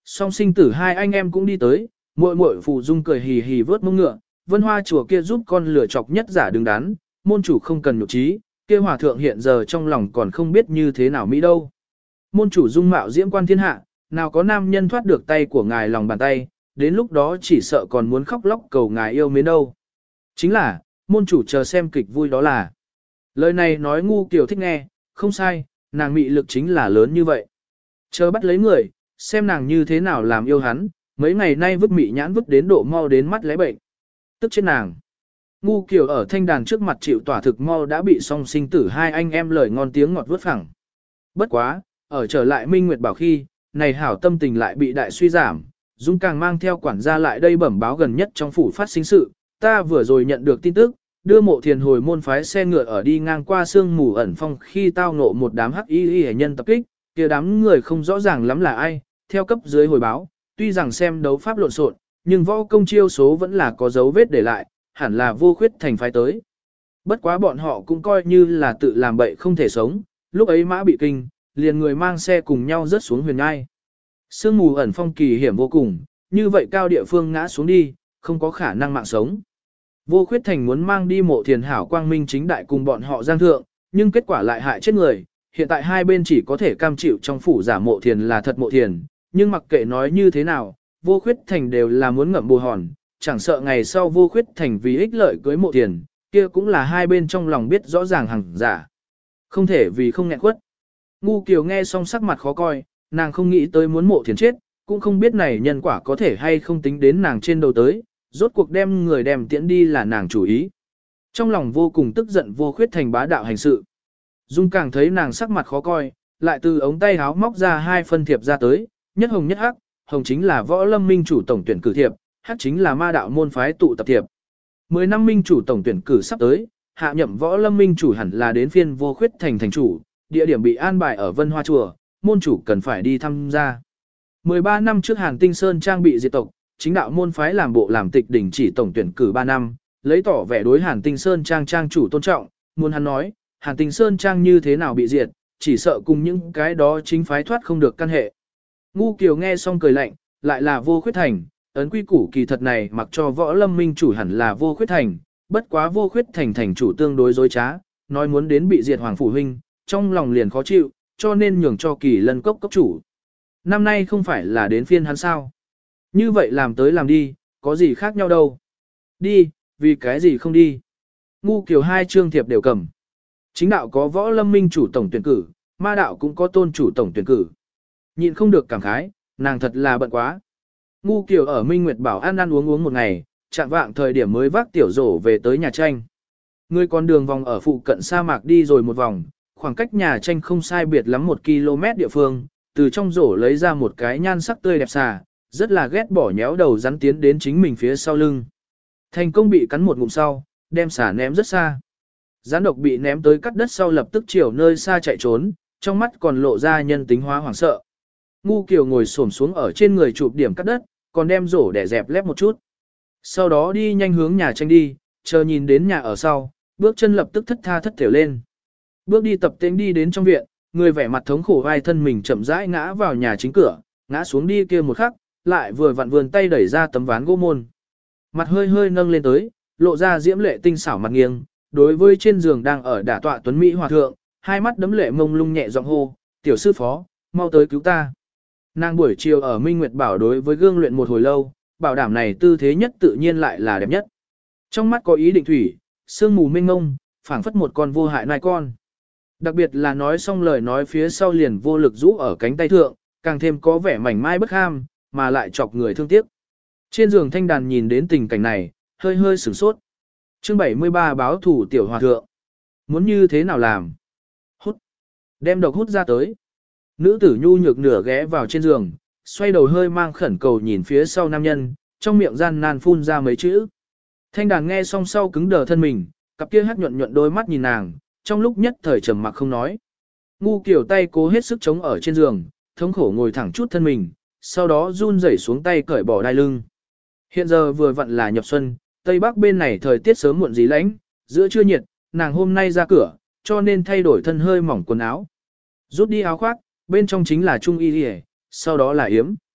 Song sinh tử hai anh em cũng đi tới, muội muội Phù Dung cười hì hì vớt mông ngựa, Vân Hoa chùa kia giúp con lửa chọc nhất giả đứng đắn, môn chủ không cần nhục trí, kia hòa thượng hiện giờ trong lòng còn không biết như thế nào mỹ đâu. Môn chủ dung mạo diễm quan thiên hạ, nào có nam nhân thoát được tay của ngài lòng bàn tay, đến lúc đó chỉ sợ còn muốn khóc lóc cầu ngài yêu mến đâu. Chính là, môn chủ chờ xem kịch vui đó là. Lời này nói ngu kiểu thích nghe, không sai, nàng mị lực chính là lớn như vậy. Chờ bắt lấy người, xem nàng như thế nào làm yêu hắn, mấy ngày nay vứt mị nhãn vứt đến độ mau đến mắt lẽ bệnh. Tức chết nàng. Ngu kiểu ở thanh đàn trước mặt chịu tỏa thực mau đã bị song sinh tử hai anh em lời ngon tiếng ngọt vứt phẳng. Bất quá, ở trở lại Minh Nguyệt Bảo khi, này hảo tâm tình lại bị đại suy giảm, Dung càng mang theo quản gia lại đây bẩm báo gần nhất trong phủ phát sinh sự, ta vừa rồi nhận được tin tức, đưa Mộ Thiền hồi môn phái xe ngựa ở đi ngang qua sương mù ẩn phong khi tao ngộ một đám hắc y hệ nhân tập kích, kia đám người không rõ ràng lắm là ai, theo cấp dưới hồi báo, tuy rằng xem đấu pháp lộn xộn, nhưng võ công chiêu số vẫn là có dấu vết để lại, hẳn là Vô Khuyết Thành phái tới. Bất quá bọn họ cũng coi như là tự làm bậy không thể sống, lúc ấy mã bị kinh, liền người mang xe cùng nhau rớt xuống huyền ngai. Sương mù ẩn phong kỳ hiểm vô cùng, như vậy cao địa phương ngã xuống đi, không có khả năng mạng sống. Vô Khuyết Thành muốn mang đi Mộ Thiền hảo quang minh chính đại cùng bọn họ giang thượng, nhưng kết quả lại hại chết người. Hiện tại hai bên chỉ có thể cam chịu trong phủ giả Mộ Thiền là thật Mộ Thiền, nhưng mặc kệ nói như thế nào, Vô Khuyết Thành đều là muốn ngậm bồ hòn, chẳng sợ ngày sau Vô Khuyết Thành vì ích lợi cưới Mộ Thiền, kia cũng là hai bên trong lòng biết rõ ràng hằng giả. Không thể vì không nghẹn quất. Ngu Kiều nghe xong sắc mặt khó coi, nàng không nghĩ tới muốn Mộ Thiền chết, cũng không biết này nhân quả có thể hay không tính đến nàng trên đầu tới, rốt cuộc đem người đem tiễn đi là nàng chủ ý. Trong lòng vô cùng tức giận Vô Khuyết Thành bá đạo hành sự. Dung càng thấy nàng sắc mặt khó coi, lại từ ống tay háo móc ra hai phân thiệp ra tới, nhất hồng nhất hắc, hồng chính là võ lâm minh chủ tổng tuyển cử thiệp, hắc chính là ma đạo môn phái tụ tập thiệp. 10 năm minh chủ tổng tuyển cử sắp tới, hạ nhậm võ lâm minh chủ hẳn là đến phiên Vô Khuyết Thành thành chủ, địa điểm bị an bài ở Vân Hoa chùa, môn chủ cần phải đi tham gia. 13 năm trước Hàn Tinh Sơn trang bị diệt tộc, chính đạo môn phái làm bộ làm tịch đỉnh chỉ tổng tuyển cử 3 năm, lấy tỏ vẻ đối Hàn Tinh Sơn trang trang chủ tôn trọng, muốn hắn nói, Hàn Tinh Sơn trang như thế nào bị diệt, chỉ sợ cùng những cái đó chính phái thoát không được căn hệ. Ngu Kiều nghe xong cười lạnh, lại là Vô Khuyết Thành, ấn quy củ kỳ thật này mặc cho võ lâm minh chủ hẳn là Vô Khuyết Thành, bất quá Vô Khuyết Thành thành chủ tương đối dối trá, nói muốn đến bị diệt hoàng phủ huynh, trong lòng liền khó chịu, cho nên nhường cho Kỳ Lân cốc cốc chủ. Năm nay không phải là đến phiên hắn sao? Như vậy làm tới làm đi, có gì khác nhau đâu. Đi, vì cái gì không đi. Ngu Kiều hai chương thiệp đều cầm. Chính đạo có võ lâm minh chủ tổng tuyển cử, ma đạo cũng có tôn chủ tổng tuyển cử. Nhịn không được cảm khái, nàng thật là bận quá. Ngu Kiều ở Minh Nguyệt Bảo ăn ăn uống uống một ngày, chạm vạng thời điểm mới vác tiểu rổ về tới nhà tranh. Người con đường vòng ở phụ cận sa mạc đi rồi một vòng, khoảng cách nhà tranh không sai biệt lắm 1 km địa phương, từ trong rổ lấy ra một cái nhan sắc tươi đẹp xà, rất là ghét bỏ nhéo đầu rắn tiến đến chính mình phía sau lưng. Thành công bị cắn một ngụm sau, đem xà ném rất xa. Rắn độc bị ném tới cắt đất sau lập tức chiều nơi xa chạy trốn, trong mắt còn lộ ra nhân tính hóa hoảng sợ. Ngu Kiều ngồi xổm xuống ở trên người chụp điểm cắt đất, còn đem rổ để dẹp lép một chút. Sau đó đi nhanh hướng nhà tranh đi, chờ nhìn đến nhà ở sau, bước chân lập tức thất tha thất thểu lên. Bước đi tập tễnh đi đến trong viện, người vẻ mặt thống khổ vai thân mình chậm rãi ngã vào nhà chính cửa, ngã xuống đi kia một khắc, lại vừa vặn vươn tay đẩy ra tấm ván gỗ môn. Mặt hơi hơi nâng lên tới, lộ ra diễm lệ tinh xảo mặt nghiêng, đối với trên giường đang ở đả tọa tuấn mỹ hòa thượng, hai mắt đấm lệ mông lung nhẹ giọng hô, "Tiểu sư phó, mau tới cứu ta." Nàng buổi chiều ở Minh Nguyệt Bảo đối với gương luyện một hồi lâu, bảo đảm này tư thế nhất tự nhiên lại là đẹp nhất. Trong mắt có ý định thủy, sương mù mênh mông, phảng phất một con vô hại nai con. Đặc biệt là nói xong lời nói phía sau liền vô lực rũ ở cánh tay thượng, càng thêm có vẻ mảnh mai bất ham, mà lại chọc người thương tiếc. Trên giường thanh đàn nhìn đến tình cảnh này, hơi hơi sửng sốt. Chương 73 báo thủ tiểu hòa thượng. Muốn như thế nào làm? Hút. Đem độc hút ra tới. Nữ tử nhu nhược nửa ghé vào trên giường, xoay đầu hơi mang khẩn cầu nhìn phía sau nam nhân, trong miệng gian nan phun ra mấy chữ. Thanh đàn nghe xong sau cứng đờ thân mình, cặp kia hắt nhuận nhuận đôi mắt nhìn nàng, trong lúc nhất thời trầm mặc không nói. Ngu Kiều tay cố hết sức chống ở trên giường, thống khổ ngồi thẳng chút thân mình, sau đó run rẩy xuống tay cởi bỏ đai lưng. Hiện giờ vừa vặn là nhập xuân, tây bắc bên này thời tiết sớm muộn gì lạnh, giữa trưa nhiệt, nàng hôm nay ra cửa, cho nên thay đổi thân hơi mỏng quần áo. Rút đi áo khoác, bên trong chính là trung y liề, sau đó là yếm.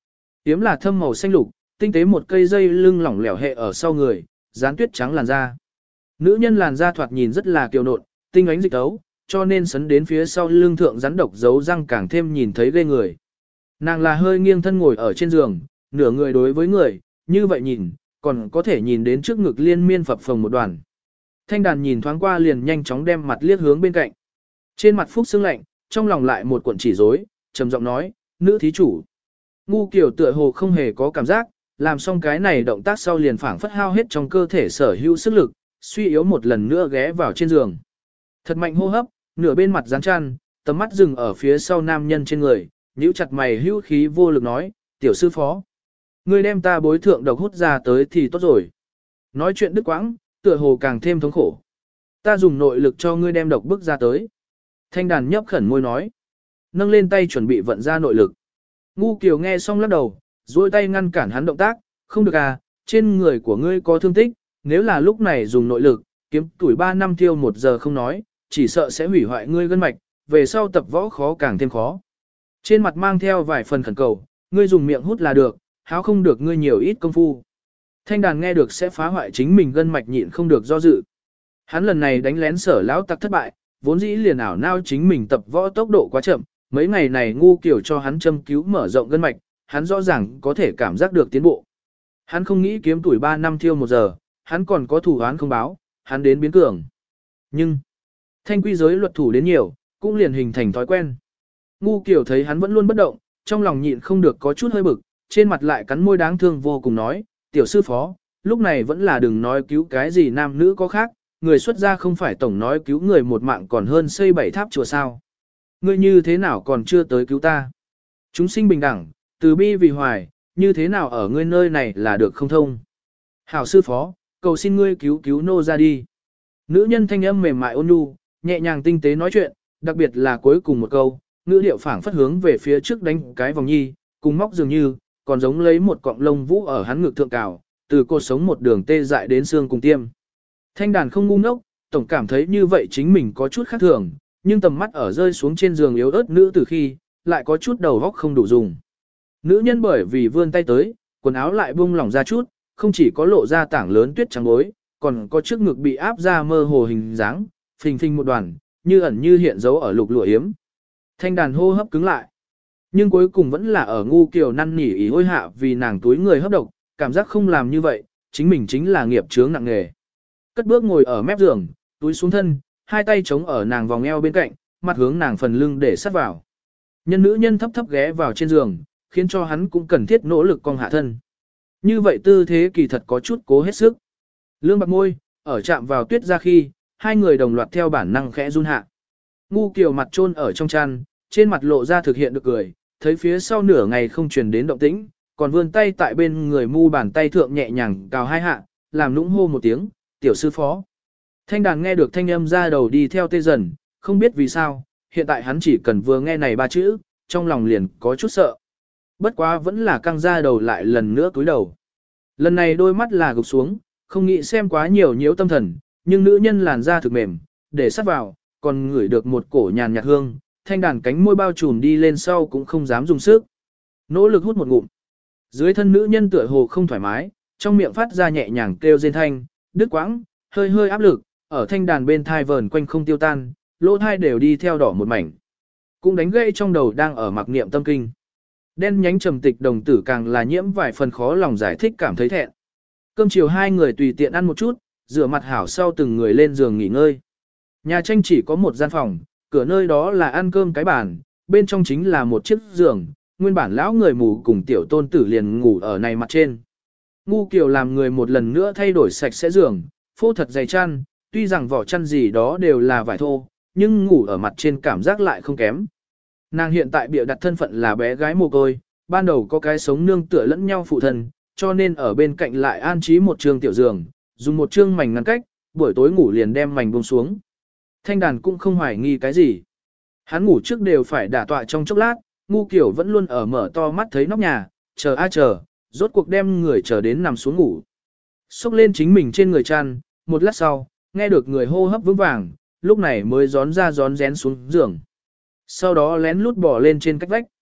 Yếm là thâm màu xanh lục, tinh tế một cây dây lưng lỏng lẻo hệ ở sau người, dán tuyết trắng làn da. Nữ nhân làn da thoạt nhìn rất là kiều nộn, tinh ánh dịch tấu, cho nên sấn đến phía sau lưng thượng rắn độc dấu răng càng thêm nhìn thấy ghê người. Nàng là hơi nghiêng thân ngồi ở trên giường, nửa người đối với người, như vậy nhìn, còn có thể nhìn đến trước ngực liên miên phập phồng một đoàn. Thanh đàn nhìn thoáng qua liền nhanh chóng đem mặt liếc hướng bên cạnh. Trên mặt Phúc sưng lạnh, trong lòng lại một cuộn chỉ rối, trầm giọng nói, nữ thí chủ. Ngu kiểu tựa hồ không hề có cảm giác, làm xong cái này động tác sau liền phảng phất hao hết trong cơ thể sở hữu sức lực, suy yếu một lần nữa ghé vào trên giường. Thật mạnh hô hấp, nửa bên mặt dán chăn, tầm mắt dừng ở phía sau nam nhân trên người, nhíu chặt mày hữu khí vô lực nói, tiểu sư phó. Ngươi đem ta bối thượng độc hút ra tới thì tốt rồi. Nói chuyện đứt quãng, tựa hồ càng thêm thống khổ. Ta dùng nội lực cho ngươi đem độc bức ra tới. Thanh đàn nhấp khẩn môi nói. Nâng lên tay chuẩn bị vận ra nội lực. Ngu Kiều nghe xong lắc đầu, duỗi tay ngăn cản hắn động tác. Không được à, trên người của ngươi có thương tích. Nếu là lúc này dùng nội lực, kiếm tuổi 3 năm thiêu 1 giờ không nói, chỉ sợ sẽ hủy hoại ngươi gân mạch. Về sau tập võ khó càng thêm khó. Trên mặt mang theo vài phần khẩn cầu, ngươi dùng miệng hút là được, háo không được ngươi nhiều ít công phu. Thanh đàn nghe được sẽ phá hoại chính mình gân mạch nhịn không được do dự. Hắn lần này đánh lén Sở lão tặc thất bại, vốn dĩ liền ảo nao chính mình tập võ tốc độ quá chậm, mấy ngày này Ngu Kiểu cho hắn châm cứu mở rộng gân mạch, hắn rõ ràng có thể cảm giác được tiến bộ. Hắn không nghĩ kiếm tuổi 3 năm thiêu 1 giờ, hắn còn có thủ án không báo, hắn đến biến cường. Nhưng, thanh quy giới luật thủ đến nhiều, cũng liền hình thành thói quen. Ngu Kiểu thấy hắn vẫn luôn bất động, trong lòng nhịn không được có chút hơi bực, trên mặt lại cắn môi đáng thương vô cùng nói, tiểu sư phó, lúc này vẫn là đừng nói cứu cái gì nam nữ có khác, người xuất gia không phải tổng nói cứu người một mạng còn hơn xây 7 tháp chùa sao. Ngươi như thế nào còn chưa tới cứu ta? Chúng sinh bình đẳng, từ bi vì hoài, như thế nào ở ngươi nơi này là được không thông? Hảo sư phó, cầu xin ngươi cứu cứu nô ra đi. Nữ nhân thanh âm mềm mại ôn nhu, nhẹ nhàng tinh tế nói chuyện, đặc biệt là cuối cùng một câu, ngữ điệu phảng phất hướng về phía trước đánh cái vòng nhi, cùng móc dường như, còn giống lấy một cọng lông vũ ở hắn ngực thượng cào, từ cột sống một đường tê dại đến xương cùng tiêm. Thanh đàn không ngu ngốc, tổng cảm thấy như vậy chính mình có chút khác thường, nhưng tầm mắt ở rơi xuống trên giường yếu ớt nữ từ khi, lại có chút đầu góc không đủ dùng. Nữ nhân bởi vì vươn tay tới, quần áo lại buông lỏng ra chút, không chỉ có lộ ra tảng lớn tuyết trắng bối, còn có trước ngực bị áp ra mơ hồ hình dáng, phình phình một đoàn, như ẩn như hiện dấu ở lục lụa yếm. Thanh đàn hô hấp cứng lại. Nhưng cuối cùng vẫn là ở Ngu Kiều năn nỉ ý hôi hạ vì nàng túi người hấp độc, cảm giác không làm như vậy, chính mình chính là nghiệp chướng nặng nghề. Cất bước ngồi ở mép giường, túi xuống thân, hai tay chống ở nàng vòng eo bên cạnh, mặt hướng nàng phần lưng để sát vào. Nhân nữ nhân thấp thấp ghé vào trên giường, khiến cho hắn cũng cần thiết nỗ lực cong hạ thân. Như vậy tư thế kỳ thật có chút cố hết sức. Lương bạc môi, ở chạm vào tuyết ra khi, hai người đồng loạt theo bản năng khẽ run hạ. Ngu Kiều mặt chôn ở trong chăn, trên mặt lộ ra thực hiện được cười, thấy phía sau nửa ngày không truyền đến động tĩnh, còn vươn tay tại bên người mu bàn tay thượng nhẹ nhàng cào hai hạ, làm nũng hô một tiếng, tiểu sư phó. Thanh đàn nghe được thanh âm ra đầu đi theo tê dần, không biết vì sao, hiện tại hắn chỉ cần vừa nghe này ba chữ, trong lòng liền có chút sợ. Bất quá vẫn là căng ra đầu lại lần nữa cúi đầu. Lần này đôi mắt là gục xuống, không nghĩ xem quá nhiều nhiễu tâm thần, nhưng nữ nhân làn da thực mềm, để sát vào, còn ngửi được một cổ nhàn nhạt hương, thanh đàn cánh môi bao trùm đi lên sau cũng không dám dùng sức. Nỗ lực hút một ngụm. Dưới thân nữ nhân tựa hồ không thoải mái, trong miệng phát ra nhẹ nhàng kêu rên thanh, đứt quãng, hơi hơi áp lực, ở thanh đàn bên thai vờn quanh không tiêu tan, lỗ thai đều đi theo đỏ một mảnh. Cũng đánh gây trong đầu đang ở mặc niệm tâm kinh. Đen nhánh trầm tịch đồng tử càng là nhiễm vài phần khó lòng giải thích cảm thấy thẹn. Cơm chiều hai người tùy tiện ăn một chút, rửa mặt hảo sau từng người lên giường nghỉ ngơi. Nhà tranh chỉ có một gian phòng, cửa nơi đó là ăn cơm cái bàn, bên trong chính là một chiếc giường, nguyên bản lão người mù cùng tiểu tôn tử liền ngủ ở này mặt trên. Ngu Kiều làm người một lần nữa thay đổi sạch sẽ giường, phô thật dày chăn, tuy rằng vỏ chăn gì đó đều là vải thô, nhưng ngủ ở mặt trên cảm giác lại không kém. Nàng hiện tại bịa đặt thân phận là bé gái mồ côi, ban đầu có cái sống nương tựa lẫn nhau phụ thân, cho nên ở bên cạnh lại an trí một trường tiểu giường, dùng một chương mảnh ngăn cách, buổi tối ngủ liền đem mảnh buông xuống. Thanh đàn cũng không hoài nghi cái gì. Hắn ngủ trước đều phải đả tọa trong chốc lát, Ngu Kiều vẫn luôn ở mở to mắt thấy nóc nhà, chờ a chờ, rốt cuộc đem người chờ đến nằm xuống ngủ. Xốc lên chính mình trên người chăn, một lát sau, nghe được người hô hấp vững vàng, lúc này mới gión ra gión rén xuống giường. Sau đó lén lút bỏ lên trên cách vách.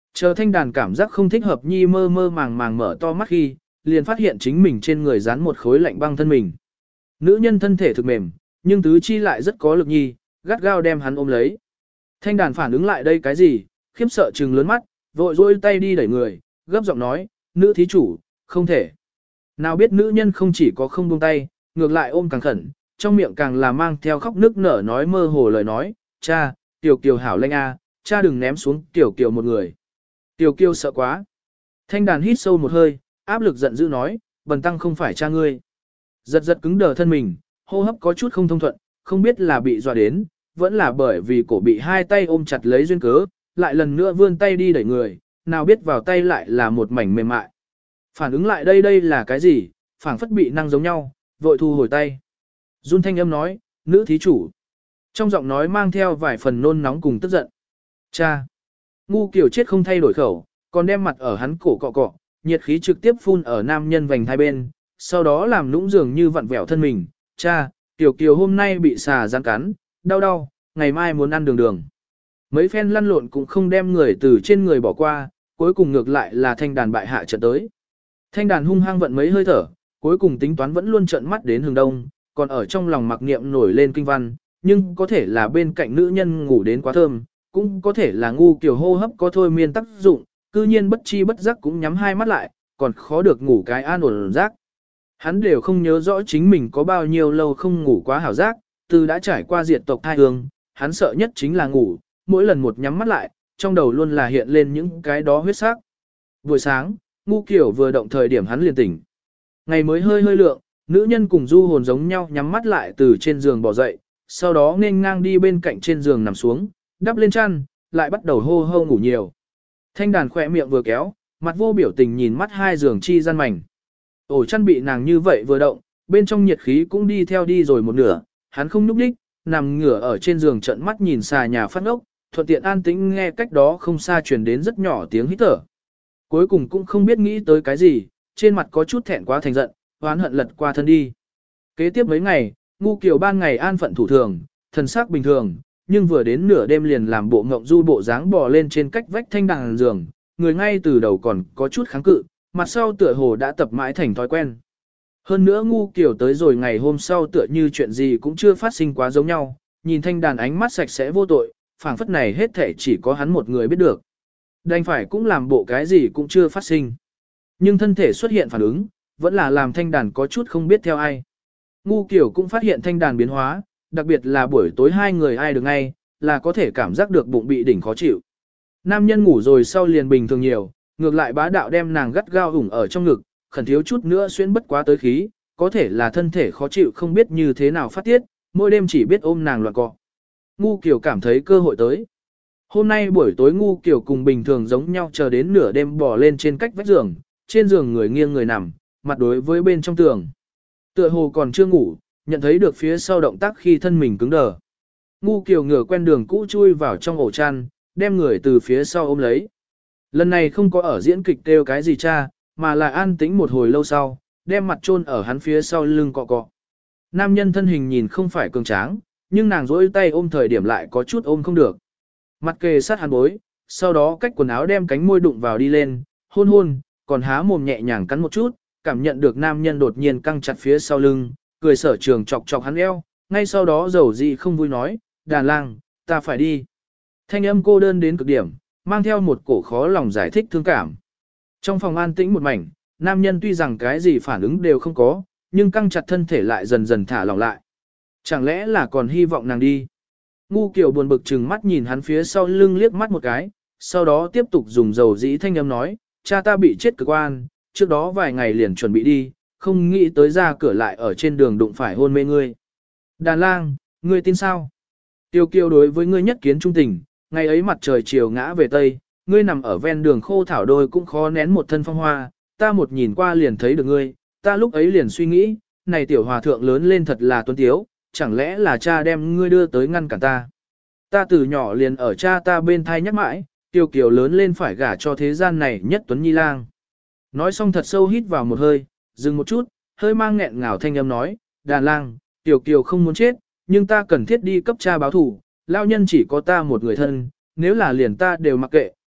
Chờ thanh đàn cảm giác không thích hợp nhi mơ mơ màng màng mở to mắt khi, liền phát hiện chính mình trên người dán một khối lạnh băng thân mình. Nữ nhân thân thể thực mềm, nhưng tứ chi lại rất có lực nhi, gắt gao đem hắn ôm lấy. Thanh đàn phản ứng lại đây cái gì, khiếp sợ trừng lớn mắt, vội dôi tay đi đẩy người, gấp giọng nói, nữ thí chủ, không thể. Nào biết nữ nhân không chỉ có không buông tay, ngược lại ôm càng khẩn, trong miệng càng là mang theo khóc nức nở nói mơ hồ lời nói, cha, Tiểu Kiều hảo lanh a, cha đừng ném xuống Tiểu Kiều một người. Tiểu Kiều sợ quá. Thanh đàn hít sâu một hơi, áp lực giận dữ nói, bần tăng không phải cha ngươi. Giật giật cứng đờ thân mình, hô hấp có chút không thông thuận, không biết là bị dọa đến, vẫn là bởi vì cổ bị hai tay ôm chặt lấy duyên cớ, lại lần nữa vươn tay đi đẩy người, nào biết vào tay lại là một mảnh mềm mại. Phản ứng lại đây là cái gì, phảng phất bị năng giống nhau, vội thu hồi tay. Run thanh âm nói, nữ thí chủ. Trong giọng nói mang theo vài phần nôn nóng cùng tức giận. Cha. Ngu kiểu chết không thay đổi khẩu, còn đem mặt ở hắn cổ cọ cọ, nhiệt khí trực tiếp phun ở nam nhân vành hai bên, sau đó làm nũng dường như vặn vẹo thân mình. Cha, Tiểu Kiều hôm nay bị xà răng cắn, đau đau, ngày mai muốn ăn đường đường. Mấy phen lăn lộn cũng không đem người từ trên người bỏ qua, cuối cùng ngược lại là thanh đàn bại hạ trận tới. Thanh đàn hung hăng vận mấy hơi thở, cuối cùng tính toán vẫn luôn trợn mắt đến hướng đông, còn ở trong lòng mặc niệm nổi lên kinh văn, nhưng có thể là bên cạnh nữ nhân ngủ đến quá thơm, cũng có thể là ngu kiểu hô hấp có thôi miên tác dụng, cư nhiên bất chi bất giác cũng nhắm hai mắt lại, còn khó được ngủ cái an ổn giác. Hắn đều không nhớ rõ chính mình có bao nhiêu lâu không ngủ quá hảo giác, từ đã trải qua diệt tộc thai hương, hắn sợ nhất chính là ngủ, mỗi lần một nhắm mắt lại, trong đầu luôn là hiện lên những cái đó huyết sắc. Buổi sáng, ngu kiểu vừa động thời điểm hắn liền tỉnh. Ngày mới hơi hơi lượng, nữ nhân cùng du hồn giống nhau nhắm mắt lại từ trên giường bỏ dậy, sau đó nên ngang đi bên cạnh trên giường nằm xuống, đắp lên chăn, lại bắt đầu hô hô ngủ nhiều. Thanh đàn khỏe miệng vừa kéo, mặt vô biểu tình nhìn mắt hai giường chi gian mảnh. Ổ chăn bị nàng như vậy vừa động, bên trong nhiệt khí cũng đi theo đi rồi một nửa, hắn không nhúc đích, nằm ngửa ở trên giường trận mắt nhìn xà nhà phát ốc, thuận tiện an tĩnh nghe cách đó không xa truyền đến rất nhỏ tiếng hít thở. Cuối cùng cũng không biết nghĩ tới cái gì, trên mặt có chút thẹn quá thành giận, oán hận lật qua thân đi. Kế tiếp mấy ngày, ngu kiểu ban ngày an phận thủ thường, thần sắc bình thường, nhưng vừa đến nửa đêm liền làm bộ ngộng du bộ dáng bò lên trên cách vách thanh đàn giường, người ngay từ đầu còn có chút kháng cự, mặt sau tựa hồ đã tập mãi thành thói quen. Hơn nữa ngu kiểu tới rồi ngày hôm sau tựa như chuyện gì cũng chưa phát sinh quá giống nhau, nhìn thanh đàn ánh mắt sạch sẽ vô tội, phảng phất này hết thể chỉ có hắn một người biết được. Đành phải cũng làm bộ cái gì cũng chưa phát sinh. Nhưng thân thể xuất hiện phản ứng, vẫn là làm thanh đàn có chút không biết theo ai. Ngu kiểu cũng phát hiện thanh đàn biến hóa, đặc biệt là buổi tối hai người ai được ngay, là có thể cảm giác được bụng bị đỉnh khó chịu. Nam nhân ngủ rồi sau liền bình thường nhiều, ngược lại bá đạo đem nàng gắt gao ủng ở trong ngực, khẩn thiếu chút nữa xuyên bất quá tới khí, có thể là thân thể khó chịu không biết như thế nào phát tiết, mỗi đêm chỉ biết ôm nàng loạn cọ. Ngu kiểu cảm thấy cơ hội tới. Hôm nay buổi tối ngu kiểu cùng bình thường giống nhau chờ đến nửa đêm bò lên trên cách vách giường, trên giường người nghiêng người nằm, mặt đối với bên trong tường. Tựa hồ còn chưa ngủ, nhận thấy được phía sau động tác khi thân mình cứng đờ. Ngu kiểu ngửa quen đường cũ chui vào trong ổ chăn, đem người từ phía sau ôm lấy. Lần này không có ở diễn kịch kêu cái gì cha, mà là an tĩnh một hồi lâu sau, đem mặt chôn ở hắn phía sau lưng cọ cọ. Nam nhân thân hình nhìn không phải cường tráng, nhưng nàng rỗi tay ôm thời điểm lại có chút ôm không được. Mặt kề sát hắn bối, sau đó cách quần áo đem cánh môi đụng vào đi lên, hôn hôn, còn há mồm nhẹ nhàng cắn một chút, cảm nhận được nam nhân đột nhiên căng chặt phía sau lưng, cười sở trường chọc chọc hắn eo, ngay sau đó dầu dị không vui nói, đàn lang, ta phải đi. Thanh âm cô đơn đến cực điểm, mang theo một cổ khó lòng giải thích thương cảm. Trong phòng an tĩnh một mảnh, nam nhân tuy rằng cái gì phản ứng đều không có, nhưng căng chặt thân thể lại dần dần thả lỏng lại. Chẳng lẽ là còn hy vọng nàng đi? Ngu kiểu buồn bực chừng mắt nhìn hắn phía sau lưng liếc mắt một cái, sau đó tiếp tục dùng dầu dĩ thanh âm nói, cha ta bị chết cực oan, trước đó vài ngày liền chuẩn bị đi, không nghĩ tới ra cửa lại ở trên đường đụng phải hôn mê ngươi. Đàn lang, ngươi tin sao? Tiêu kiều đối với ngươi nhất kiến trung tình, ngày ấy mặt trời chiều ngã về tây, ngươi nằm ở ven đường khô thảo đôi cũng khó nén một thân phong hoa, ta một nhìn qua liền thấy được ngươi, ta lúc ấy liền suy nghĩ, này tiểu hòa thượng lớn lên thật là tuấn tiếu, chẳng lẽ là cha đem ngươi đưa tới ngăn cản ta. Ta từ nhỏ liền ở cha ta bên thai nhắc mãi, Tiêu kiều lớn lên phải gả cho thế gian này nhất tuấn nhi lang. Nói xong thật sâu hít vào một hơi, dừng một chút, hơi mang nghẹn ngào thanh âm nói, đàn lang, Tiêu kiều không muốn chết, nhưng ta cần thiết đi cấp cha báo thủ, lao nhân chỉ có ta một người thân, nếu là liền ta đều mặc kệ,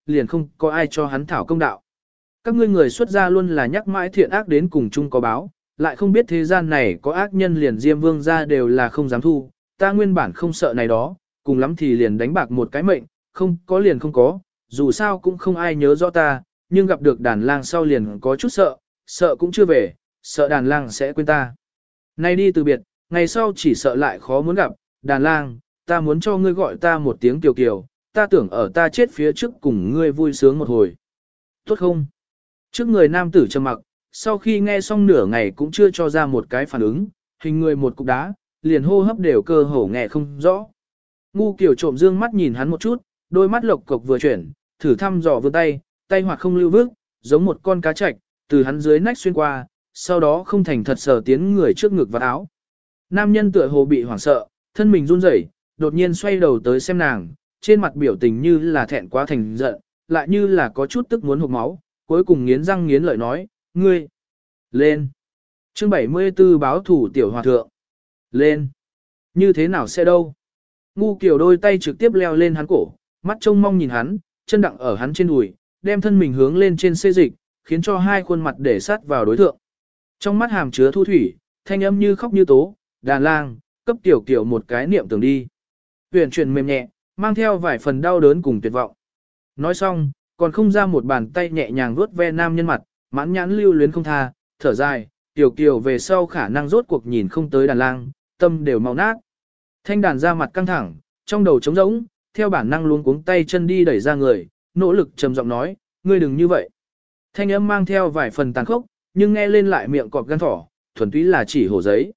liền không có ai cho hắn thảo công đạo. Các ngươi người xuất gia luôn là nhắc mãi thiện ác đến cùng chung có báo, lại không biết thế gian này có ác nhân liền Diêm Vương ra đều là không dám thu, ta nguyên bản không sợ này đó, cùng lắm thì liền đánh bạc một cái mệnh, không có liền không có, dù sao cũng không ai nhớ rõ ta, nhưng gặp được đàn lang sau liền có chút sợ, sợ cũng chưa về, sợ đàn lang sẽ quên ta. Nay đi từ biệt, ngày sau chỉ sợ lại khó muốn gặp, đàn lang, ta muốn cho ngươi gọi ta một tiếng kiều kiều, ta tưởng ở ta chết phía trước cùng ngươi vui sướng một hồi. Tốt không? Trước người nam tử trầm mặc, sau khi nghe xong nửa ngày cũng chưa cho ra một cái phản ứng, hình người một cục đá, liền hô hấp đều cơ hồ nghe không rõ. Ngu Kiều trộm dương mắt nhìn hắn một chút, đôi mắt lộc cộc vừa chuyển, thử thăm dò vươn tay, tay hoạt không lưu vước, giống một con cá trạch, từ hắn dưới nách xuyên qua, sau đó không thành thật sờ tiến người trước ngực và áo. Nam nhân tựa hồ bị hoảng sợ, thân mình run rẩy, đột nhiên xoay đầu tới xem nàng, trên mặt biểu tình như là thẹn quá thành giận, lại như là có chút tức muốn hộc máu, cuối cùng nghiến răng nghiến lợi nói, ngươi, lên. Chương 74 báo thủ tiểu hòa thượng. Lên. Như thế nào sẽ đâu? Ngu Kiều đôi tay trực tiếp leo lên hắn cổ, mắt trông mong nhìn hắn, chân đặng ở hắn trên đùi, đem thân mình hướng lên trên xê dịch, khiến cho hai khuôn mặt để sát vào đối thượng. Trong mắt hàm chứa thu thủy, thanh âm như khóc như tố, đàn lang, cấp tiểu kiểu một cái niệm tưởng đi. Huyền chuyển mềm nhẹ, mang theo vài phần đau đớn cùng tuyệt vọng. Nói xong, còn không ra một bàn tay nhẹ nhàng vuốt ve nam nhân mặt, mãn nhãn lưu luyến không tha, thở dài, tiểu kiều về sau khả năng rốt cuộc nhìn không tới đàn lang, tâm đều mau nát. Thanh đàn ra mặt căng thẳng, trong đầu trống rỗng, theo bản năng luống cuống tay chân đi đẩy ra người, nỗ lực trầm giọng nói, ngươi đừng như vậy. Thanh âm mang theo vài phần tàn khốc, nhưng nghe lên lại miệng cọp gan thỏ, thuần túy là chỉ hổ giấy.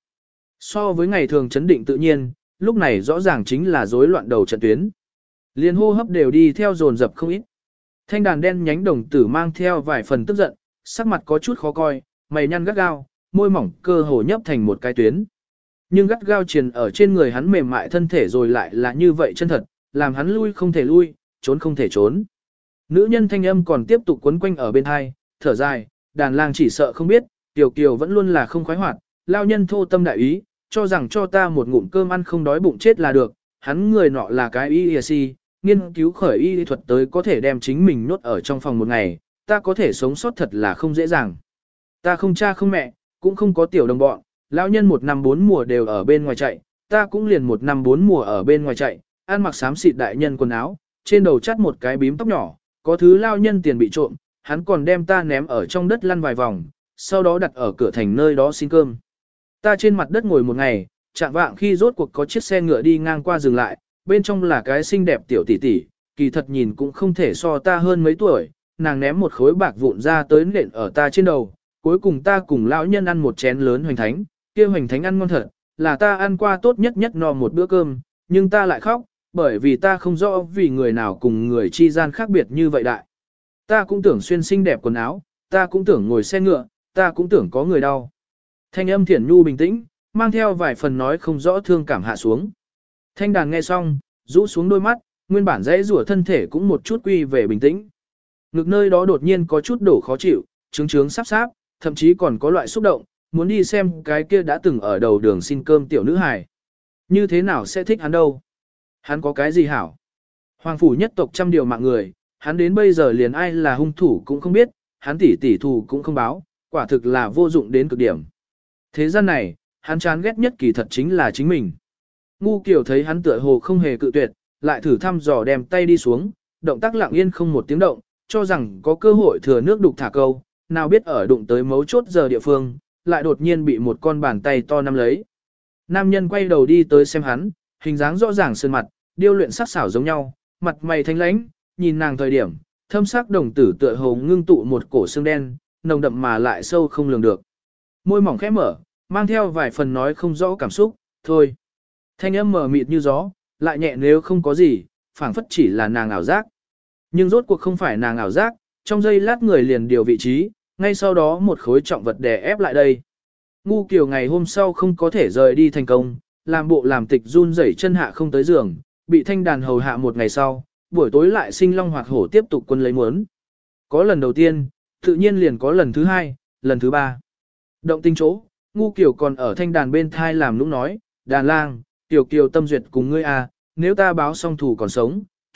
So với ngày thường chấn định tự nhiên, lúc này rõ ràng chính là rối loạn đầu trận tuyến. Liên hô hấp đều đi theo dồn dập không ít. Thanh đàn đen nhánh đồng tử mang theo vài phần tức giận, sắc mặt có chút khó coi, mày nhăn gắt gao, môi mỏng cơ hồ nhấp thành một cái tuyến. Nhưng gắt gao triền ở trên người hắn mềm mại thân thể rồi lại là như vậy chân thật, làm hắn lui không thể lui, trốn không thể trốn. Nữ nhân thanh âm còn tiếp tục quấn quanh ở bên hai, thở dài, đàn lang chỉ sợ không biết, Tiểu Kiều vẫn luôn là không khoái hoạt, lao nhân thô tâm đại ý, cho rằng cho ta một ngụm cơm ăn không đói bụng chết là được, hắn người nọ là cái y si, nghiên cứu khởi y thuật tới có thể đem chính mình nhốt ở trong phòng một ngày, ta có thể sống sót thật là không dễ dàng. Ta không cha không mẹ, cũng không có tiểu đồng bọn, lão nhân 1 năm 4 mùa đều ở bên ngoài chạy, ta cũng liền 1 năm 4 mùa ở bên ngoài chạy, ăn mặc xám xịt đại nhân quần áo, trên đầu chắt một cái bím tóc nhỏ, có thứ lao nhân tiền bị trộm, hắn còn đem ta ném ở trong đất lăn vài vòng, sau đó đặt ở cửa thành nơi đó xin cơm. Ta trên mặt đất ngồi một ngày, chạng vạng khi rốt cuộc có chiếc xe ngựa đi ngang qua dừng lại, bên trong là cái xinh đẹp tiểu tỷ tỷ, kỳ thật nhìn cũng không thể so ta hơn mấy tuổi, nàng ném một khối bạc vụn ra tới nện ở ta trên đầu, cuối cùng ta cùng lão nhân ăn một chén lớn hoành thánh, kia hoành thánh ăn ngon thật, là ta ăn qua tốt nhất nhất no một bữa cơm, nhưng ta lại khóc, bởi vì ta không rõ vì người nào cùng người chi gian khác biệt như vậy đại. Ta cũng tưởng xuyên xinh đẹp quần áo, ta cũng tưởng ngồi xe ngựa, ta cũng tưởng có người đau. Thanh âm thiển nhu bình tĩnh, mang theo vài phần nói không rõ thương cảm hạ xuống. Thanh đàn nghe xong, rũ xuống đôi mắt, nguyên bản dãy rủa thân thể cũng một chút quy về bình tĩnh. Ngực nơi đó đột nhiên có chút đổ khó chịu, trướng trướng sắp sáp, thậm chí còn có loại xúc động, muốn đi xem cái kia đã từng ở đầu đường xin cơm tiểu nữ hài. Như thế nào sẽ thích hắn đâu? Hắn có cái gì hảo? Hoàng phủ nhất tộc trăm điều mạng người, hắn đến bây giờ liền ai là hung thủ cũng không biết, hắn tỷ thù cũng không báo, quả thực là vô dụng đến cực điểm. Thế gian này, hắn chán ghét nhất kỳ thật chính là chính mình. Ngu Kiều thấy hắn tựa hồ không hề cự tuyệt, lại thử thăm dò đem tay đi xuống, động tác lặng yên không một tiếng động, cho rằng có cơ hội thừa nước đục thả câu, nào biết ở đụng tới mấu chốt giờ địa phương, lại đột nhiên bị một con bàn tay to nắm lấy. Nam nhân quay đầu đi tới xem hắn, hình dáng rõ ràng sơn mặt, điêu luyện sắc xảo giống nhau, mặt mày thanh lãnh, nhìn nàng thời điểm, thâm sắc đồng tử tựa hồ ngưng tụ một cổ xương đen, nồng đậm mà lại sâu không lường được. Môi mỏng khẽ mở, mang theo vài phần nói không rõ cảm xúc, thôi. Thanh âm mờ mịt như gió, lại nhẹ nếu không có gì, phảng phất chỉ là nàng ảo giác. Nhưng rốt cuộc không phải nàng ảo giác, trong giây lát người liền điều vị trí, ngay sau đó một khối trọng vật đè ép lại đây. Ngu Kiều ngày hôm sau không có thể rời đi thành công, làm bộ làm tịch run rẩy chân hạ không tới giường, bị thanh đàn hầu hạ một ngày sau, buổi tối lại sinh long hoặc hổ tiếp tục quân lấy muốn. Có lần đầu tiên, tự nhiên liền có lần thứ hai, lần thứ ba. Động tinh chỗ, Ngu Kiều còn ở thanh đàn bên thai làm nũng nói, đàn lang, Kiều Kiều tâm duyệt cùng ngươi à, nếu ta báo xong thủ còn sống,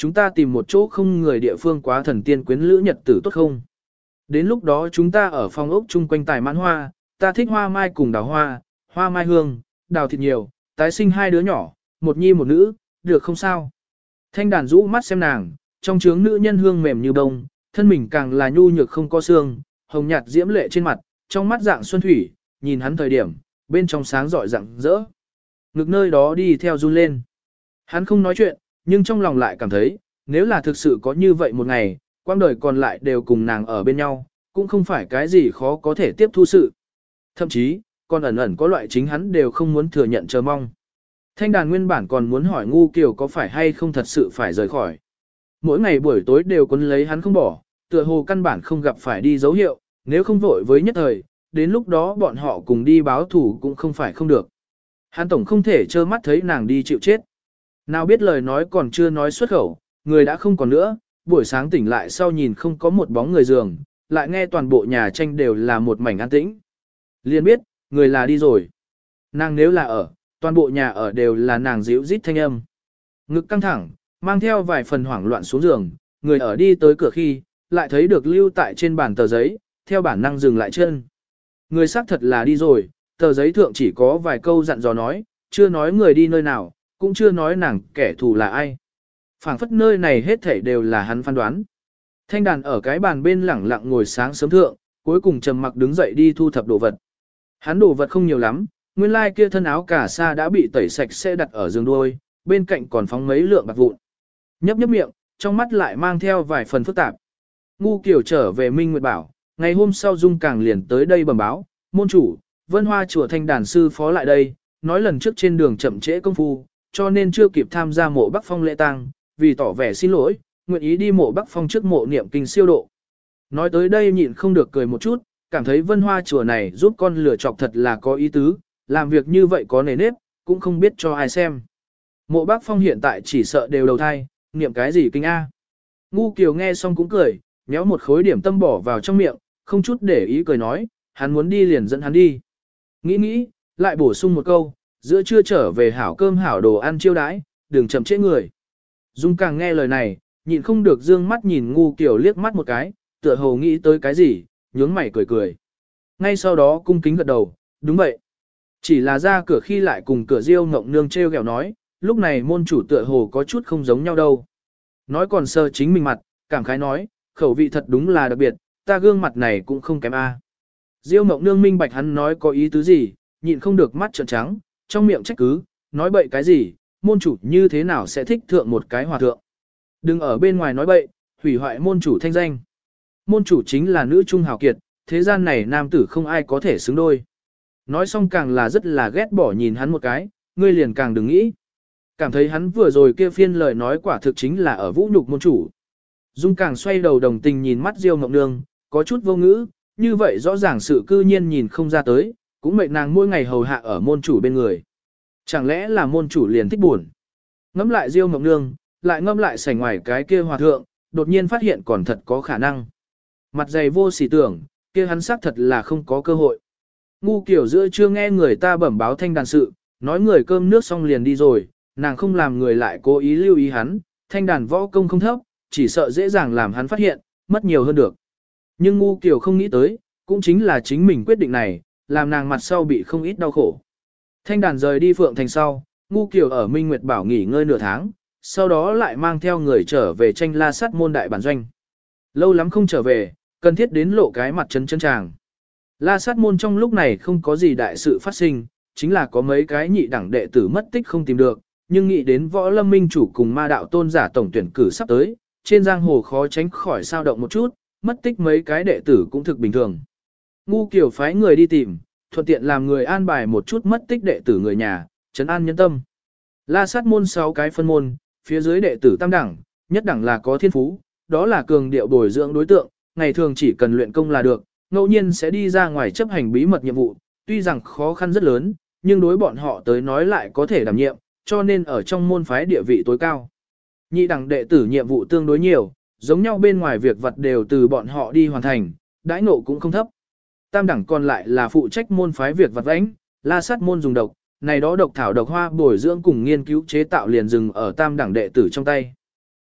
chúng ta tìm một chỗ không người địa phương quá thần tiên quyến lữ nhật tử tốt không? Đến lúc đó chúng ta ở phòng ốc chung quanh tài mãn hoa, ta thích hoa mai cùng đào hoa, hoa mai hương, đào thịt nhiều, tái sinh 2 đứa nhỏ, một nhi một nữ, được không sao? Thanh đàn rũ mắt xem nàng, trong trướng nữ nhân hương mềm như bông, thân mình càng là nhu nhược không có xương, hồng nhạt diễm lệ trên mặt, trong mắt dạng xuân thủy, nhìn hắn thời điểm, bên trong sáng rọi rạng rỡ. Ngực nơi đó đi theo run lên. Hắn không nói chuyện, nhưng trong lòng lại cảm thấy, nếu là thực sự có như vậy một ngày, quãng đời còn lại đều cùng nàng ở bên nhau, cũng không phải cái gì khó có thể tiếp thu sự. Thậm chí, còn ẩn ẩn có loại chính hắn đều không muốn thừa nhận chờ mong. Thanh đàn nguyên bản còn muốn hỏi Ngu Kiều có phải hay không thật sự phải rời khỏi. Mỗi ngày buổi tối đều quấn lấy hắn không bỏ, tựa hồ căn bản không gặp phải đi dấu hiệu, nếu không vội với nhất thời, đến lúc đó bọn họ cùng đi báo thủ cũng không phải không được. Hắn tổng không thể trơ mắt thấy nàng đi chịu chết. Nào biết lời nói còn chưa nói xuất khẩu, người đã không còn nữa, buổi sáng tỉnh lại sau nhìn không có một bóng người giường, lại nghe toàn bộ nhà tranh đều là một mảnh an tĩnh. Liền biết, người là đi rồi. Nàng nếu là ở, toàn bộ nhà ở đều là nàng dịu rít thanh âm. Ngực căng thẳng, mang theo vài phần hoảng loạn xuống giường, người ở đi tới cửa khi, lại thấy được lưu tại trên bàn tờ giấy, theo bản năng dừng lại chân. Người xác thật là đi rồi, tờ giấy thượng chỉ có vài câu dặn dò nói, chưa nói người đi nơi nào, cũng chưa nói nàng kẻ thù là ai. Phảng phất nơi này hết thảy đều là hắn phán đoán. Thanh đàn ở cái bàn bên lẳng lặng ngồi sáng sớm thượng, cuối cùng trầm mặc đứng dậy đi thu thập đồ vật. Hắn đồ vật không nhiều lắm, nguyên lai kia thân áo cà sa đã bị tẩy sạch sẽ đặt ở giường đôi, bên cạnh còn phóng mấy lượng bạc vụn. Nhấp nhấp miệng, trong mắt lại mang theo vài phần phức tạp. Ngu Kiều trở về Minh Nguyệt Bảo, ngày hôm sau Dung Càng liền tới đây bẩm báo, môn chủ, Vân Hoa chùa Thanh đàn sư phó lại đây, nói lần trước trên đường chậm trễ công phu, cho nên chưa kịp tham gia mộ Bắc Phong lễ tang, vì tỏ vẻ xin lỗi, nguyện ý đi mộ Bắc Phong trước mộ niệm kinh siêu độ. Nói tới đây nhịn không được cười một chút, cảm thấy Vân Hoa chùa này giúp con lửa chọc thật là có ý tứ, làm việc như vậy có nề nếp, cũng không biết cho ai xem. Mộ Bắc Phong hiện tại chỉ sợ đều đầu thai, niệm cái gì kinh A. Ngu Kiều nghe xong cũng cười, nhéo một khối điểm tâm bỏ vào trong miệng, không chút để ý cười nói, hắn muốn đi liền dẫn hắn đi. Nghĩ nghĩ, lại bổ sung một câu, giữa trưa trở về hảo cơm hảo đồ ăn chiêu đãi, đừng chậm trễ người. Dung Càng nghe lời này, nhịn không được dương mắt nhìn Ngu Kiều liếc mắt một cái, tựa hồ nghĩ tới cái gì, nhướng mày cười cười. Ngay sau đó cung kính gật đầu, đúng vậy. Chỉ là ra cửa khi lại cùng cửa Diêu Ngộng Nương treo ghẹo nói, lúc này môn chủ tựa hồ có chút không giống nhau đâu. Nói còn sờ chính mình mặt, cảm khái nói, khẩu vị thật đúng là đặc biệt, ta gương mặt này cũng không kém a. Diêu Ngộng Nương minh bạch hắn nói có ý tứ gì, nhịn không được mắt trợn trắng, trong miệng trách cứ, nói bậy cái gì, môn chủ như thế nào sẽ thích thượng một cái hòa thượng. Đừng ở bên ngoài nói bậy, hủy hoại môn chủ thanh danh. Môn chủ chính là nữ trung hào kiệt, thế gian này nam tử không ai có thể xứng đôi. Nói xong càng là rất là ghét bỏ nhìn hắn một cái, ngươi liền càng đừng nghĩ. Cảm thấy hắn vừa rồi kia phiên lời nói quả thực chính là ở vũ nhục môn chủ. Dung Càng xoay đầu đồng tình nhìn mắt Diêu Ngộng Nương, có chút vô ngữ, như vậy rõ ràng sự cư nhiên nhìn không ra tới, cũng mệnh nàng mỗi ngày hầu hạ ở môn chủ bên người. Chẳng lẽ là môn chủ liền thích buồn. Ngắm lại Diêu Ngộng Nương, lại ngâm lại sảnh ngoài cái kia hòa thượng, đột nhiên phát hiện còn thật có khả năng. Mặt dày vô sỉ tưởng, kia hắn xác thật là không có cơ hội. Ngu Kiều giữa chưa nghe người ta bẩm báo thanh đàn sự, nói người cơm nước xong liền đi rồi, nàng không làm người lại cố ý lưu ý hắn, thanh đàn võ công không thấp, chỉ sợ dễ dàng làm hắn phát hiện, mất nhiều hơn được. Nhưng Ngu Kiều không nghĩ tới, cũng chính là chính mình quyết định này, làm nàng mặt sau bị không ít đau khổ. Thanh đàn rời đi Phượng Thành sau, Ngu Kiều ở Minh Nguyệt Bảo nghỉ ngơi nửa tháng, sau đó lại mang theo người trở về tranh La Sát môn đại bản doanh. Lâu lắm không trở về, cần thiết đến lộ cái mặt chân tràng. La Sát môn trong lúc này không có gì đại sự phát sinh, chính là có mấy cái nhị đẳng đệ tử mất tích không tìm được, nhưng nghĩ đến Võ Lâm Minh chủ cùng Ma đạo tôn giả tổng tuyển cử sắp tới, trên giang hồ khó tránh khỏi sao động một chút, mất tích mấy cái đệ tử cũng thực bình thường. Ngu Kiều phái người đi tìm, thuận tiện làm người an bài một chút mất tích đệ tử người nhà, trấn an nhân tâm. La Sát môn 6 cái phân môn, phía dưới đệ tử tam đẳng, nhất đẳng là có thiên phú, đó là cường điệu bồi dưỡng đối tượng, ngày thường chỉ cần luyện công là được, ngẫu nhiên sẽ đi ra ngoài chấp hành bí mật nhiệm vụ, tuy rằng khó khăn rất lớn, nhưng đối bọn họ tới nói lại có thể đảm nhiệm, cho nên ở trong môn phái địa vị tối cao. Nhị đẳng đệ tử nhiệm vụ tương đối nhiều, giống nhau bên ngoài việc vật đều từ bọn họ đi hoàn thành, đãi ngộ cũng không thấp. Tam đẳng còn lại là phụ trách môn phái việc vật vãnh, La Sát môn dùng độc, này đó độc thảo độc hoa bồi dưỡng cùng nghiên cứu chế tạo liền dừng ở tam đẳng đệ tử trong tay.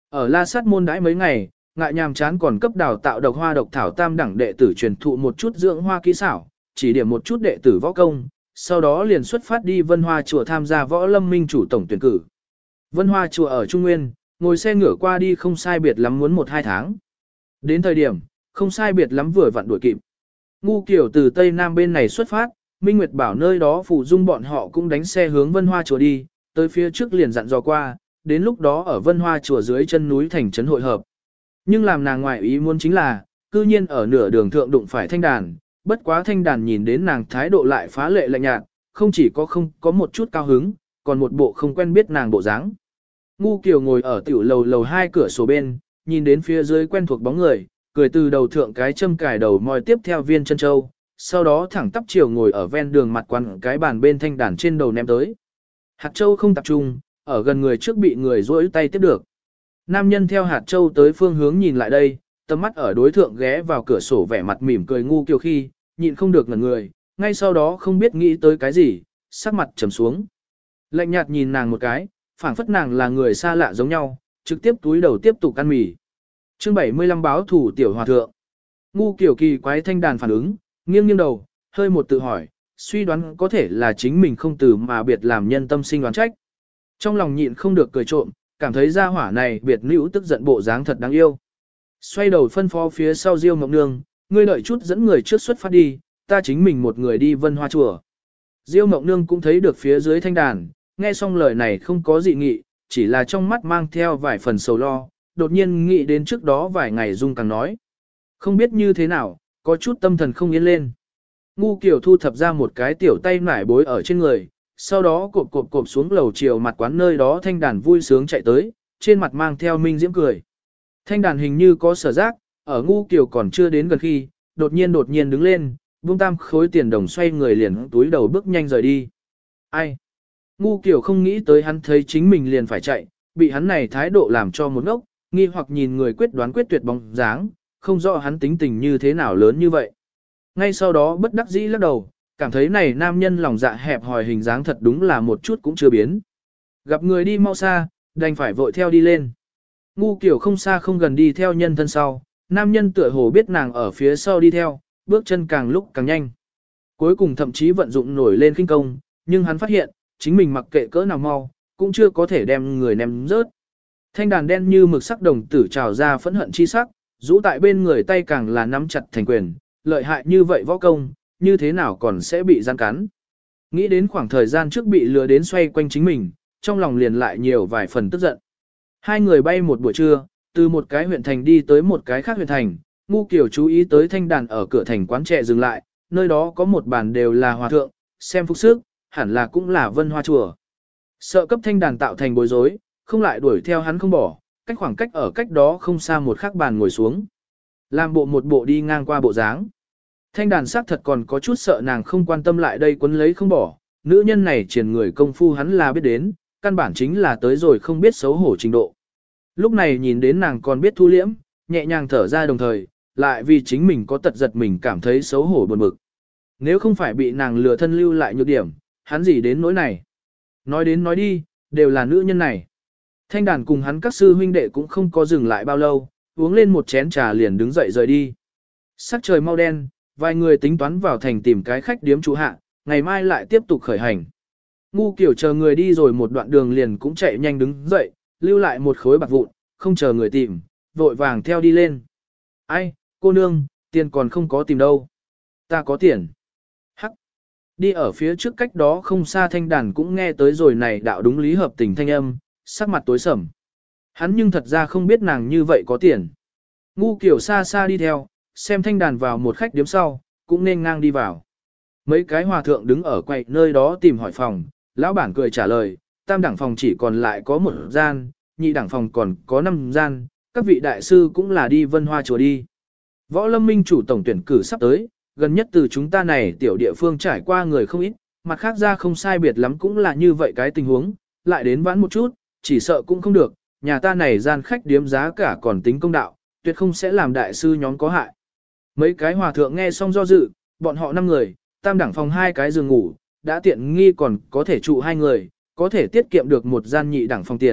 Ở La Sát môn đãi mấy ngày, ngại nhàm chán còn cấp đào tạo độc hoa độc thảo tam đẳng đệ tử truyền thụ một chút dưỡng hoa kỹ xảo, chỉ điểm một chút đệ tử võ công, sau đó liền xuất phát đi Vân Hoa chùa tham gia võ lâm minh chủ tổng tuyển cử. Vân Hoa chùa ở Trung Nguyên, ngồi xe ngựa qua đi không sai biệt lắm muốn 1-2 tháng. Đến thời điểm, không sai biệt lắm vừa vặn đuổi kịp. Ngu Kiều từ Tây Nam bên này xuất phát, Minh Nguyệt bảo nơi đó phụ dung bọn họ cũng đánh xe hướng Vân Hoa chùa đi, tới phía trước liền dặn dò qua, đến lúc đó ở Vân Hoa chùa dưới chân núi thành trấn hội hợp. Nhưng làm nàng ngoại ý muốn chính là, cư nhiên ở nửa đường thượng đụng phải Thanh Đàn, bất quá Thanh Đàn nhìn đến nàng thái độ lại phá lệ lạnh nhạt, không chỉ không có một chút cao hứng, còn một bộ không quen biết nàng bộ dáng. Ngu Kiều ngồi ở tiểu lầu 2 cửa sổ bên, nhìn đến phía dưới quen thuộc bóng người, cười từ đầu thượng cái châm cài đầu môi tiếp theo viên chân châu, sau đó thẳng tắp chiều ngồi ở ven đường mặt quán cái bàn bên Thanh Đàn trên đầu ném tới. Hạt châu không tập trung, ở gần người trước bị người duỗi tay tiếp được. Nam nhân theo hạt châu tới phương hướng nhìn lại đây, tầm mắt ở đối thượng ghé vào cửa sổ vẻ mặt mỉm cười Ngu Kiều khi, nhịn không được ngẩn người, ngay sau đó không biết nghĩ tới cái gì, sắc mặt trầm xuống. Lạnh nhạt nhìn nàng một cái, phảng phất nàng là người xa lạ giống nhau, trực tiếp túi đầu tiếp tục ăn mì. Chương 75 báo thủ tiểu hòa thượng. Ngu Kiều kỳ quái Thanh Đàn phản ứng, nghiêng đầu, hơi một tự hỏi, suy đoán có thể là chính mình không từ mà biệt làm nhân tâm sinh đoán trách. Trong lòng nhịn không được cười trộm, cảm thấy gia hỏa này biệt nữ tức giận bộ dáng thật đáng yêu. Xoay đầu phân phó phía sau Diêu Mộng Nương, ngươi đợi chút dẫn người trước xuất phát đi, ta chính mình một người đi Vân Hoa chùa. Diêu Mộng Nương cũng thấy được phía dưới Thanh Đàn, nghe xong lời này không có dị nghị, chỉ là trong mắt mang theo vài phần sầu lo, đột nhiên nghĩ đến trước đó vài ngày Dung càng nói. Không biết như thế nào, có chút tâm thần không yên lên. Ngu Kiều thu thập ra một cái tiểu tay nải bối ở trên người, sau đó cộp xuống lầu chiều mặt quán nơi đó Thanh Đàn vui sướng chạy tới, trên mặt mang theo minh diễm cười. Thanh Đàn hình như có sở giác, ở Ngu Kiều còn chưa đến gần khi, đột nhiên đứng lên, buông tam khối tiền đồng xoay người liền túi đầu bước nhanh rời đi. Ai? Ngu Kiều không nghĩ tới hắn thấy chính mình liền phải chạy, bị hắn này thái độ làm cho một ngốc, nghi hoặc nhìn người quyết đoán quyết tuyệt bóng dáng, không rõ hắn tính tình như thế nào lớn như vậy. Ngay sau đó bất đắc dĩ lắc đầu, cảm thấy này nam nhân lòng dạ hẹp hòi hình dáng thật đúng là một chút cũng chưa biến. Gặp người đi mau xa, đành phải vội theo đi lên. Ngu Kiều không xa không gần đi theo nhân thân sau, nam nhân tựa hồ biết nàng ở phía sau đi theo, bước chân càng lúc càng nhanh. Cuối cùng thậm chí vận dụng nổi lên khinh công, nhưng hắn phát hiện, chính mình mặc kệ cỡ nào mau, cũng chưa có thể đem người ném rớt. Thanh Đàn đen như mực sắc đồng tử trào ra phẫn hận chi sắc, rũ tại bên người tay càng là nắm chặt thành quyền, lợi hại như vậy võ công, như thế nào còn sẽ bị gian cắn. Nghĩ đến khoảng thời gian trước bị lừa đến xoay quanh chính mình, trong lòng liền lại nhiều vài phần tức giận. Hai người bay một buổi trưa, từ một cái huyện thành đi tới một cái khác huyện thành, Ngu Kiều chú ý tới Thanh Đàn ở cửa thành quán trẻ dừng lại, nơi đó có một bàn đều là hòa thượng, xem phục sức, hẳn là cũng là Vân Hoa chùa. Sợ cấp Thanh Đàn tạo thành bối rối, không lại đuổi theo hắn không bỏ, cách khoảng cách ở cách đó không xa một khắc bàn ngồi xuống. Làm bộ một bộ đi ngang qua bộ dáng. Thanh Đàn xác thật còn có chút sợ nàng không quan tâm lại đây quấn lấy không bỏ, nữ nhân này triển người công phu hắn là biết đến, căn bản chính là tới rồi không biết xấu hổ trình độ. Lúc này nhìn đến nàng còn biết thu liễm, nhẹ nhàng thở ra đồng thời, lại vì chính mình có tật giật mình cảm thấy xấu hổ buồn bực. Nếu không phải bị nàng lừa thân lưu lại nhược điểm, hắn gì đến nỗi này. Nói đến nói đi, đều là nữ nhân này. Thanh Đàn cùng hắn các sư huynh đệ cũng không có dừng lại bao lâu, uống lên một chén trà liền đứng dậy rời đi. Sắc trời mau đen, vài người tính toán vào thành tìm cái khách điếm trú hạ, ngày mai lại tiếp tục khởi hành. Ngu Kiều chờ người đi rồi một đoạn đường liền cũng chạy nhanh đứng dậy, lưu lại một khối bạc vụn, không chờ người tìm, vội vàng theo đi lên. Ai, cô nương, tiền còn không có tìm đâu. Ta có tiền. Hắc. Đi ở phía trước cách đó không xa Thanh Đàn cũng nghe tới rồi này đạo đúng lý hợp tình thanh âm, sắc mặt tối sầm. Hắn nhưng thật ra không biết nàng như vậy có tiền. Ngu Kiều xa xa đi theo, xem Thanh Đàn vào một khách điếm sau, cũng nên ngang đi vào. Mấy cái hòa thượng đứng ở quầy nơi đó tìm hỏi phòng, lão bản cười trả lời, tam đẳng phòng chỉ còn lại có một gian, nhị đẳng phòng còn có 5 gian, các vị đại sư cũng là đi Vân Hoa chùa đi. Võ Lâm Minh chủ tổng tuyển cử sắp tới, gần nhất từ chúng ta này tiểu địa phương trải qua người không ít, mặt khác ra không sai biệt lắm cũng là như vậy cái tình huống, lại đến vãn một chút, chỉ sợ cũng không được, nhà ta này gian khách điếm giá cả còn tính công đạo, tuyệt không sẽ làm đại sư nhóm có hại. Mấy cái hòa thượng nghe xong do dự, bọn họ 5 người, tam đẳng phòng 2 cái giường ngủ, đã tiện nghi còn có thể trụ 2 người, có thể tiết kiệm được một gian nhị đẳng phòng tiền,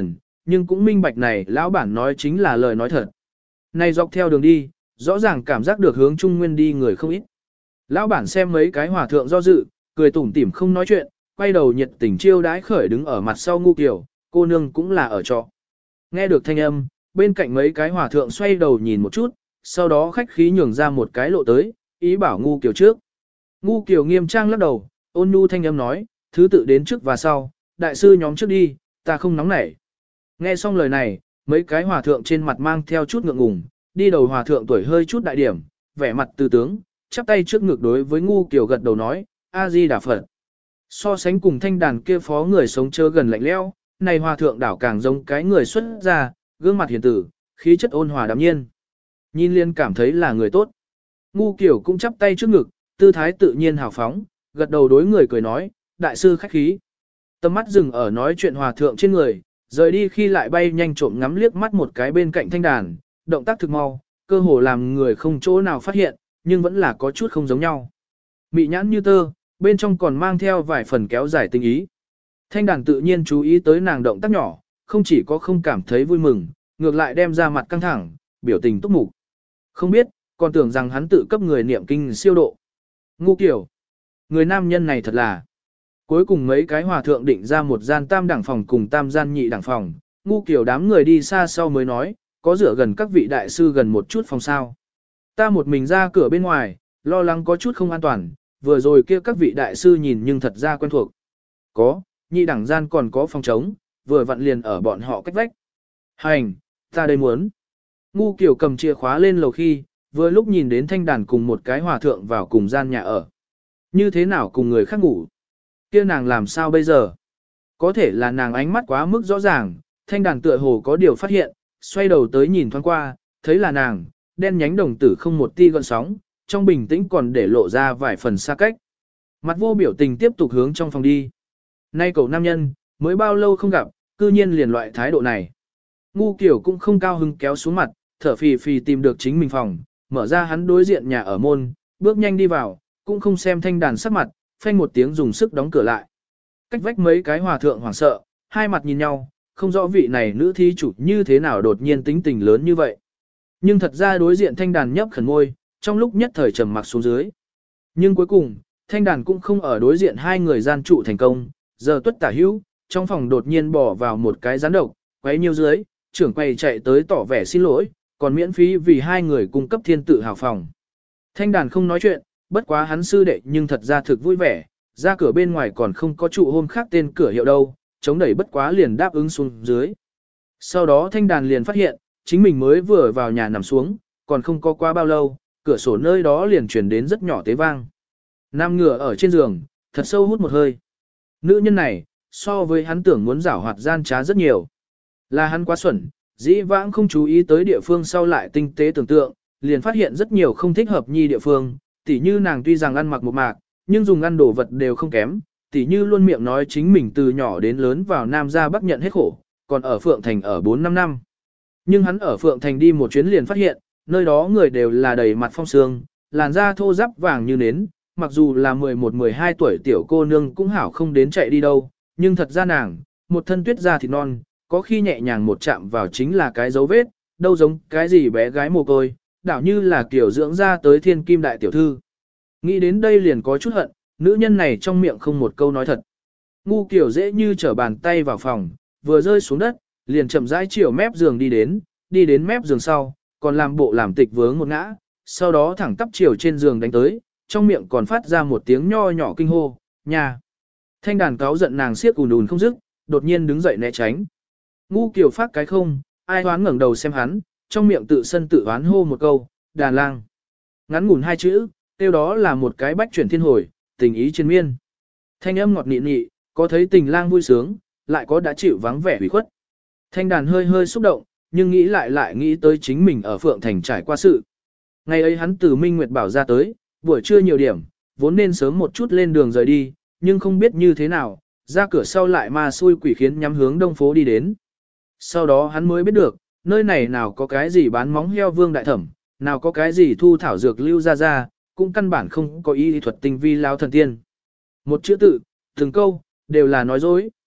nhưng cũng minh bạch này lão bản nói chính là lời nói thật. Này dọc theo đường đi, rõ ràng cảm giác được hướng Trung Nguyên đi người không ít. Lão bản xem mấy cái hòa thượng do dự, cười tủm tỉm không nói chuyện, quay đầu nhiệt tình chiêu đãi khởi đứng ở mặt sau Ngu Kiều, cô nương cũng là ở trọ. Nghe được thanh âm, bên cạnh mấy cái hòa thượng xoay đầu nhìn một chút, sau đó khách khí nhường ra một cái lộ tới, ý bảo Ngu Kiều trước. Ngu Kiều nghiêm trang lắc đầu, ôn nhu thanh âm nói, thứ tự đến trước và sau, đại sư nhóm trước đi, ta không nóng nảy. Nghe xong lời này, mấy cái hòa thượng trên mặt mang theo chút ngượng ngùng, đi đầu hòa thượng tuổi hơi chút đại điểm, vẻ mặt từ tướng, chắp tay trước ngực đối với Ngu Kiều gật đầu nói, A-di Đà Phật. So sánh cùng thanh đàn kia phó người sống chớ gần lạnh lẽo, này hòa thượng đảo càng giống cái người xuất gia, gương mặt hiền tử, khí chất ôn hòa đạm nhiên. Nhìn liên cảm thấy là người tốt. Ngu Kiều cũng chắp tay trước ngực, tư thái tự nhiên hào phóng, gật đầu đối người cười nói, đại sư khách khí. Tầm mắt dừng ở nói chuyện hòa thượng trên người, rời đi khi lại bay nhanh trộm ngắm liếc mắt một cái bên cạnh thanh đàn, động tác thực mau, cơ hồ làm người không chỗ nào phát hiện, nhưng vẫn là có chút không giống nhau. Mị nhãn như tơ, bên trong còn mang theo vài phần kéo dài tình ý. Thanh đàn tự nhiên chú ý tới nàng động tác nhỏ, không chỉ có không cảm thấy vui mừng, ngược lại đem ra mặt căng thẳng, biểu tình túc mục. Không biết, còn tưởng rằng hắn tự cấp người niệm kinh siêu độ. Ngu Kiều, người nam nhân này thật là. Cuối cùng mấy cái hòa thượng định ra một gian tam đẳng phòng cùng tam gian nhị đẳng phòng, Ngu Kiều đám người đi xa sau mới nói, có rửa gần các vị đại sư gần một chút phòng sao. Ta một mình ra cửa bên ngoài, lo lắng có chút không an toàn, vừa rồi kia các vị đại sư nhìn nhưng thật ra quen thuộc. Có, nhị đẳng gian còn có phòng trống, vừa vặn liền ở bọn họ cách vách. Hành, ta đây muốn. Ngu Kiều cầm chìa khóa lên lầu khi, vừa lúc nhìn đến thanh đàn cùng một cái hòa thượng vào cùng gian nhà ở. Như thế nào cùng người khác ngủ? Kia nàng làm sao bây giờ? Có thể là nàng ánh mắt quá mức rõ ràng, thanh đàn tựa hồ có điều phát hiện, xoay đầu tới nhìn thoáng qua, thấy là nàng, đen nhánh đồng tử không một ti gợn sóng, trong bình tĩnh còn để lộ ra vài phần xa cách. Mặt vô biểu tình tiếp tục hướng trong phòng đi. Nay cậu nam nhân, mới bao lâu không gặp, cư nhiên liền loại thái độ này. Ngu Kiều cũng không cao hứng kéo xuống mặt, thở phì phì tìm được chính mình phòng, mở ra hắn đối diện nhà ở môn, bước nhanh đi vào, cũng không xem thanh đàn sắc mặt, phanh một tiếng dùng sức đóng cửa lại. Cách vách mấy cái hòa thượng hoảng sợ, hai mặt nhìn nhau, không rõ vị này nữ thí chủ như thế nào đột nhiên tính tình lớn như vậy. Nhưng thật ra đối diện thanh đàn nhấp khẩn môi, trong lúc nhất thời trầm mặc xuống dưới. Nhưng cuối cùng, thanh đàn cũng không ở đối diện hai người gian trụ thành công, giờ tuất tả hữu, trong phòng đột nhiên bỏ vào một cái rắn độc, quấy nhiêu dưới, trưởng quầy chạy tới tỏ vẻ xin lỗi, còn miễn phí vì hai người cung cấp thiên tự hào phòng. Thanh đàn không nói chuyện, bất quá hắn sư đệ nhưng thật ra thực vui vẻ, ra cửa bên ngoài còn không có trụ hôm khác tên cửa hiệu đâu, chống đẩy bất quá liền đáp ứng xuống dưới. Sau đó thanh đàn liền phát hiện, chính mình mới vừa vào nhà nằm xuống, còn không có qua bao lâu, cửa sổ nơi đó liền truyền đến rất nhỏ tế vang. Nam ngửa ở trên giường, thật sâu hút một hơi. Nữ nhân này, so với hắn tưởng muốn giảo hoạt gian trá rất nhiều. Là hắn quá xuẩn, dĩ vãng không chú ý tới địa phương sau lại tinh tế tưởng tượng, liền phát hiện rất nhiều không thích hợp nhi địa phương, tỉ như nàng tuy rằng ăn mặc một mạc, nhưng dùng ăn đồ vật đều không kém, tỉ như luôn miệng nói chính mình từ nhỏ đến lớn vào Nam ra Bắc nhận hết khổ, còn ở Phượng Thành ở 4-5 năm. Nhưng hắn ở Phượng Thành đi một chuyến liền phát hiện, nơi đó người đều là đầy mặt phong sương, làn da thô ráp vàng như nến, mặc dù là 11-12 tuổi tiểu cô nương cũng hảo không đến chạy đi đâu, nhưng thật ra nàng, một thân tuyết da thịt non, có khi nhẹ nhàng một chạm vào chính là cái dấu vết, đâu giống cái gì bé gái mồ côi, đảo như là kiểu dưỡng ra tới thiên kim đại tiểu thư. Nghĩ đến đây liền có chút hận, nữ nhân này trong miệng không một câu nói thật. Ngu kiểu dễ như trở bàn tay vào phòng, vừa rơi xuống đất, liền chậm rãi chiều mép giường đi đến mép giường sau, còn làm bộ làm tịch vướng một ngã, sau đó thẳng tắp chiều trên giường đánh tới, trong miệng còn phát ra một tiếng nho nhỏ kinh hô, nhà. Thanh đàn cáo giận nàng siết ùn ùn không dứt, đột nhiên đứng dậy né tránh. Ngu kiểu phát cái không, ai hoán ngẩng đầu xem hắn, trong miệng tự sân tự hoán hô một câu, đàn lang. Ngắn ngủn hai chữ, tiêu đó là một cái bách chuyển thiên hồi, tình ý trên miên. Thanh âm ngọt nị nị, có thấy tình lang vui sướng, lại có đã chịu vắng vẻ hủy khuất. Thanh đàn hơi hơi xúc động, nhưng nghĩ lại nghĩ tới chính mình ở Phượng Thành trải qua sự. Ngày ấy hắn từ Minh Nguyệt Bảo ra tới, buổi trưa nhiều điểm, vốn nên sớm một chút lên đường rời đi, nhưng không biết như thế nào, ra cửa sau lại ma xui quỷ khiến nhắm hướng đông phố đi đến. Sau đó hắn mới biết được, nơi này nào có cái gì bán móng heo vương đại thẩm, nào có cái gì thu thảo dược lưu ra, cũng căn bản không có ý thuật tinh vi lao thần tiên. Một chữ tự, từng câu, đều là nói dối.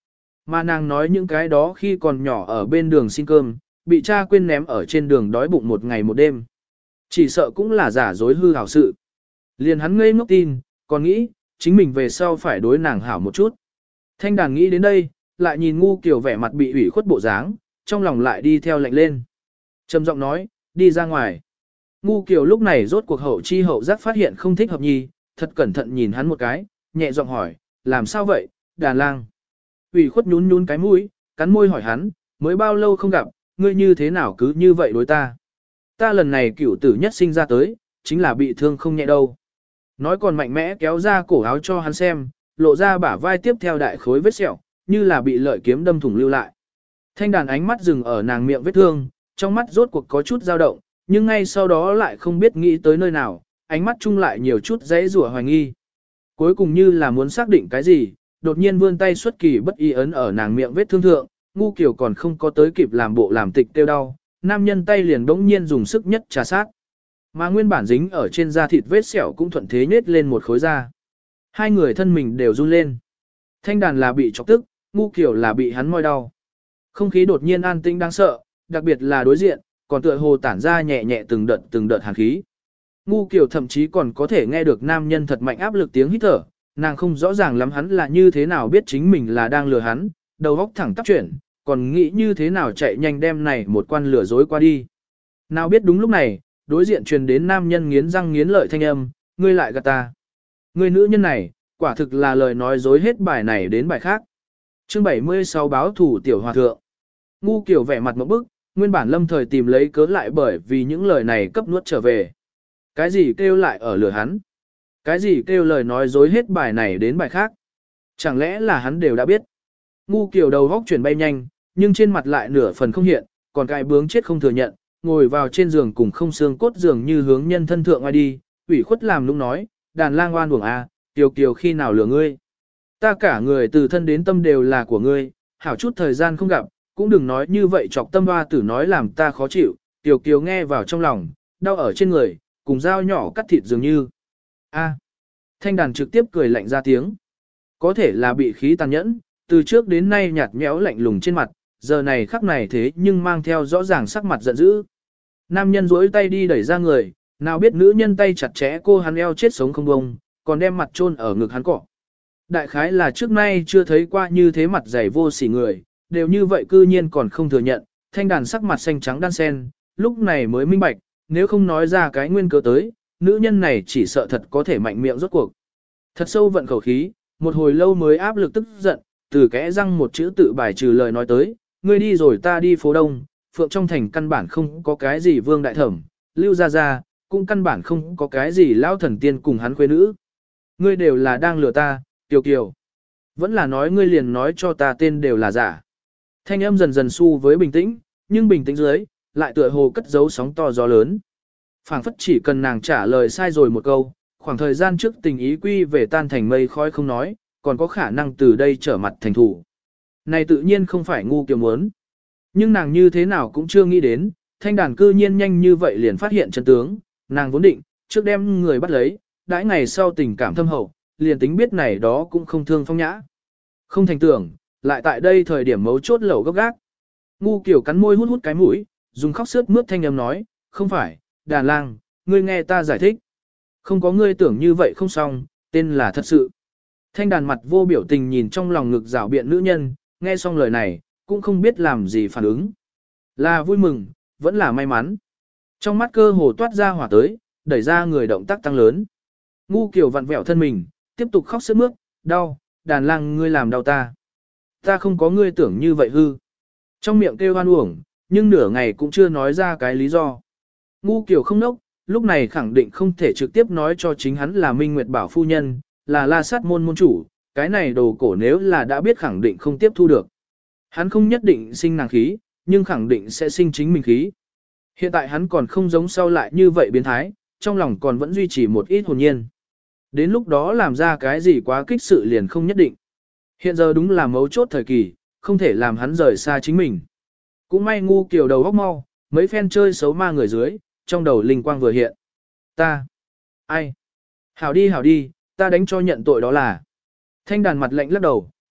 Mà nàng nói những cái đó khi còn nhỏ ở bên đường xin cơm, bị cha quên ném ở trên đường đói bụng một ngày một đêm. Chỉ sợ cũng là giả dối hư hảo sự. Liền hắn ngây ngốc tin, còn nghĩ, chính mình về sau phải đối nàng hảo một chút. Thanh đàn nghĩ đến đây, lại nhìn ngu kiểu vẻ mặt bị ủy khuất bộ dáng, trong lòng lại đi theo lệnh lên. Trầm giọng nói, đi ra ngoài. Ngu kiểu lúc này rốt cuộc hậu chi hậu giác phát hiện không thích hợp nhi, thật cẩn thận nhìn hắn một cái, nhẹ giọng hỏi, làm sao vậy, đàn lang. Ủy khuất nhún nhún cái mũi, cắn môi hỏi hắn, mới bao lâu không gặp, ngươi như thế nào cứ như vậy đối ta. Ta lần này cửu tử nhất sinh ra tới, chính là bị thương không nhẹ đâu. Nói còn mạnh mẽ kéo ra cổ áo cho hắn xem, lộ ra bả vai tiếp theo đại khối vết sẹo, như là bị lợi kiếm đâm thủng lưu lại. Thanh đàn ánh mắt dừng ở nàng miệng vết thương, trong mắt rốt cuộc có chút dao động, nhưng ngay sau đó lại không biết nghĩ tới nơi nào, ánh mắt chung lại nhiều chút dãy rủa hoài nghi. Cuối cùng như là muốn xác định cái gì, đột nhiên vươn tay xuất kỳ bất ý ấn ở nàng miệng vết thương thượng, ngu kiểu còn không có tới kịp làm bộ làm tịch tiêu đau, nam nhân tay liền đống nhiên dùng sức nhất trà sát. Mà nguyên bản dính ở trên da thịt vết sẹo cũng thuận thế nhết lên một khối da. Hai người thân mình đều run lên. Thanh đàn là bị chọc tức, ngu kiểu là bị hắn moi đau. Không khí đột nhiên an tĩnh đáng sợ, đặc biệt là đối diện, còn tựa hồ tản ra nhẹ nhẹ từng đợt hàn khí. Ngu kiểu thậm chí còn có thể nghe được nam nhân thật mạnh áp lực tiếng hít thở, nàng không rõ ràng lắm hắn là như thế nào biết chính mình là đang lừa hắn, đầu óc thẳng tắp chuyển, còn nghĩ như thế nào chạy nhanh đem này một quan lừa dối qua đi. Nào biết đúng lúc này, đối diện truyền đến nam nhân nghiến răng nghiến lợi thanh âm, ngươi lại gạt ta. Ngươi nữ nhân này, quả thực là lời nói dối hết bài này đến bài khác. Chương 76 báo thủ tiểu hòa thượng. Ngu kiểu vẻ mặt một bức, nguyên bản lâm thời tìm lấy cớ lại bởi vì những lời này cấp nuốt trở về. Cái gì kêu lại ở lửa hắn? Cái gì kêu lời nói dối hết bài này đến bài khác? Chẳng lẽ là hắn đều đã biết? Ngu kiểu đầu góc chuyển bay nhanh, nhưng trên mặt lại nửa phần không hiện, còn cái bướng chết không thừa nhận, ngồi vào trên giường cùng không xương cốt giường như hướng nhân thân thượng ai đi, ủy khuất làm nũng nói, đàn lang oan uổng a, Kiều Kiều khi nào lừa ngươi? Ta cả người từ thân đến tâm đều là của ngươi, hảo chút thời gian không gặp, cũng đừng nói như vậy chọc tâm hoa tử nói làm ta khó chịu, Kiều Kiều nghe vào trong lòng, đau ở trên người, cùng dao nhỏ cắt thịt dường như. A. Thanh đàn trực tiếp cười lạnh ra tiếng. Có thể là bị khí tàn nhẫn, từ trước đến nay nhạt nhẽo lạnh lùng trên mặt, giờ này khắc này thế nhưng mang theo rõ ràng sắc mặt giận dữ. Nam nhân duỗi tay đi đẩy ra người, nào biết nữ nhân tay chặt chẽ cô hắn eo chết sống không bông, còn đem mặt chôn ở ngực hắn cọ. Đại khái là trước nay chưa thấy qua như thế mặt dày vô sỉ người, đều như vậy cư nhiên còn không thừa nhận, thanh đàn sắc mặt xanh trắng đan sen, lúc này mới minh bạch, nếu không nói ra cái nguyên cớ tới, nữ nhân này chỉ sợ thật có thể mạnh miệng rốt cuộc. Thật sâu vận khẩu khí, một hồi lâu mới áp lực tức giận, từ kẽ răng một chữ tự bài trừ lời nói tới, ngươi đi rồi ta đi phố đông, phượng trong thành căn bản không có cái gì vương đại thẩm, lưu ra ra, cũng căn bản không có cái gì lão thần tiên cùng hắn khuê nữ. Ngươi đều là đang lừa ta, Kiều Kiều. Vẫn là nói ngươi liền nói cho ta tên đều là giả. Thanh âm dần dần xu với bình tĩnh, nhưng bình tĩnh dưới, lại tựa hồ cất giấu sóng to gió lớn. Phảng phất chỉ cần nàng trả lời sai rồi một câu, khoảng thời gian trước tình ý quy về tan thành mây khói không nói, còn có khả năng từ đây trở mặt thành thủ. Này tự nhiên không phải ngu Kiều muốn. Nhưng nàng như thế nào cũng chưa nghĩ đến, thanh đàn cư nhiên nhanh như vậy liền phát hiện chân tướng, nàng vốn định, trước đem người bắt lấy, đãi ngày sau tình cảm thâm hậu, liền tính biết này đó cũng không thương phong nhã. Không thành tưởng, lại tại đây thời điểm mấu chốt lẩu gốc gác. Ngu Kiều cắn môi hút hút cái mũi, dùng khóc sướt mướt thanh âm nói, không phải, đàn lang, ngươi nghe ta giải thích. Không có ngươi tưởng như vậy không xong, tên là thật sự. Thanh đàn mặt vô biểu tình nhìn trong lòng ngực rảo biện nữ nhân, nghe xong lời này, cũng không biết làm gì phản ứng. Là vui mừng, vẫn là may mắn. Trong mắt cơ hồ toát ra hỏa tới, đẩy ra người động tác tăng lớn. Ngu Kiều vặn vẹo thân mình, tiếp tục khóc sướt mướt, đau, đàn lang ngươi làm đau ta. Ta không có ngươi tưởng như vậy hư. Trong miệng kêu hoan uổng, nhưng nửa ngày cũng chưa nói ra cái lý do. Ngu Kiều không nốc, lúc này khẳng định không thể trực tiếp nói cho chính hắn là Minh Nguyệt Bảo phu nhân, là La Sát môn môn chủ, cái này đồ cổ nếu là đã biết khẳng định không tiếp thu được. Hắn không nhất định sinh nàng khí, nhưng khẳng định sẽ sinh chính mình khí. Hiện tại hắn còn không giống sau lại như vậy biến thái, trong lòng còn vẫn duy trì một ít hồn nhiên. Đến lúc đó làm ra cái gì quá kích sự liền không nhất định. Hiện giờ đúng là mấu chốt thời kỳ, không thể làm hắn rời xa chính mình. Cũng may ngu Kiều đầu góc mau, mấy phen chơi xấu ma người dưới, trong đầu linh quang vừa hiện. Ta. Ai? Hảo đi, ta đánh cho nhận tội đó là. Thanh đàn mặt lạnh lắc đầu,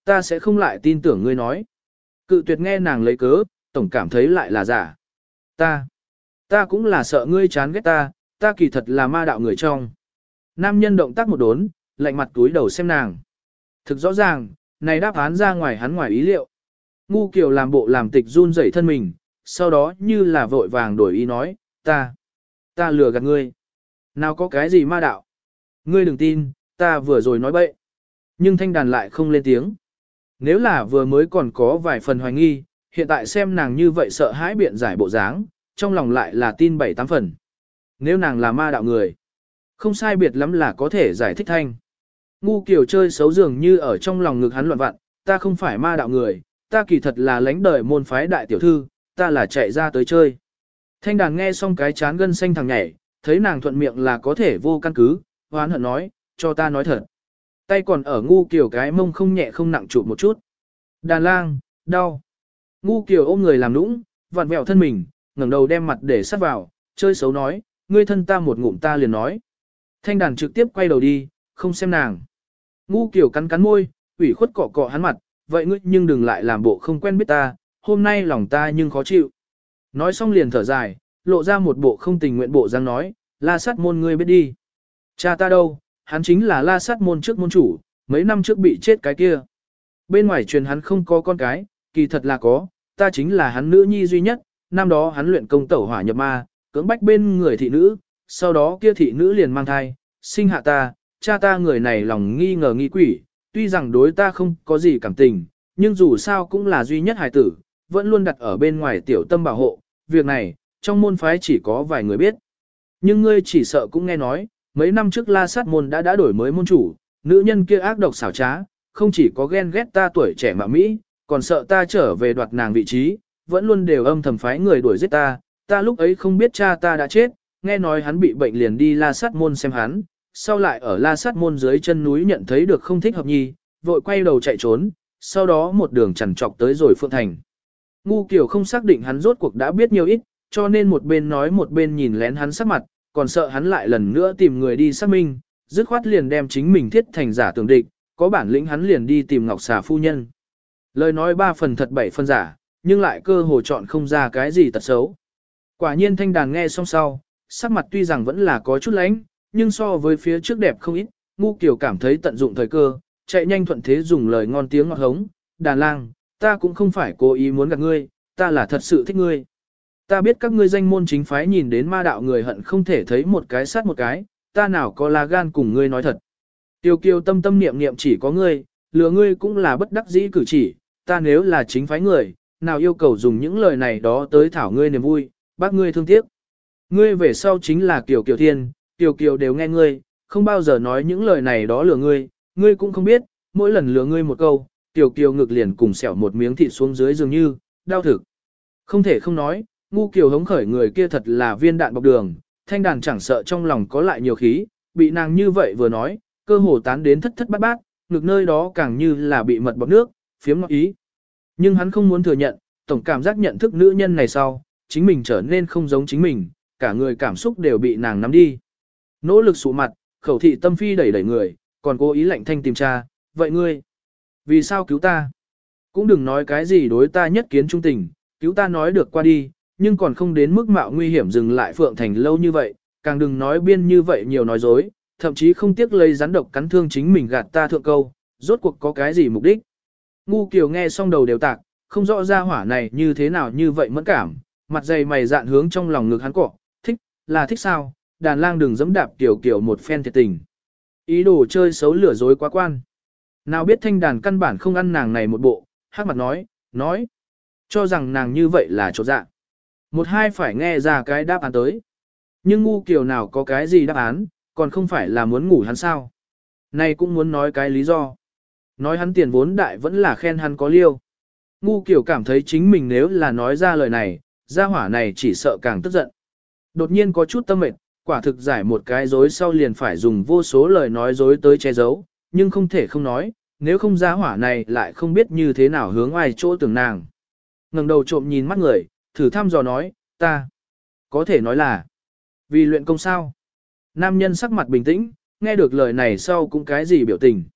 ta sẽ không lại tin tưởng ngươi nói. Cự tuyệt nghe nàng lấy cớ, tổng cảm thấy lại là giả. Ta cũng là sợ ngươi chán ghét ta kỳ thật là ma đạo người trong. Nam nhân động tác một đốn, lạnh mặt túi đầu xem nàng. Thực rõ ràng, này đáp án ra ngoài hắn ngoài ý liệu. Ngu Kiều làm bộ làm tịch run rẩy thân mình, sau đó như là vội vàng đổi ý nói, ta lừa gạt ngươi. Nào có cái gì ma đạo? Ngươi đừng tin, ta vừa rồi nói bậy. Nhưng thanh đàn lại không lên tiếng. Nếu là vừa mới còn có vài phần hoài nghi, hiện tại xem nàng như vậy sợ hãi biện giải bộ dáng, trong lòng lại là tin 7-8 phần. Nếu nàng là ma đạo người, không sai biệt lắm là có thể giải thích thanh. Ngu Kiều chơi xấu dường như ở trong lòng ngực hắn loạn vặn, ta không phải ma đạo người, ta kỳ thật là lãnh đời môn phái đại tiểu thư, ta là chạy ra tới chơi. Thanh đàn nghe xong cái chán gân xanh thằng nhảy, thấy nàng thuận miệng là có thể vô căn cứ, hoán hận nói, cho ta nói thật. Tay còn ở Ngu Kiều cái mông không nhẹ không nặng chụp một chút. Đàn lang, đau. Ngu Kiều ôm người làm nũng, vặn vẹo thân mình, ngẩng đầu đem mặt để sát vào, chơi xấu nói, ngươi thân ta một ngụm ta liền nói. Thanh đàn trực tiếp quay đầu đi, không xem nàng. Ngu Kiều cắn cắn môi, ủy khuất cọ cọ hắn mặt, vậy ngươi nhưng đừng lại làm bộ không quen biết ta, hôm nay lòng ta nhưng khó chịu. Nói xong liền thở dài, lộ ra một bộ không tình nguyện bộ dáng nói, La Sát môn ngươi biết đi. Cha ta đâu, hắn chính là La Sát môn trước môn chủ, mấy năm trước bị chết cái kia. Bên ngoài truyền hắn không có con cái, kỳ thật là có, ta chính là hắn nữ nhi duy nhất, năm đó hắn luyện công tẩu hỏa nhập ma, cưỡng bách bên người thị nữ, sau đó kia thị nữ liền mang thai, sinh hạ ta, cha ta người này lòng nghi ngờ nghi quỷ, tuy rằng đối ta không có gì cảm tình, nhưng dù sao cũng là duy nhất hài tử, vẫn luôn đặt ở bên ngoài tiểu tâm bảo hộ, việc này, trong môn phái chỉ có vài người biết. Nhưng ngươi chỉ sợ cũng nghe nói, mấy năm trước La Sát môn đã đổi mới môn chủ, nữ nhân kia ác độc xảo trá, không chỉ có ghen ghét ta tuổi trẻ mà Mỹ, còn sợ ta trở về đoạt nàng vị trí, vẫn luôn đều âm thầm phái người đuổi giết ta lúc ấy không biết cha ta đã chết, nghe nói hắn bị bệnh liền đi La Sát môn xem hắn, sau lại ở La Sát môn dưới chân núi nhận thấy được không thích hợp nhi, vội quay đầu chạy trốn, sau đó một đường chằn trọc tới rồi Phượng Thành. Ngu Kiều không xác định hắn rốt cuộc đã biết nhiều ít, cho nên một bên nói một bên nhìn lén hắn sắc mặt, còn sợ hắn lại lần nữa tìm người đi xác minh, dứt khoát liền đem chính mình thiết thành giả tưởng địch, có bản lĩnh hắn liền đi tìm Ngọc Xà phu nhân. Lời nói 3 phần thật 7 phần giả, nhưng lại cơ hồ chọn không ra cái gì tật xấu. Quả nhiên thanh đàn nghe xong sau, sắc mặt tuy rằng vẫn là có chút lánh, nhưng so với phía trước đẹp không ít, Ngu Kiều cảm thấy tận dụng thời cơ, chạy nhanh thuận thế dùng lời ngon tiếng ngọt hống, đàn lang, ta cũng không phải cố ý muốn gặp ngươi, ta là thật sự thích ngươi. Ta biết các ngươi danh môn chính phái nhìn đến ma đạo người hận không thể thấy một cái sát một cái, ta nào có là gan cùng ngươi nói thật. Tiêu Kiều tâm tâm niệm niệm chỉ có ngươi, lừa ngươi cũng là bất đắc dĩ cử chỉ, ta nếu là chính phái người, nào yêu cầu dùng những lời này đó tới thảo ngươi niềm vui, bác ngươi thương tiếc. Ngươi về sau chính là Kiều Kiều Thiên, Kiều Kiều đều nghe ngươi, không bao giờ nói những lời này đó lừa ngươi, ngươi cũng không biết, mỗi lần lừa ngươi một câu, Kiều Kiều ngực liền cùng xẻo một miếng thịt xuống dưới dường như, đau thực. Không thể không nói, Ngu Kiều hống khởi người kia thật là viên đạn bọc đường, thanh đàn chẳng sợ trong lòng có lại nhiều khí, bị nàng như vậy vừa nói, cơ hồ tán đến thất thất bát bát, ngực nơi đó càng như là bị mật bọc nước, phiếm ngọt ý. Nhưng hắn không muốn thừa nhận, tổng cảm giác nhận thức nữ nhân này sau, chính mình trở nên không giống chính mình, cả người cảm xúc đều bị nàng nắm đi. Nỗ lực sụ mặt, khẩu thị tâm phi đẩy đẩy người, còn cố ý lạnh thanh tìm tra, vậy ngươi, vì sao cứu ta? Cũng đừng nói cái gì đối ta nhất kiến trung tình, cứu ta nói được qua đi, nhưng còn không đến mức mạo nguy hiểm dừng lại Phượng Thành lâu như vậy, càng đừng nói biên như vậy nhiều nói dối, thậm chí không tiếc lấy rắn độc cắn thương chính mình gạt ta thượng câu, rốt cuộc có cái gì mục đích. Ngu Kiều nghe xong đầu đều tạc, không rõ ra hỏa này như thế nào như vậy mẫn cảm, mặt dày mày dạn hướng trong lòng ngực hắn cọ, thích, là thích sao, đàn lang đừng dẫm đạp Kiều Kiều một phen thiệt tình. Ý đồ chơi xấu lửa dối quá quan. Nào biết thanh đàn căn bản không ăn nàng này một bộ, hát mặt nói, cho rằng nàng như vậy là chỗ dạ. Một hai phải nghe ra cái đáp án tới. Nhưng Ngu Kiều nào có cái gì đáp án, còn không phải là muốn ngủ hắn sao. Này cũng muốn nói cái lý do. Nói hắn tiền vốn đại vẫn là khen hắn có liêu. Ngu Kiều cảm thấy chính mình nếu là nói ra lời này, gia hỏa này chỉ sợ càng tức giận. Đột nhiên có chút tâm mệt, quả thực giải một cái dối sau liền phải dùng vô số lời nói dối tới che giấu, nhưng không thể không nói, nếu không gia hỏa này lại không biết như thế nào hướng ai chỗ tưởng nàng. Ngẩng đầu trộm nhìn mắt người, thử thăm dò nói, ta có thể nói là vì luyện công sao. Nam nhân sắc mặt bình tĩnh, nghe được lời này sau cũng cái gì biểu tình.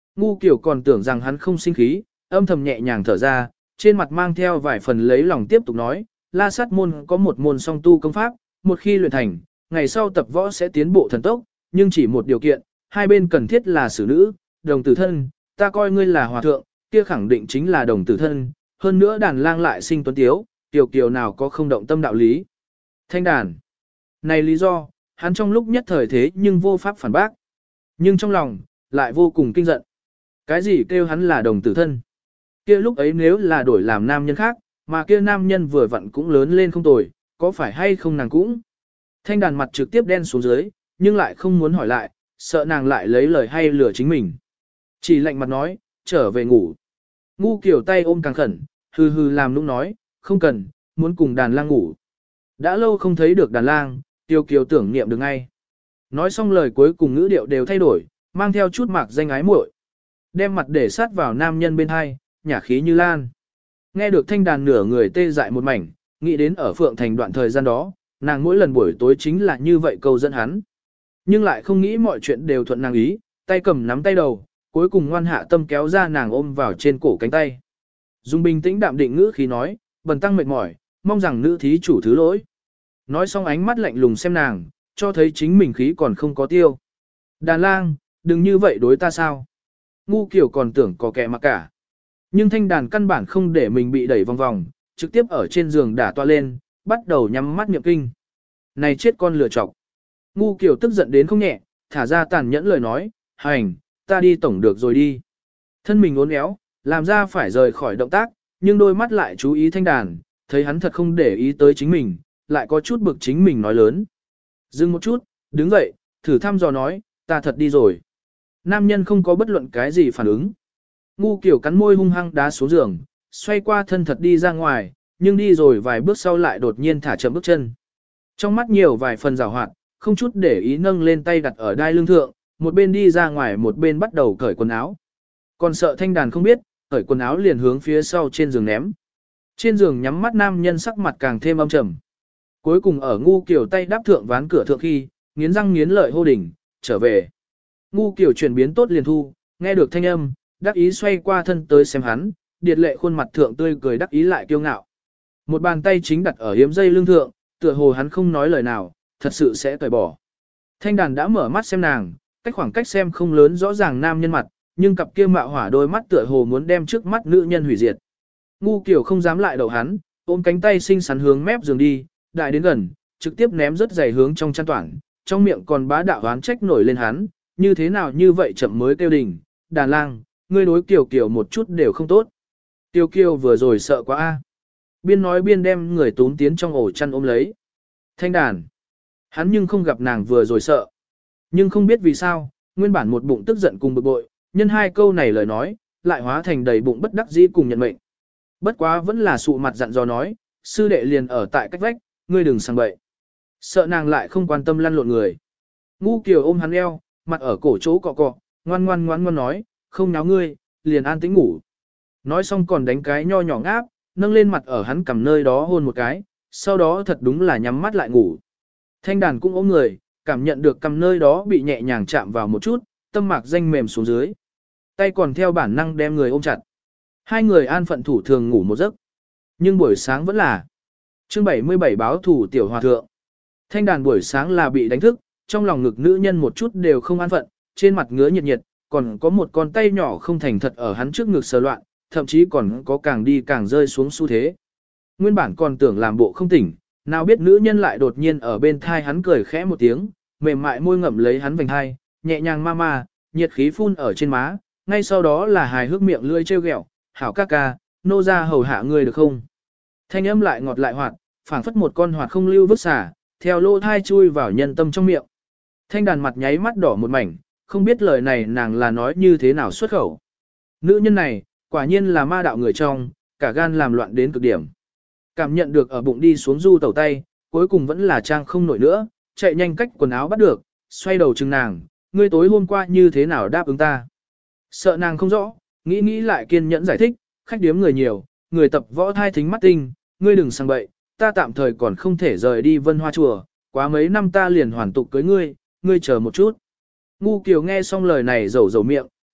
Ngu kiểu còn tưởng rằng hắn không sinh khí, âm thầm nhẹ nhàng thở ra, trên mặt mang theo vài phần lấy lòng tiếp tục nói, La Sát môn có một môn song tu công pháp, một khi luyện thành, ngày sau tập võ sẽ tiến bộ thần tốc, nhưng chỉ một điều kiện, hai bên cần thiết là xử nữ, đồng tử thân, ta coi ngươi là hòa thượng, kia khẳng định chính là đồng tử thân, hơn nữa đàn lang lại sinh tuấn tiếu, tiểu kiều nào có không động tâm đạo lý. Thanh đàn. Này lý do, hắn trong lúc nhất thời thế nhưng vô pháp phản bác. Nhưng trong lòng, lại vô cùng kinh giận. Cái gì kêu hắn là đồng tử thân? Kia lúc ấy nếu là đổi làm nam nhân khác, mà kia nam nhân vừa vặn cũng lớn lên không tồi, có phải hay không nàng cũng? Thanh đàn mặt trực tiếp đen xuống dưới, nhưng lại không muốn hỏi lại, sợ nàng lại lấy lời hay lừa chính mình. Chỉ lạnh mặt nói, trở về ngủ. Ngu kiểu tay ôm càng khẩn, hừ hừ làm nũng nói, không cần, muốn cùng đàn lang ngủ. Đã lâu không thấy được đàn lang, Tiêu Kiều tưởng niệm được ngay. Nói xong lời cuối cùng ngữ điệu đều thay đổi, mang theo chút mạc danh ái muội. Đem mặt để sát vào nam nhân bên hai, nhả khí như lan. Nghe được thanh đàn nửa người tê dại một mảnh, nghĩ đến ở Phượng Thành đoạn thời gian đó, nàng mỗi lần buổi tối chính là như vậy câu dẫn hắn. Nhưng lại không nghĩ mọi chuyện đều thuận nàng ý, tay cầm nắm tay đầu, cuối cùng ngoan hạ tâm kéo ra nàng ôm vào trên cổ cánh tay. Dung bình tĩnh đạm định ngữ khí nói, bần tăng mệt mỏi, mong rằng nữ thí chủ thứ lỗi. Nói xong ánh mắt lạnh lùng xem nàng, cho thấy chính mình khí còn không có tiêu. Đàn lang, đừng như vậy đối ta sao? Ngu kiểu còn tưởng có kẻ mà cả. Nhưng thanh đàn căn bản không để mình bị đẩy vòng vòng, trực tiếp ở trên giường đả toa lên, bắt đầu nhắm mắt niệm kinh. Này chết con lừa chọc. Ngu kiểu tức giận đến không nhẹ, thả ra tàn nhẫn lời nói, hành, ta đi tổng được rồi đi. Thân mình uốn éo, làm ra phải rời khỏi động tác, nhưng đôi mắt lại chú ý thanh đàn, thấy hắn thật không để ý tới chính mình, lại có chút bực chính mình nói lớn. Dừng một chút, đứng dậy, thử thăm dò nói, ta thật đi rồi. Nam nhân không có bất luận cái gì phản ứng. Ngu kiểu cắn môi hung hăng đá xuống giường, xoay qua thân thật đi ra ngoài, nhưng đi rồi vài bước sau lại đột nhiên thả chậm bước chân. Trong mắt nhiều vài phần rào hoạt, không chút để ý nâng lên tay đặt ở đai lưng thượng, một bên đi ra ngoài một bên bắt đầu cởi quần áo. Còn sợ thanh đàn không biết, cởi quần áo liền hướng phía sau trên giường ném. Trên giường nhắm mắt nam nhân sắc mặt càng thêm âm trầm. Cuối cùng ở ngu kiểu tay đáp thượng ván cửa thượng khi, nghiến răng nghiến lợi hô đỉnh, trở về. Ngu kiểu chuyển biến tốt liền thu, nghe được thanh âm, đắc ý xoay qua thân tới xem hắn, điệt lệ khuôn mặt thượng tươi cười đắc ý lại kiêu ngạo. Một bàn tay chính đặt ở yếm dây lưng thượng, tựa hồ hắn không nói lời nào, thật sự sẽ cởi bỏ. Thanh đàn đã mở mắt xem nàng, cách khoảng cách xem không lớn rõ ràng nam nhân mặt, nhưng cặp kia mạo hỏa đôi mắt tựa hồ muốn đem trước mắt nữ nhân hủy diệt. Ngu kiểu không dám lại đậu hắn, ôm cánh tay xinh xắn hướng mép giường đi, đại đến gần, trực tiếp ném rất dày hướng trong chăn toản, trong miệng còn bá đạo oán trách nổi lên hắn, như thế nào như vậy chậm mới kêu đỉnh, đàn lang, ngươi đối kiểu kiểu một chút đều không tốt. Tiêu kiêu vừa rồi sợ quá a. Biên nói biên đem người tốn tiến trong ổ chăn ôm lấy. Thanh đàn. Hắn nhưng không gặp nàng vừa rồi sợ. Nhưng không biết vì sao, nguyên bản một bụng tức giận cùng bực bội, nhân hai câu này lời nói, lại hóa thành đầy bụng bất đắc dĩ cùng nhận mệnh. Bất quá vẫn là sụ mặt dặn dò nói, sư đệ liền ở tại cách vách, ngươi đừng sang bậy. Sợ nàng lại không quan tâm lăn lộn người. Ngu Kiều ôm hắn eo, mặt ở cổ chỗ cọ cọ, ngoan ngoan nói, không náo ngươi, liền an tĩnh ngủ. Nói xong còn đánh cái nho nhỏ ngáp, nâng lên mặt ở hắn cầm nơi đó hôn một cái, sau đó thật đúng là nhắm mắt lại ngủ. Thanh đàn cũng ôm người, cảm nhận được cầm nơi đó bị nhẹ nhàng chạm vào một chút, tâm mạc danh mềm xuống dưới. Tay còn theo bản năng đem người ôm chặt. Hai người an phận thủ thường ngủ một giấc. Nhưng buổi sáng vẫn là chương 77 báo thủ tiểu hòa thượng. Thanh đàn buổi sáng là bị đánh thức, trong lòng ngực nữ nhân một chút đều không an phận, trên mặt ngứa nhiệt nhiệt, còn có một con tay nhỏ không thành thật ở hắn trước ngực sờ loạn, thậm chí còn có càng đi càng rơi xuống xu thế. Nguyên bản còn tưởng làm bộ không tỉnh, nào biết nữ nhân lại đột nhiên ở bên thai hắn cười khẽ một tiếng, mềm mại môi ngậm lấy hắn vành hai, nhẹ nhàng ma ma, nhiệt khí phun ở trên má, ngay sau đó là hài hước miệng lưỡi trêu ghẹo, hảo ca ca, nô ra hầu hạ ngươi được không? Thanh âm lại ngọt lại hoạt, phảng phất một con hoạt không lưu vứt xả, theo lỗ thai chui vào nhân tâm trong miệng. Thanh đàn mặt nháy mắt đỏ một mảnh, không biết lời này nàng là nói như thế nào xuất khẩu. Nữ nhân này, quả nhiên là ma đạo người trong, cả gan làm loạn đến cực điểm. Cảm nhận được ở bụng đi xuống du tẩu tay, cuối cùng vẫn là trang không nổi nữa, chạy nhanh cách quần áo bắt được, xoay đầu chừng nàng, ngươi tối hôm qua như thế nào đáp ứng ta. Sợ nàng không rõ, nghĩ lại kiên nhẫn giải thích, khách điếm người nhiều, người tập võ thai thính mắt tinh, ngươi đừng sang bậy, ta tạm thời còn không thể rời đi Vân Hoa chùa, quá mấy năm ta liền hoàn tục cưới ngươi, ngươi chờ một chút. Ngu Kiều nghe xong lời này dầu miệng,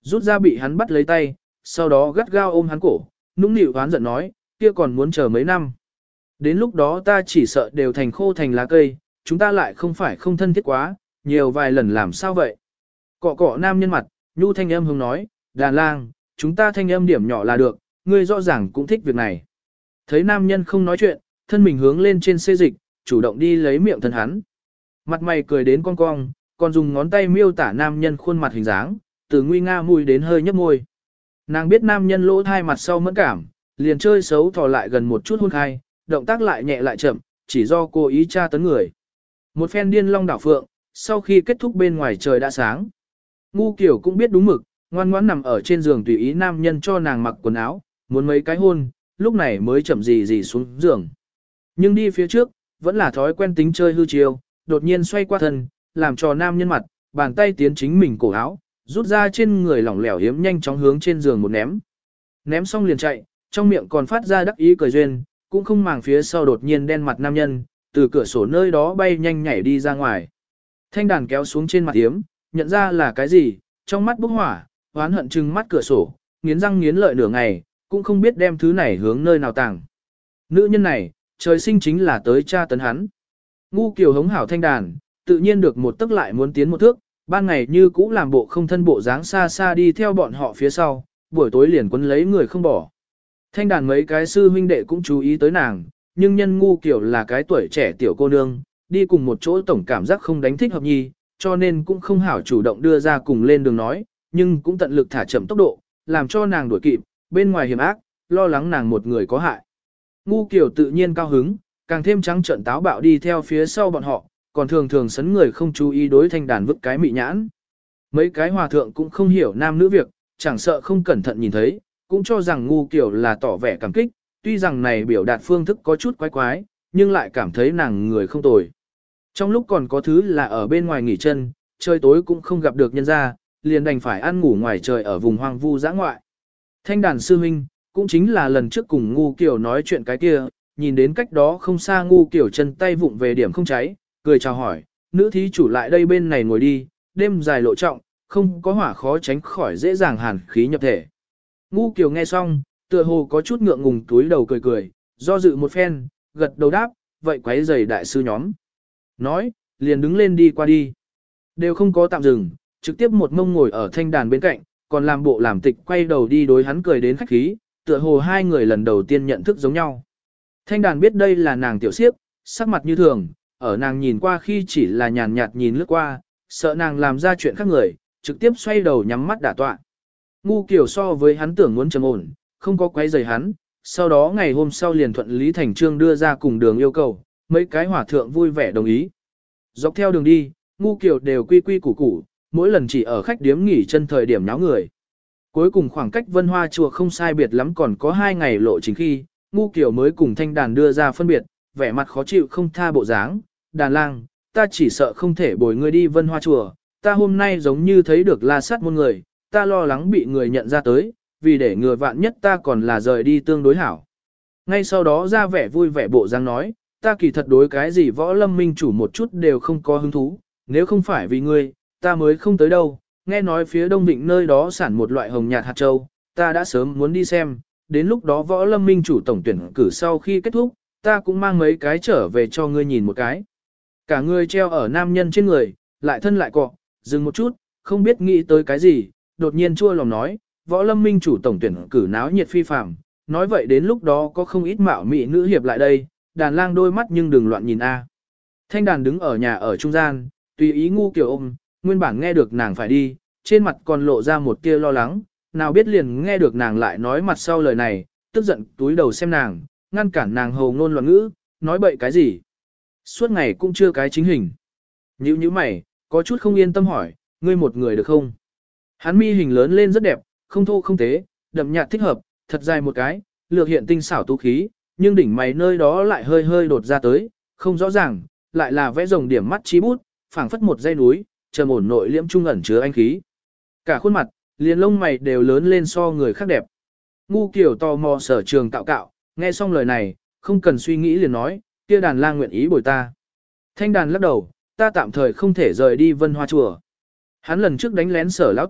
rút ra bị hắn bắt lấy tay, sau đó gắt gao ôm hắn cổ, nũng nịu oán giận nói, kia còn muốn chờ mấy năm. Đến lúc đó ta chỉ sợ đều thành khô thành lá cây, chúng ta lại không phải không thân thiết quá, nhiều vài lần làm sao vậy. Cọ cọ nam nhân mặt, nhu thanh âm hướng nói, đàn lang, chúng ta thanh âm điểm nhỏ là được, ngươi rõ ràng cũng thích việc này. Thấy nam nhân không nói chuyện, thân mình hướng lên trên xê dịch, chủ động đi lấy miệng thân hắn. Mặt mày cười đến cong cong, còn dùng ngón tay miêu tả nam nhân khuôn mặt hình dáng, từ nguy nga mùi đến hơi nhấp môi. Nàng biết nam nhân lỗ thai mặt sau mẫn cảm, liền chơi xấu thò lại gần một chút hôn khai, động tác lại nhẹ lại chậm, chỉ do cô ý tra tấn người. Một phen điên long đảo phượng, sau khi kết thúc bên ngoài trời đã sáng. Ngu kiểu cũng biết đúng mực, ngoan ngoãn nằm ở trên giường tùy ý nam nhân cho nàng mặc quần áo, muốn mấy cái hôn, lúc này mới chậm gì xuống giường. Nhưng đi phía trước, vẫn là thói quen tính chơi hư chiêu, đột nhiên xoay qua thân, làm cho nam nhân mặt, bàn tay tiến chính mình cổ áo, rút ra trên người lỏng lẻo hiếm nhanh chóng hướng trên giường một ném. Ném xong liền chạy, trong miệng còn phát ra đắc ý cười duyên, cũng không màng phía sau đột nhiên đen mặt nam nhân, từ cửa sổ nơi đó bay nhanh nhảy đi ra ngoài. Thanh đàn kéo xuống trên mặt hiếm, nhận ra là cái gì, trong mắt bốc hỏa, oán hận trừng mắt cửa sổ, nghiến răng nghiến lợi nửa ngày, cũng không biết đem thứ này hướng nơi nào tàng. Nữ nhân này, trời sinh chính là tới tra tấn hắn. Ngu kiều hống hảo thanh đàn, tự nhiên được một tức lại muốn tiến một thước, ban ngày như cũ làm bộ không thân bộ dáng xa xa đi theo bọn họ phía sau, buổi tối liền quấn lấy người không bỏ. Thanh đàn mấy cái sư huynh đệ cũng chú ý tới nàng, nhưng nhân ngu kiểu là cái tuổi trẻ tiểu cô nương, đi cùng một chỗ tổng cảm giác không đánh thích hợp nhi, cho nên cũng không hảo chủ động đưa ra cùng lên đường nói, nhưng cũng tận lực thả chậm tốc độ, làm cho nàng đuổi kịp, bên ngoài hiểm ác, lo lắng nàng một người có hại. Ngu kiểu tự nhiên cao hứng, càng thêm trắng trợn táo bạo đi theo phía sau bọn họ, còn thường thường sấn người không chú ý đối thanh đàn vứt cái mị nhãn. Mấy cái hòa thượng cũng không hiểu nam nữ việc, chẳng sợ không cẩn thận nhìn thấy, cũng cho rằng ngu kiểu là tỏ vẻ cảm kích, tuy rằng này biểu đạt phương thức có chút quái quái, nhưng lại cảm thấy nàng người không tồi. Trong lúc còn có thứ là ở bên ngoài nghỉ chân, trời tối cũng không gặp được nhân gia, liền đành phải ăn ngủ ngoài trời ở vùng hoang vu dã ngoại. Thanh đàn sư huynh, cũng chính là lần trước cùng ngu kiểu nói chuyện cái kia, nhìn đến cách đó không xa ngu kiểu chân tay vụng về điểm không cháy, cười chào hỏi, nữ thí chủ lại đây bên này ngồi đi, đêm dài lộ trọng, không có hỏa khó tránh khỏi dễ dàng hàn khí nhập thể. Ngu kiểu nghe xong, tựa hồ có chút ngượng ngùng túi đầu cười cười, do dự một phen, gật đầu đáp, vậy quấy giày đại sư nhóm. Nói, liền đứng lên đi qua đi. Đều không có tạm dừng, trực tiếp một mông ngồi ở thanh đàn bên cạnh, còn làm bộ làm tịch quay đầu đi đối hắn cười đến khách khí, tựa hồ hai người lần đầu tiên nhận thức giống nhau. Thanh đàn biết đây là nàng tiểu siếp, sắc mặt như thường, ở nàng nhìn qua khi chỉ là nhàn nhạt nhìn lướt qua, sợ nàng làm ra chuyện khác người, trực tiếp xoay đầu nhắm mắt đả tọa. Ngu kiểu so với hắn tưởng muốn trầm ổn, không có quấy rầy hắn, sau đó ngày hôm sau liền thuận lý thành trương đưa ra cùng đường yêu cầu, mấy cái hòa thượng vui vẻ đồng ý. Dọc theo đường đi, ngu kiểu đều quy quy củ củ, mỗi lần chỉ ở khách điếm nghỉ chân thời điểm náo người. Cuối cùng khoảng cách Vân Hoa chùa không sai biệt lắm còn có 2 ngày lộ trình khi, ngu kiểu mới cùng thanh đàn đưa ra phân biệt, vẻ mặt khó chịu không tha bộ dáng, đàn lang, ta chỉ sợ không thể bồi ngươi đi Vân Hoa chùa, ta hôm nay giống như thấy được la sát môn người, ta lo lắng bị người nhận ra tới, vì để ngừa vạn nhất ta còn là rời đi tương đối hảo. Ngay sau đó ra vẻ vui vẻ bộ dáng nói, ta kỳ thật đối cái gì võ lâm minh chủ một chút đều không có hứng thú, nếu không phải vì ngươi, ta mới không tới đâu, nghe nói phía đông vịnh nơi đó sản một loại hồng nhạt hạt châu, ta đã sớm muốn đi xem, đến lúc đó võ lâm minh chủ tổng tuyển cử sau khi kết thúc, ta cũng mang mấy cái trở về cho ngươi nhìn một cái. Cả người treo ở nam nhân trên người, lại thân lại cọ, dừng một chút, không biết nghĩ tới cái gì, đột nhiên chua lòng nói, võ lâm minh chủ tổng tuyển cử náo nhiệt phi phàm, nói vậy đến lúc đó có không ít mạo mị nữ hiệp lại đây, đàn lang đôi mắt nhưng đừng loạn nhìn a. Thanh đàn đứng ở nhà ở trung gian, tùy ý ngu kiểu ôm, nguyên bản nghe được nàng phải đi, trên mặt còn lộ ra một tia lo lắng, nào biết liền nghe được nàng lại nói mặt sau lời này, tức giận túi đầu xem nàng, ngăn cản nàng hầu ngôn loạn ngữ, nói bậy cái gì. Suốt ngày cũng chưa cái chính hình. Nhữ mày, có chút không yên tâm hỏi, ngươi một người được không? Hắn mi hình lớn lên rất đẹp, không thô không tế, đậm nhạt thích hợp, thật dài một cái, lược hiện tinh xảo tú khí, nhưng đỉnh mày nơi đó lại hơi hơi đột ra tới, không rõ ràng, lại là vẽ rồng điểm mắt chí bút, phảng phất một dãy núi, trầm ổn nội liễm trung ẩn chứa anh khí. Cả khuôn mặt, liền lông mày đều lớn lên so người khác đẹp. Ngu kiểu tò mò sở trường cạo cạo, nghe xong lời này, không cần suy nghĩ liền nói, kia đàn lang nguyện ý bồi ta. Thanh đàn lắc đầu, ta tạm thời không thể rời đi Vân Hoa chùa. Hắn lần trước đánh lén sở lão tặc,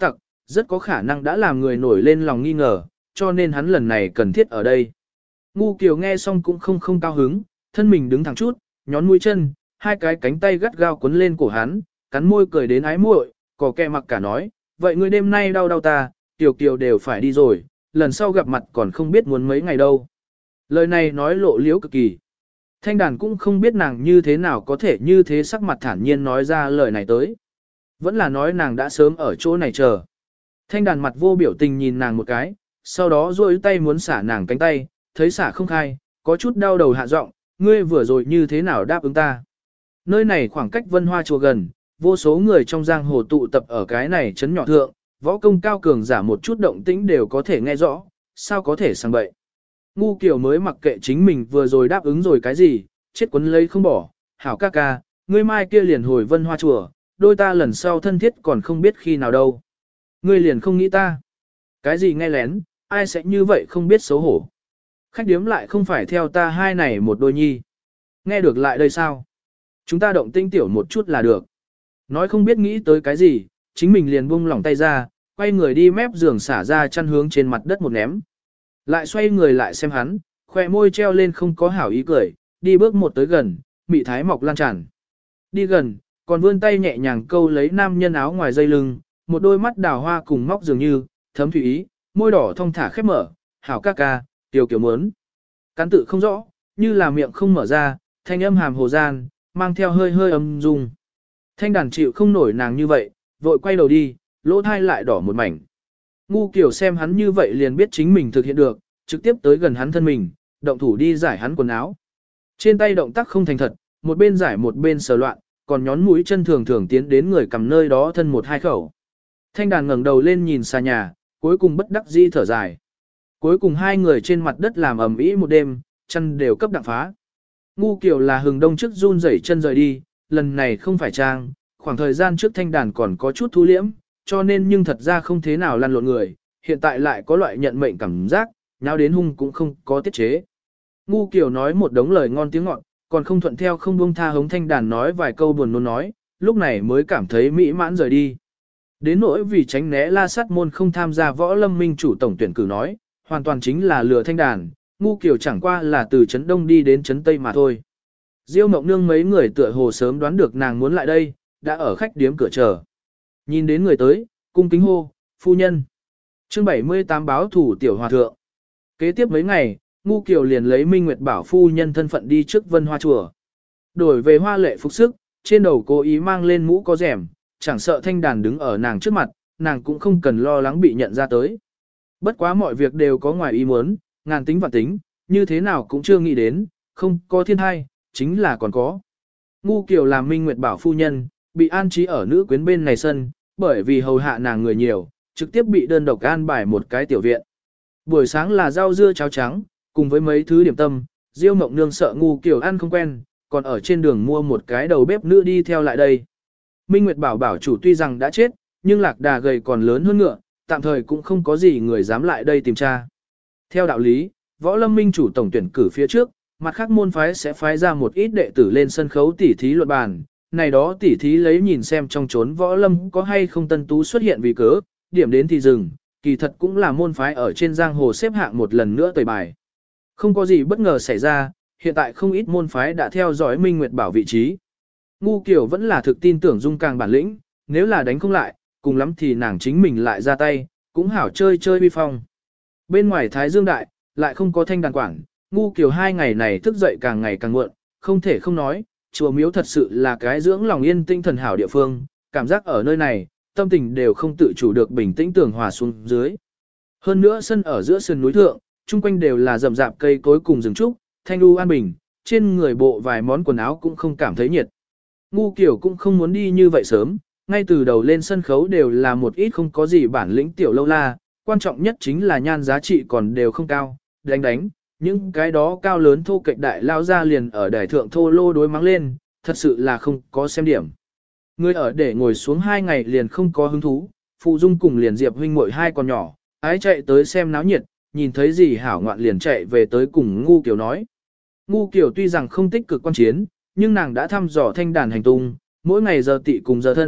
rất có khả năng đã làm người nổi lên lòng nghi ngờ, cho nên hắn lần này cần thiết ở đây. Ngu Kiều nghe xong cũng không cao hứng, thân mình đứng thẳng chút, nhón mũi chân, hai cái cánh tay gắt gao quấn lên cổ hắn, cắn môi cười đến ái muội, có kẻ mặc cả nói, vậy ngươi đêm nay đau ta, Kiều Kiều đều phải đi rồi, lần sau gặp mặt còn không biết muốn mấy ngày đâu. Lời này nói lộ liễu cực kỳ. Thanh Đàn cũng không biết nàng như thế nào có thể như thế sắc mặt thản nhiên nói ra lời này tới. Vẫn là nói nàng đã sớm ở chỗ này chờ. Thanh Đàn mặt vô biểu tình nhìn nàng một cái, sau đó duỗi tay muốn xả nàng cánh tay, thấy xả không khai, có chút đau đầu hạ giọng, ngươi vừa rồi như thế nào đáp ứng ta. Nơi này khoảng cách Vân Hoa chùa gần, vô số người trong giang hồ tụ tập ở cái này trấn nhỏ thượng, võ công cao cường giả một chút động tĩnh đều có thể nghe rõ, sao có thể sang bậy. Ngu Kiều mới mặc kệ chính mình vừa rồi đáp ứng rồi cái gì, chết quấn lấy không bỏ, hảo ca ca, ngươi mai kia liền hồi Vân Hoa chùa, đôi ta lần sau thân thiết còn không biết khi nào đâu. Ngươi liền không nghĩ ta. Cái gì nghe lén, ai sẽ như vậy không biết xấu hổ. Khách điếm lại không phải theo ta hai này một đôi nhi. Nghe được lại đây sao? Chúng ta động tinh tiểu một chút là được. Nói không biết nghĩ tới cái gì, chính mình liền buông lỏng tay ra, quay người đi mép giường xả ra chăn hướng trên mặt đất một ném. Lại xoay người lại xem hắn, khoe môi treo lên không có hảo ý cười, đi bước một tới gần, mị thái mọc lan tràn. Đi gần, còn vươn tay nhẹ nhàng câu lấy nam nhân áo ngoài dây lưng, một đôi mắt đào hoa cùng móc dường như, thấm thủy ý, môi đỏ thong thả khép mở, hảo ca ca, tiểu kiểu muốn. Cán tự không rõ, như là miệng không mở ra, thanh âm hàm hồ gian, mang theo hơi hơi âm dung. Thanh Đàn chịu không nổi nàng như vậy, vội quay đầu đi, lỗ thai lại đỏ một mảnh. Ngu Kiều xem hắn như vậy liền biết chính mình thực hiện được, trực tiếp tới gần hắn thân mình, động thủ đi giải hắn quần áo. Trên tay động tác không thành thật, một bên giải một bên sờ loạn, còn nhón mũi chân thường thường tiến đến người cầm nơi đó thân một hai khẩu. Thanh Đàn ngẩng đầu lên nhìn xa nhà, cuối cùng bất đắc dĩ thở dài. Cuối cùng hai người trên mặt đất làm ầm ĩ một đêm, chân đều cấp đặng phá. Ngu Kiều là hừng đông trước run rẩy chân rời đi, lần này không phải trang, khoảng thời gian trước Thanh Đàn còn có chút thu liễm, cho nên nhưng thật ra không thế nào lăn lộn người, hiện tại lại có loại nhận mệnh cảm giác, nháo đến hung cũng không có tiết chế. Ngu Kiều nói một đống lời ngon tiếng ngọt, còn không thuận theo không buông tha hống Thanh Đàn nói vài câu buồn nôn nói, lúc này mới cảm thấy mỹ mãn rời đi. Đến nỗi vì tránh né La Sát môn không tham gia võ lâm minh chủ tổng tuyển cử nói, hoàn toàn chính là lừa Thanh Đàn, Ngu Kiều chẳng qua là từ trấn Đông đi đến trấn Tây mà thôi. Diêu Mộng Nương mấy người tựa hồ sớm đoán được nàng muốn lại đây, đã ở khách điếm cửa chờ. Nhìn đến người tới, cung kính hô, phu nhân. Chương 78 báo thủ tiểu hòa thượng. Kế tiếp mấy ngày, Ngu Kiều liền lấy Minh Nguyệt bảo phu nhân thân phận đi trước Vân Hoa chùa. Đổi về hoa lệ phục sức, trên đầu cố ý mang lên mũ có rèm, chẳng sợ Thanh Đàn đứng ở nàng trước mặt, nàng cũng không cần lo lắng bị nhận ra tới. Bất quá mọi việc đều có ngoài ý muốn, ngàn tính và tính, như thế nào cũng chưa nghĩ đến, không có thiên thai, chính là còn có. Ngu Kiều làm Minh Nguyệt bảo phu nhân, bị an trí ở nữ quyến bên này sân, bởi vì hầu hạ nàng người nhiều, trực tiếp bị đơn độc an bài một cái tiểu viện. Buổi sáng là rau dưa cháo trắng, cùng với mấy thứ điểm tâm, Diêu Mộng Nương sợ Ngu Kiều ăn không quen, còn ở trên đường mua một cái đầu bếp nữ đi theo lại đây. Minh Nguyệt bảo bảo chủ tuy rằng đã chết, nhưng lạc đà gầy còn lớn hơn ngựa, tạm thời cũng không có gì người dám lại đây tìm tra. Theo đạo lý, võ lâm minh chủ tổng tuyển cử phía trước, mặt khác môn phái sẽ phái ra một ít đệ tử lên sân khấu tỉ thí luận bàn, này đó tỉ thí lấy nhìn xem trong chốn võ lâm có hay không tân tú xuất hiện vì cớ, điểm đến thì dừng, kỳ thật cũng là môn phái ở trên giang hồ xếp hạng một lần nữa tẩy bài. Không có gì bất ngờ xảy ra, hiện tại không ít môn phái đã theo dõi Minh Nguyệt bảo vị trí. Ngu Kiều vẫn là thực tin tưởng Dung Càng bản lĩnh, nếu là đánh không lại, cùng lắm thì nàng chính mình lại ra tay, cũng hảo chơi chơi uy phong. Bên ngoài Thái Dương Đại, lại không có Thanh Đàn quản, Ngu Kiều hai ngày này thức dậy càng ngày càng muộn, không thể không nói, chùa miếu thật sự là cái dưỡng lòng yên tinh thần hảo địa phương, cảm giác ở nơi này, tâm tình đều không tự chủ được bình tĩnh tường hòa xuống dưới. Hơn nữa sân ở giữa sườn núi thượng, chung quanh đều là rậm rạp cây cối cùng rừng trúc, thanh lưu an bình, trên người bộ vài món quần áo cũng không cảm thấy nhiệt. Ngu Kiều cũng không muốn đi như vậy sớm, ngay từ đầu lên sân khấu đều là một ít không có gì bản lĩnh tiểu lâu la, quan trọng nhất chính là nhan giá trị còn đều không cao, đánh, những cái đó cao lớn thô kệch đại lao ra liền ở đài thượng thô lô đối mắng lên, thật sự là không có xem điểm. Người ở để ngồi xuống 2 ngày liền không có hứng thú, Phụ Dung cùng liền Diệp huynh muội hai con nhỏ, ái chạy tới xem náo nhiệt, nhìn thấy gì hảo ngoạn liền chạy về tới cùng Ngu Kiều nói. Ngu Kiều tuy rằng không tích cực quan chiến, nhưng nàng đã thăm dò Thanh Đàn hành tung, mỗi ngày giờ tị cùng giờ thân,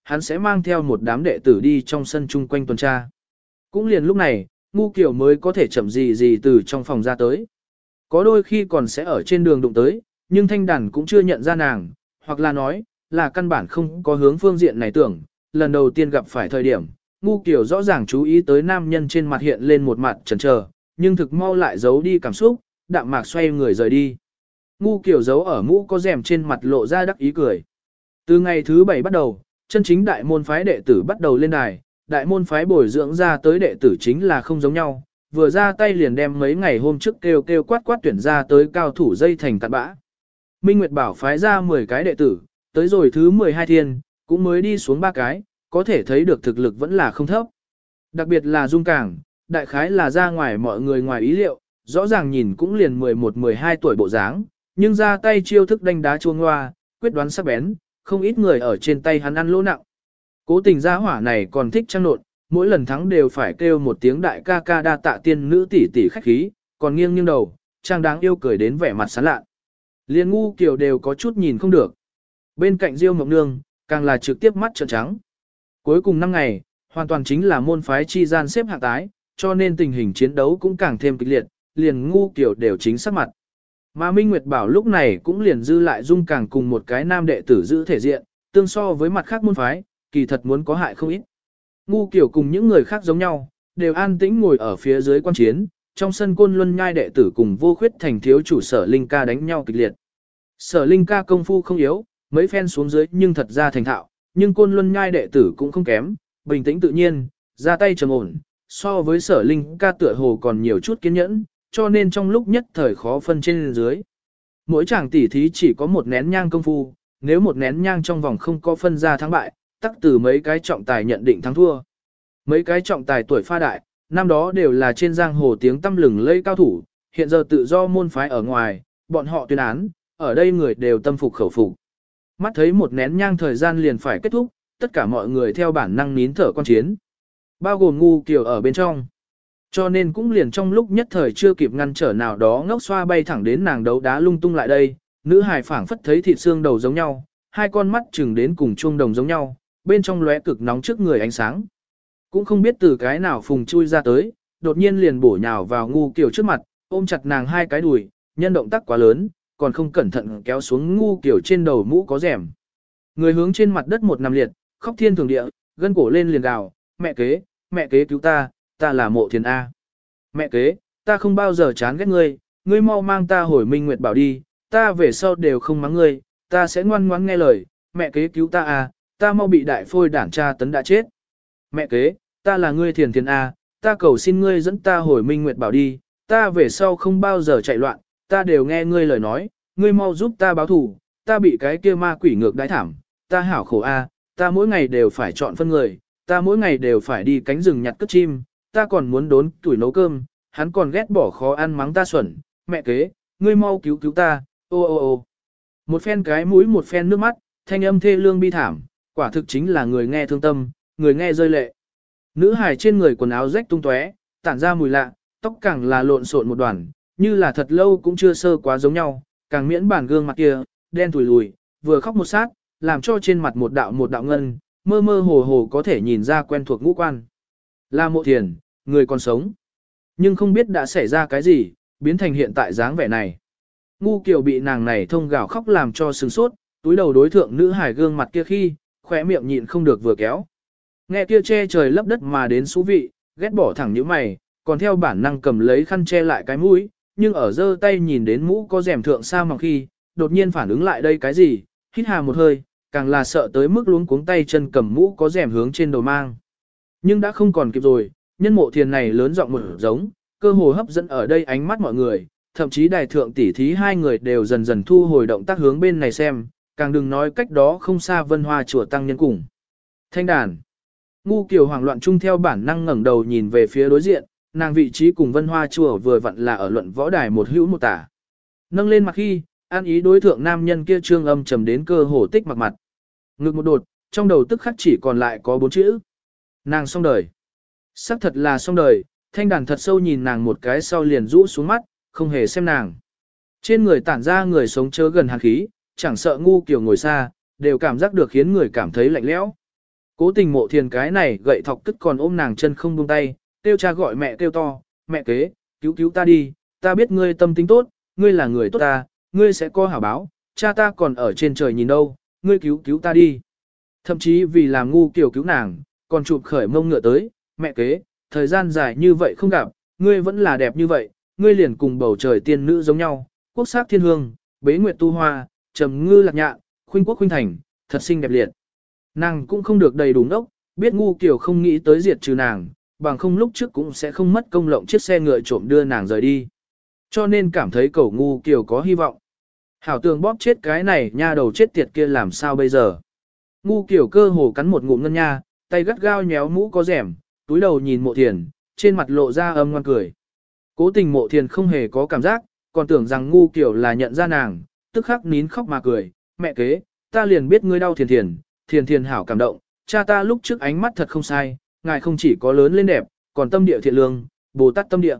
hắn sẽ mang theo một đám đệ tử đi trong sân chung quanh tuần tra. Cũng liền lúc này, Ngu Kiều mới có thể chậm gì gì từ trong phòng ra tới. Có đôi khi còn sẽ ở trên đường đụng tới, nhưng Thanh Đàn cũng chưa nhận ra nàng, hoặc là nói, là căn bản không có hướng phương diện này tưởng. Lần đầu tiên gặp phải thời điểm, Ngu Kiều rõ ràng chú ý tới nam nhân trên mặt hiện lên một mặt chần chờ, nhưng thực mau lại giấu đi cảm xúc, đạm mạc xoay người rời đi. Ngu Kiều giấu ở mũ có rèm trên mặt lộ ra đắc ý cười. Từ ngày thứ 7 bắt đầu, chân chính đại môn phái đệ tử bắt đầu lên đài, đại môn phái bồi dưỡng ra tới đệ tử chính là không giống nhau, vừa ra tay liền đem mấy ngày hôm trước kêu kêu quát quát tuyển ra tới cao thủ dây thành cặn bã. Minh Nguyệt bảo phái ra 10 cái đệ tử, tới rồi thứ 12 thiên, cũng mới đi xuống 3 cái, có thể thấy được thực lực vẫn là không thấp. Đặc biệt là Dung Cảng, đại khái là ra ngoài mọi người ngoài ý liệu, rõ ràng nhìn cũng liền 11-12 tuổi bộ dáng, nhưng ra tay chiêu thức đánh đá chuông hoa, quyết đoán sắc bén, không ít người ở trên tay hắn ăn lỗ nặng. Cố tình gia hỏa này còn thích trăng nộn, mỗi lần thắng đều phải kêu một tiếng đại ca ca đa tạ tiên nữ tỷ tỷ khách khí, còn nghiêng nghiêng đầu, trang đáng yêu cười đến vẻ mặt sán lạ. Liên Ngu Kiều đều có chút nhìn không được. Bên cạnh Diêu Mộng Nương, càng là trực tiếp mắt trợn trắng. Cuối cùng 5 ngày, hoàn toàn chính là môn phái chi gian xếp hạng tái, cho nên tình hình chiến đấu cũng càng thêm kịch liệt, liền Ngu Kiều đều chính sắc mặt. Mà Minh Nguyệt bảo lúc này cũng liền dư lại Dung Càng cùng một cái nam đệ tử giữ thể diện, tương so với mặt khác môn phái, kỳ thật muốn có hại không ít. Ngu Kiều cùng những người khác giống nhau, đều an tĩnh ngồi ở phía dưới quan chiến, trong sân Côn Luân Nhai đệ tử cùng Vô Khuyết Thành thiếu chủ Sở Linh Ca đánh nhau kịch liệt. Sở Linh Ca công phu không yếu, mấy phen xuống dưới nhưng thật ra thành thạo, nhưng Côn Luân Nhai đệ tử cũng không kém, bình tĩnh tự nhiên, ra tay trầm ổn, so với Sở Linh Ca tựa hồ còn nhiều chút kiên nhẫn, cho nên trong lúc nhất thời khó phân trên dưới. Mỗi chàng tỉ thí chỉ có một nén nhang công phu, nếu một nén nhang trong vòng không có phân ra thắng bại, tắc từ mấy cái trọng tài nhận định thắng thua. Mấy cái trọng tài tuổi pha đại, năm đó đều là trên giang hồ tiếng tăm lừng lẫy cao thủ, hiện giờ tự do môn phái ở ngoài, bọn họ tuyên án, ở đây người đều tâm phục khẩu phục. Mắt thấy một nén nhang thời gian liền phải kết thúc, tất cả mọi người theo bản năng nín thở quan chiến. Bao gồm Ngu Kiều ở bên trong. Cho nên cũng liền trong lúc nhất thời chưa kịp ngăn trở nào đó ngốc xoa bay thẳng đến nàng đấu đá lung tung lại đây, nữ hài phảng phất thấy thịt xương đầu giống nhau, hai con mắt chừng đến cùng chuông đồng giống nhau, bên trong lóe cực nóng trước người ánh sáng. Cũng không biết từ cái nào phùng chui ra tới, đột nhiên liền bổ nhào vào Ngu Kiều trước mặt, ôm chặt nàng hai cái đùi, nhân động tác quá lớn, còn không cẩn thận kéo xuống Ngu Kiều trên đầu mũ có rèm. Người hướng trên mặt đất một nằm liệt, khóc thiên thường địa, gân cổ lên liền gào, mẹ kế cứu ta, ta là Mộ Thiền A. Mẹ kế, ta không bao giờ chán ghét ngươi, ngươi mau mang ta hồi Minh Nguyệt bảo đi, ta về sau đều không mắng ngươi, ta sẽ ngoan ngoãn nghe lời, mẹ kế cứu ta a, ta mau bị đại phôi đản tra tấn đã chết. Mẹ kế, ta là ngươi Thiền Thiền a, ta cầu xin ngươi dẫn ta hồi Minh Nguyệt bảo đi, ta về sau không bao giờ chạy loạn, ta đều nghe ngươi lời nói, ngươi mau giúp ta báo thù, ta bị cái kia ma quỷ ngược đái thảm, ta hảo khổ a, ta mỗi ngày đều phải chọn phân người, ta mỗi ngày đều phải đi cánh rừng nhặt cất chim, ta còn muốn đốn tuổi nấu cơm, hắn còn ghét bỏ khó ăn mắng ta xuẩn, mẹ kế, ngươi mau cứu cứu ta, ô ô ô. Một phen cái mũi một phen nước mắt, thanh âm thê lương bi thảm, quả thực chính là người nghe thương tâm, người nghe rơi lệ. Nữ hài trên người quần áo rách tung tóe, tản ra mùi lạ, tóc càng là lộn xộn một đoàn, như là thật lâu cũng chưa sơ quá giống nhau, càng miễn bản gương mặt kia, đen thùi lùi, vừa khóc một sát, làm cho trên mặt một đạo ngân, mơ mơ hồ hồ có thể nhìn ra quen thuộc ngũ quan. Là Mộ Thiền, người còn sống. Nhưng không biết đã xảy ra cái gì, biến thành hiện tại dáng vẻ này. Ngu Kiều bị nàng này thông gào khóc làm cho sừng sốt, túi đầu đối thượng nữ hải gương mặt kia khi, khỏe miệng nhịn không được vừa kéo. Nghe kia che trời lấp đất mà đến xú vị, ghét bỏ thẳng như mày, còn theo bản năng cầm lấy khăn che lại cái mũi, nhưng ở giơ tay nhìn đến mũ có rèm thượng sa mỏng khi, đột nhiên phản ứng lại đây cái gì, hít hà một hơi, càng là sợ tới mức luống cuống tay chân cầm mũ có rèm hướng trên đầu mang. Nhưng đã không còn kịp rồi, nhân Mộ Thiền này lớn giọng một giống, cơ hồ hấp dẫn ở đây ánh mắt mọi người, thậm chí đài thượng tỷ thí hai người đều dần dần thu hồi động tác hướng bên này xem, càng đừng nói cách đó không xa Vân Hoa chùa tăng nhân cùng. Thanh đàn. Ngu Kiều hoảng loạn chung theo bản năng ngẩng đầu nhìn về phía đối diện, nàng vị trí cùng Vân Hoa chùa vừa vặn là ở luận võ đài một hữu một tả. Nâng lên mặt khi, an ý đối thượng nam nhân kia trương âm trầm đến cơ hồ tích mặc mặt. Ngực một đột, trong đầu tức khắc chỉ còn lại có 4 chữ. Nàng xong đời. Sắc thật là xong đời, thanh đàn thật sâu nhìn nàng một cái sau liền rũ xuống mắt, không hề xem nàng. Trên người tản ra người sống chớ gần hàn khí, chẳng sợ Ngu Kiều ngồi xa, đều cảm giác được khiến người cảm thấy lạnh lẽo. Cố tình Mộ Thiền cái này gậy thọc tức còn ôm nàng chân không buông tay, kêu cha gọi mẹ kêu to, mẹ kế, cứu cứu ta đi, ta biết ngươi tâm tính tốt, ngươi là người tốt ta, ngươi sẽ có hảo báo, cha ta còn ở trên trời nhìn đâu, ngươi cứu cứu ta đi. Thậm chí vì làm ngu kiểu cứu nàng, còn chụp khởi mông ngựa tới, mẹ kế, thời gian dài như vậy không gặp, ngươi vẫn là đẹp như vậy, ngươi liền cùng bầu trời tiên nữ giống nhau, quốc sắc thiên hương, bế nguyệt tu hoa, trầm ngư lạc nhạn, khuynh quốc khuynh thành, thật xinh đẹp liệt. Nàng cũng không được đầy đủ ngốc, biết ngu kiểu không nghĩ tới diệt trừ nàng, bằng không lúc trước cũng sẽ không mất công lộng chiếc xe ngựa trộm đưa nàng rời đi. Cho nên cảm thấy cầu ngu kiểu có hy vọng. Hảo tường bóp chết cái này nha đầu chết tiệt kia làm sao bây giờ. Ngu kiểu cơ hồ cắn một ngụm ngân nha, tay gắt gao nhéo mũ có rẻm, túi đầu nhìn Mộ Thiền, trên mặt lộ ra âm ngoan cười. Cố tình Mộ Thiền không hề có cảm giác, còn tưởng rằng ngu kiểu là nhận ra nàng, tức khắc nín khóc mà cười, mẹ kế, ta liền biết ngươi đau Thiền Thiền, Thiền Thiền hảo cảm động, cha ta lúc trước ánh mắt thật không sai, ngài không chỉ có lớn lên đẹp, còn tâm địa thiện lương, Bồ Tát tâm địa.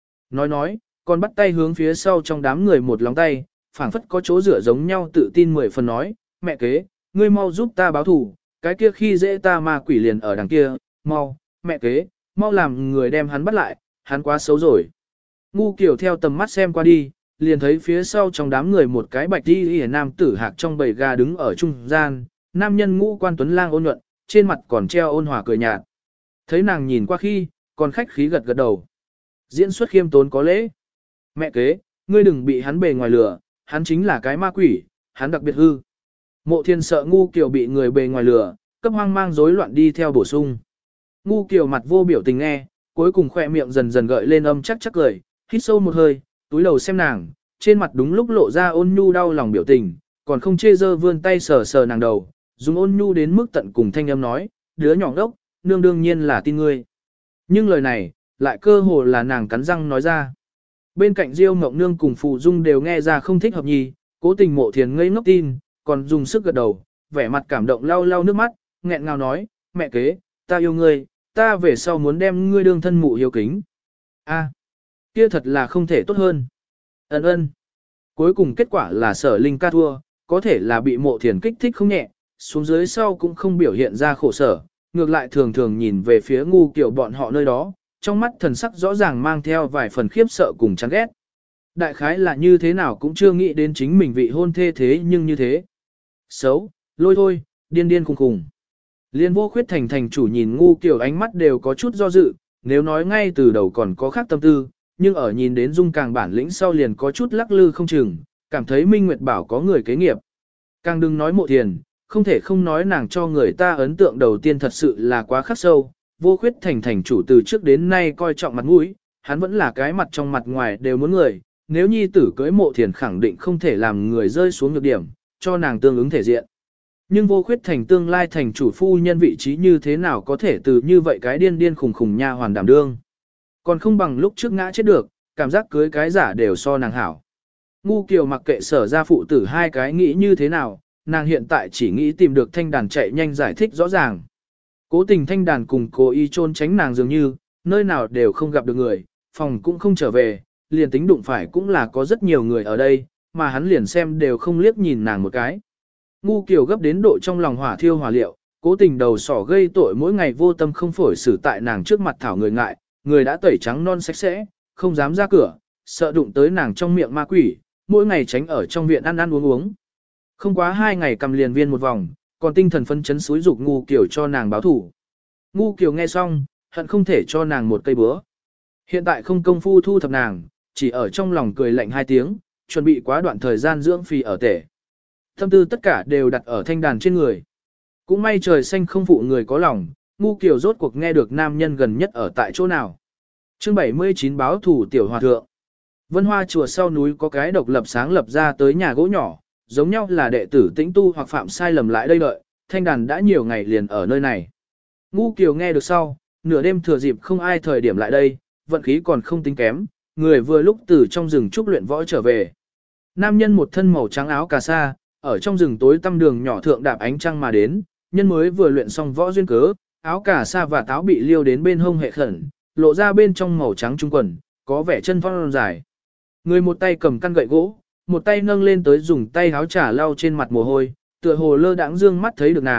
Nói, còn bắt tay hướng phía sau trong đám người một lóng tay, phảng phất có chỗ rửa giống nhau tự tin 10 phần nói, mẹ kế, ngươi mau giúp ta báo thù, cái kia khi dễ ta ma quỷ liền ở đằng kia, mau, mẹ kế, mau làm người đem hắn bắt lại, hắn quá xấu rồi. Ngu kiểu theo tầm mắt xem qua đi, liền thấy phía sau trong đám người một cái bạch đi hề nam tử hạc trong bầy gà đứng ở trung gian, nam nhân ngũ quan tuấn lang ôn nhuận, trên mặt còn treo ôn hòa cười nhạt. Thấy nàng nhìn qua khi, còn khách khí gật gật đầu. Diễn xuất khiêm tốn có lễ. Mẹ kế, ngươi đừng bị hắn bề ngoài lửa, hắn chính là cái ma quỷ, hắn đặc biệt hư. Mộ Thiên sợ ngu kiểu bị người bề ngoài lửa, cấp hoang mang rối loạn đi theo bổ sung. Ngu kiểu mặt vô biểu tình nghe, cuối cùng khoe miệng dần dần gợi lên âm chắc cười, hít sâu một hơi, túi đầu xem nàng, trên mặt đúng lúc lộ ra ôn nhu đau lòng biểu tình, còn không chê dơ vươn tay sờ sờ nàng đầu, dùng ôn nhu đến mức tận cùng thanh âm nói, đứa nhỏ đốc, nương đương nhiên là tin ngươi. Nhưng lời này, lại cơ hồ là nàng cắn răng nói ra. Bên cạnh Diêu Ngọc Nương cùng Phù Dung đều nghe ra không thích hợp nhì, cố tình Mộ Thiền ngây ngốc tin, còn dùng sức gật đầu, vẻ mặt cảm động lau lau nước mắt, nghẹn ngào nói, mẹ kế, ta yêu ngươi, ta về sau muốn đem ngươi đương thân mụ hiếu kính. A, kia thật là không thể tốt hơn. Ân. Cuối cùng kết quả là Sở Linh ca thua, có thể là bị Mộ Thiền kích thích không nhẹ, xuống dưới sau cũng không biểu hiện ra khổ sở, ngược lại thường thường nhìn về phía ngu kiểu bọn họ nơi đó, trong mắt thần sắc rõ ràng mang theo vài phần khiếp sợ cùng chán ghét. Đại khái là như thế nào cũng chưa nghĩ đến chính mình vị hôn thê thế nhưng như thế. Xấu, lôi thôi, điên khùng khùng. Liên Vô Khuyết thành chủ nhìn ngu kiểu ánh mắt đều có chút do dự, nếu nói ngay từ đầu còn có khác tâm tư, nhưng ở nhìn đến dung càng bản lĩnh sau liền có chút lắc lư không chừng, cảm thấy Minh Nguyệt bảo có người kế nghiệp. Càng đừng nói Mộ Thiền, không thể không nói nàng cho người ta ấn tượng đầu tiên thật sự là quá khắc sâu. Vô Khuyết thành chủ từ trước đến nay coi trọng mặt mũi, hắn vẫn là cái mặt trong mặt ngoài đều muốn người, nếu nhi tử cưới Mộ Thiền khẳng định không thể làm người rơi xuống nhược điểm, cho nàng tương ứng thể diện. Nhưng Vô Khuyết thành tương lai thành chủ phu nhân vị trí như thế nào có thể từ như vậy cái điên khùng khùng nha hoàn đảm đương. Còn không bằng lúc trước ngã chết được, cảm giác cưới cái giả đều so nàng hảo. Ngu Kiều mặc kệ Sở ra phụ tử hai cái nghĩ như thế nào, nàng hiện tại chỉ nghĩ tìm được Thanh Đàn chạy nhanh giải thích rõ ràng. Cố tình Thanh Đàn cùng cố ý trôn tránh nàng dường như, nơi nào đều không gặp được người, phòng cũng không trở về, liền tính đụng phải cũng là có rất nhiều người ở đây, mà hắn liền xem đều không liếc nhìn nàng một cái. Ngu Kiều gấp đến độ trong lòng hỏa thiêu hỏa liệu, cố tình đầu sỏ gây tội mỗi ngày vô tâm không phổi xử tại nàng trước mặt thảo người ngại, người đã tẩy trắng non sạch sẽ, không dám ra cửa, sợ đụng tới nàng trong miệng ma quỷ, mỗi ngày tránh ở trong viện ăn uống. Không quá 2 ngày cầm liền viên một vòng, còn tinh thần phấn chấn xúi dục Ngu Kiều cho nàng báo thủ. Ngu Kiều nghe xong, hận không thể cho nàng một cây búa. Hiện tại không công phu thu thập nàng, chỉ ở trong lòng cười lạnh 2 tiếng, chuẩn bị quá đoạn thời gian dưỡng phì ở tể. Tâm tư tất cả đều đặt ở Thanh Đàn trên người. Cũng may trời xanh không phụ người có lòng, Ngu Kiều rốt cuộc nghe được nam nhân gần nhất ở tại chỗ nào. Chương 79 báo thủ tiểu hòa thượng. Vân Hoa chùa sau núi có cái độc lập sáng lập ra tới nhà gỗ nhỏ, giống nhau là đệ tử tĩnh tu hoặc phạm sai lầm lại đây đợi, Thanh Đàn đã nhiều ngày liền ở nơi này. Ngu Kiều nghe được sau, nửa đêm thừa dịp không ai thời điểm lại đây, vận khí còn không tính kém, người vừa lúc từ trong rừng trúc luyện võ trở về. Nam nhân một thân màu trắng áo cà sa, ở trong rừng tối tăm đường nhỏ thượng đạp ánh trăng mà đến, nhân mới vừa luyện xong võ duyên cớ, áo cà sa và táo bị liêu đến bên hông hệ khẩn, lộ ra bên trong màu trắng trung quần, có vẻ chân thon dài. Người một tay cầm căn gậy gỗ, một tay nâng lên tới dùng tay áo trà lau trên mặt mồ hôi, tựa hồ lơ đãng dương mắt thấy được nàng,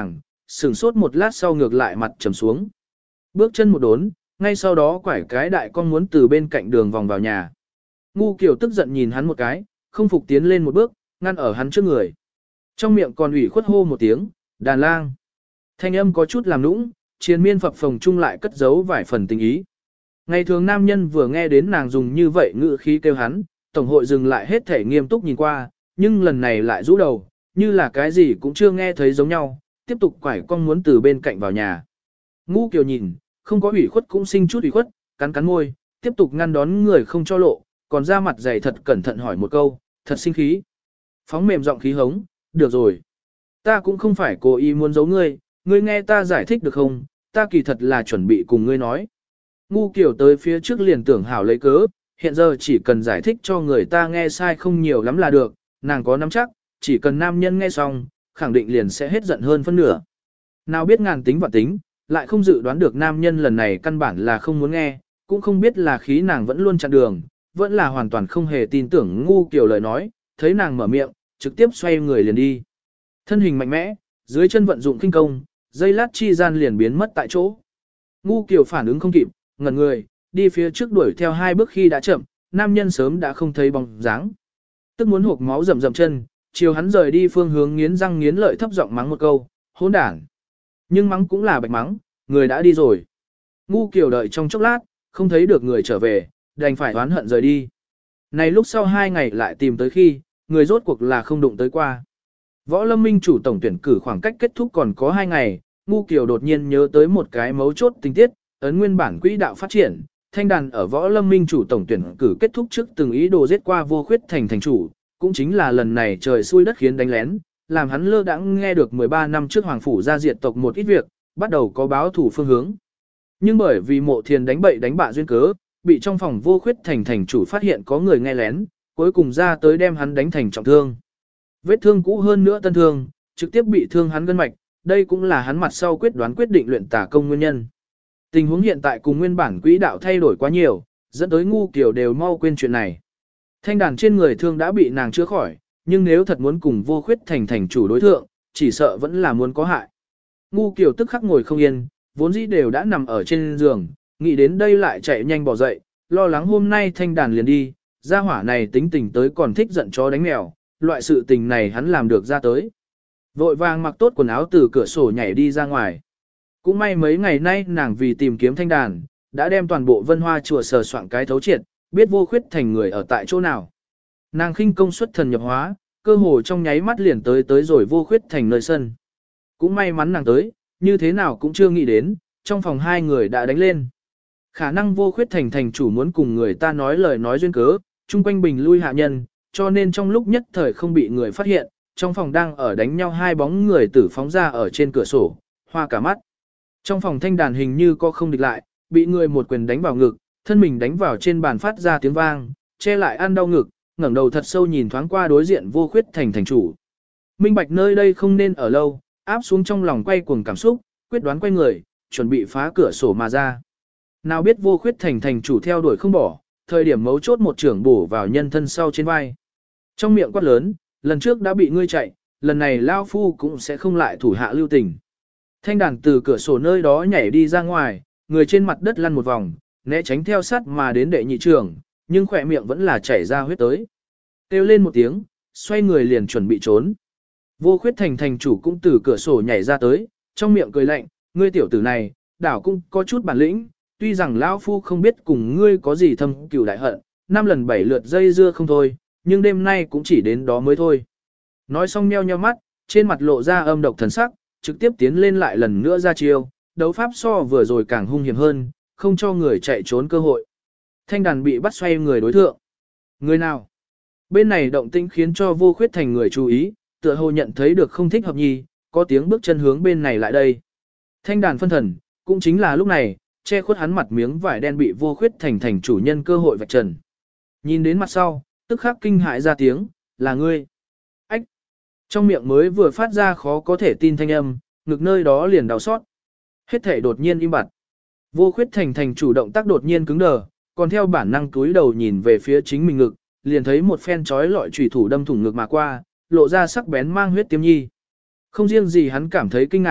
sửng sốt một lát sau ngược lại mặt trầm xuống. Bước chân một đốn, ngay sau đó quải cái đại con muốn từ bên cạnh đường vòng vào nhà. Ngu Kiều tức giận nhìn hắn một cái, không phục tiến lên một bước, ngăn ở hắn trước người. Trong miệng còn ủy khuất hô một tiếng, đàn lang. Thanh âm có chút làm nũng, triền miên phập phồng chung lại cất giấu vài phần tình ý. Ngày thường nam nhân vừa nghe đến nàng dùng như vậy ngữ khí kêu hắn, tổng hội dừng lại hết thể nghiêm túc nhìn qua, nhưng lần này lại rũ đầu, như là cái gì cũng chưa nghe thấy giống nhau, tiếp tục quải con muốn từ bên cạnh vào nhà. Ngu Kiều nhìn, không có ủy khuất cũng sinh chút ủy khuất, cắn cắn môi, tiếp tục ngăn đón người không cho lộ, còn ra mặt dày thật cẩn thận hỏi một câu, thật sinh khí. Phóng mềm giọng khí hống, được rồi. Ta cũng không phải cố ý muốn giấu ngươi, ngươi nghe ta giải thích được không, ta kỳ thật là chuẩn bị cùng ngươi nói. Ngu Kiều tới phía trước liền tưởng hảo lấy cớ, hiện giờ chỉ cần giải thích cho người ta nghe sai không nhiều lắm là được, nàng có nắm chắc, chỉ cần nam nhân nghe xong, khẳng định liền sẽ hết giận hơn phân nửa. Nào biết ngàn tính vạn tính, lại không dự đoán được nam nhân lần này căn bản là không muốn nghe, cũng không biết là khí nàng vẫn luôn chặn đường, vẫn là hoàn toàn không hề tin tưởng Ngu Kiều lời nói, thấy nàng mở miệng, trực tiếp xoay người liền đi. Thân hình mạnh mẽ, dưới chân vận dụng kinh công, dây lát chi gian liền biến mất tại chỗ. Ngu Kiều phản ứng không kịp, ngẩn người, đi phía trước đuổi theo 2 bước khi đã chậm, nam nhân sớm đã không thấy bóng dáng. Tức muốn hộc máu rầm rầm chân, chiều hắn rời đi phương hướng nghiến răng nghiến lợi thấp giọng mắng một câu, hỗn đản. Nhưng mắng cũng là bạch mắng, người đã đi rồi. Ngu Kiều đợi trong chốc lát, không thấy được người trở về, đành phải oán hận rời đi. Này lúc sau 2 ngày lại tìm tới khi, người rốt cuộc là không đụng tới qua. Võ Lâm Minh chủ tổng tuyển cử khoảng cách kết thúc còn có 2 ngày, Ngu Kiều đột nhiên nhớ tới một cái mấu chốt tình tiết, ấn nguyên bản quỹ đạo phát triển, thanh đàn ở Võ Lâm Minh chủ tổng tuyển cử kết thúc trước từng ý đồ giết qua Vô Khuyết thành thành chủ, cũng chính là lần này trời xui đất khiến đánh lén, làm hắn lơ đãng nghe được 13 năm trước hoàng phủ ra diệt tộc một ít việc, bắt đầu có báo thủ phương hướng. Nhưng bởi vì Mộ Thiền đánh bậy đánh bạ duyên cớ, bị trong phòng Vô Khuyết thành thành chủ phát hiện có người nghe lén, cuối cùng ra tới đem hắn đánh thành trọng thương. Vết thương cũ hơn nữa tân thương, trực tiếp bị thương hắn gân mạch, đây cũng là hắn mặt sau quyết đoán quyết định luyện tà công nguyên nhân. Tình huống hiện tại cùng nguyên bản quỹ đạo thay đổi quá nhiều, dẫn tới Ngu Kiều đều mau quên chuyện này. Thanh đàn trên người thương đã bị nàng chữa khỏi, nhưng nếu thật muốn cùng Vô Khuyết thành thành chủ đối thượng, chỉ sợ vẫn là muốn có hại. Ngu Kiều tức khắc ngồi không yên, vốn dĩ đều đã nằm ở trên giường, nghĩ đến đây lại chạy nhanh bỏ dậy, lo lắng hôm nay thanh đàn liền đi, gia hỏa này tính tình tới còn thích giận chó đánh mèo, loại sự tình này hắn làm được ra tới. Vội vàng mặc tốt quần áo từ cửa sổ nhảy đi ra ngoài. Cũng may mấy ngày nay nàng vì tìm kiếm thanh đàn, đã đem toàn bộ Vân Hoa chùa sờ soạn cái thấu triệt, biết Vô Khuyết thành người ở tại chỗ nào. Nàng khinh công xuất thần nhập hóa, cơ hồ trong nháy mắt liền tới rồi Vô Khuyết thành nơi sân. Cũng may mắn nàng tới, như thế nào cũng chưa nghĩ đến, trong phòng 2 người đã đánh lên. Khả năng Vô Khuyết thành thành chủ muốn cùng người ta nói lời nói duyên cớ, chung quanh bình lui hạ nhân, cho nên trong lúc nhất thời không bị người phát hiện, trong phòng đang ở đánh nhau 2 bóng người tử phóng ra ở trên cửa sổ, hoa cả mắt. Trong phòng thanh đàn hình như có không địch lại, bị người một quyền đánh vào ngực, thân mình đánh vào trên bàn phát ra tiếng vang, che lại ăn đau ngực, ngẩng đầu thật sâu nhìn thoáng qua đối diện Vô Khuyết thành thành chủ. Minh bạch nơi đây không nên ở lâu, áp xuống trong lòng quay cuồng cảm xúc, quyết đoán quay người, chuẩn bị phá cửa sổ mà ra. Nào biết Vô Khuyết thành thành chủ theo đuổi không bỏ, thời điểm mấu chốt một trưởng bổ vào nhân thân sau trên vai. Trong miệng quát lớn, lần trước đã bị ngươi chạy, lần này Lao Phu cũng sẽ không lại thủ hạ lưu tình. Thanh đàn từ cửa sổ nơi đó nhảy đi ra ngoài, người trên mặt đất lăn một vòng, né tránh theo sát mà đến đệ nhị trưởng, nhưng khỏe miệng vẫn là chảy ra huyết tới. Kêu lên một tiếng, xoay người liền chuẩn bị trốn. Vô Khuyết thành thành chủ cũng từ cửa sổ nhảy ra tới, trong miệng cười lạnh, ngươi tiểu tử này, đảo cũng có chút bản lĩnh, tuy rằng Lão Phu không biết cùng ngươi có gì thâm cừu đại hận, 5 lần 7 lượt dây dưa không thôi, nhưng đêm nay cũng chỉ đến đó mới thôi. Nói xong nheo nheo mắt, trên mặt lộ ra âm độc thần sắc, trực tiếp tiến lên lại lần nữa ra chiêu, đấu pháp so vừa rồi càng hung hiểm hơn, không cho người chạy trốn cơ hội. Thanh đàn bị bắt xoay người đối thượng. Người nào? Bên này động tĩnh khiến cho Vô Khuyết thành người chú ý, tựa hồ nhận thấy được không thích hợp nhi, có tiếng bước chân hướng bên này lại đây. Thanh đàn phân thần, cũng chính là lúc này, che khuất hắn mặt miếng vải đen bị Vô Khuyết thành thành chủ nhân cơ hội vạch trần. Nhìn đến mặt sau, tức khắc kinh hãi ra tiếng, là ngươi. Ách! Trong miệng mới vừa phát ra khó có thể tin thanh âm, ngực nơi đó liền đau xót. Hết thể đột nhiên im bặt. Vô Khuyết thành thành chủ động tác đột nhiên cứng đờ, còn theo bản năng túi đầu nhìn về phía chính mình ngực, liền thấy một phen chói lọi chủy thủ đâm thủng ngực mà qua, lộ ra sắc bén mang huyết tiêm nhi. Không riêng gì hắn cảm thấy kinh ngạc,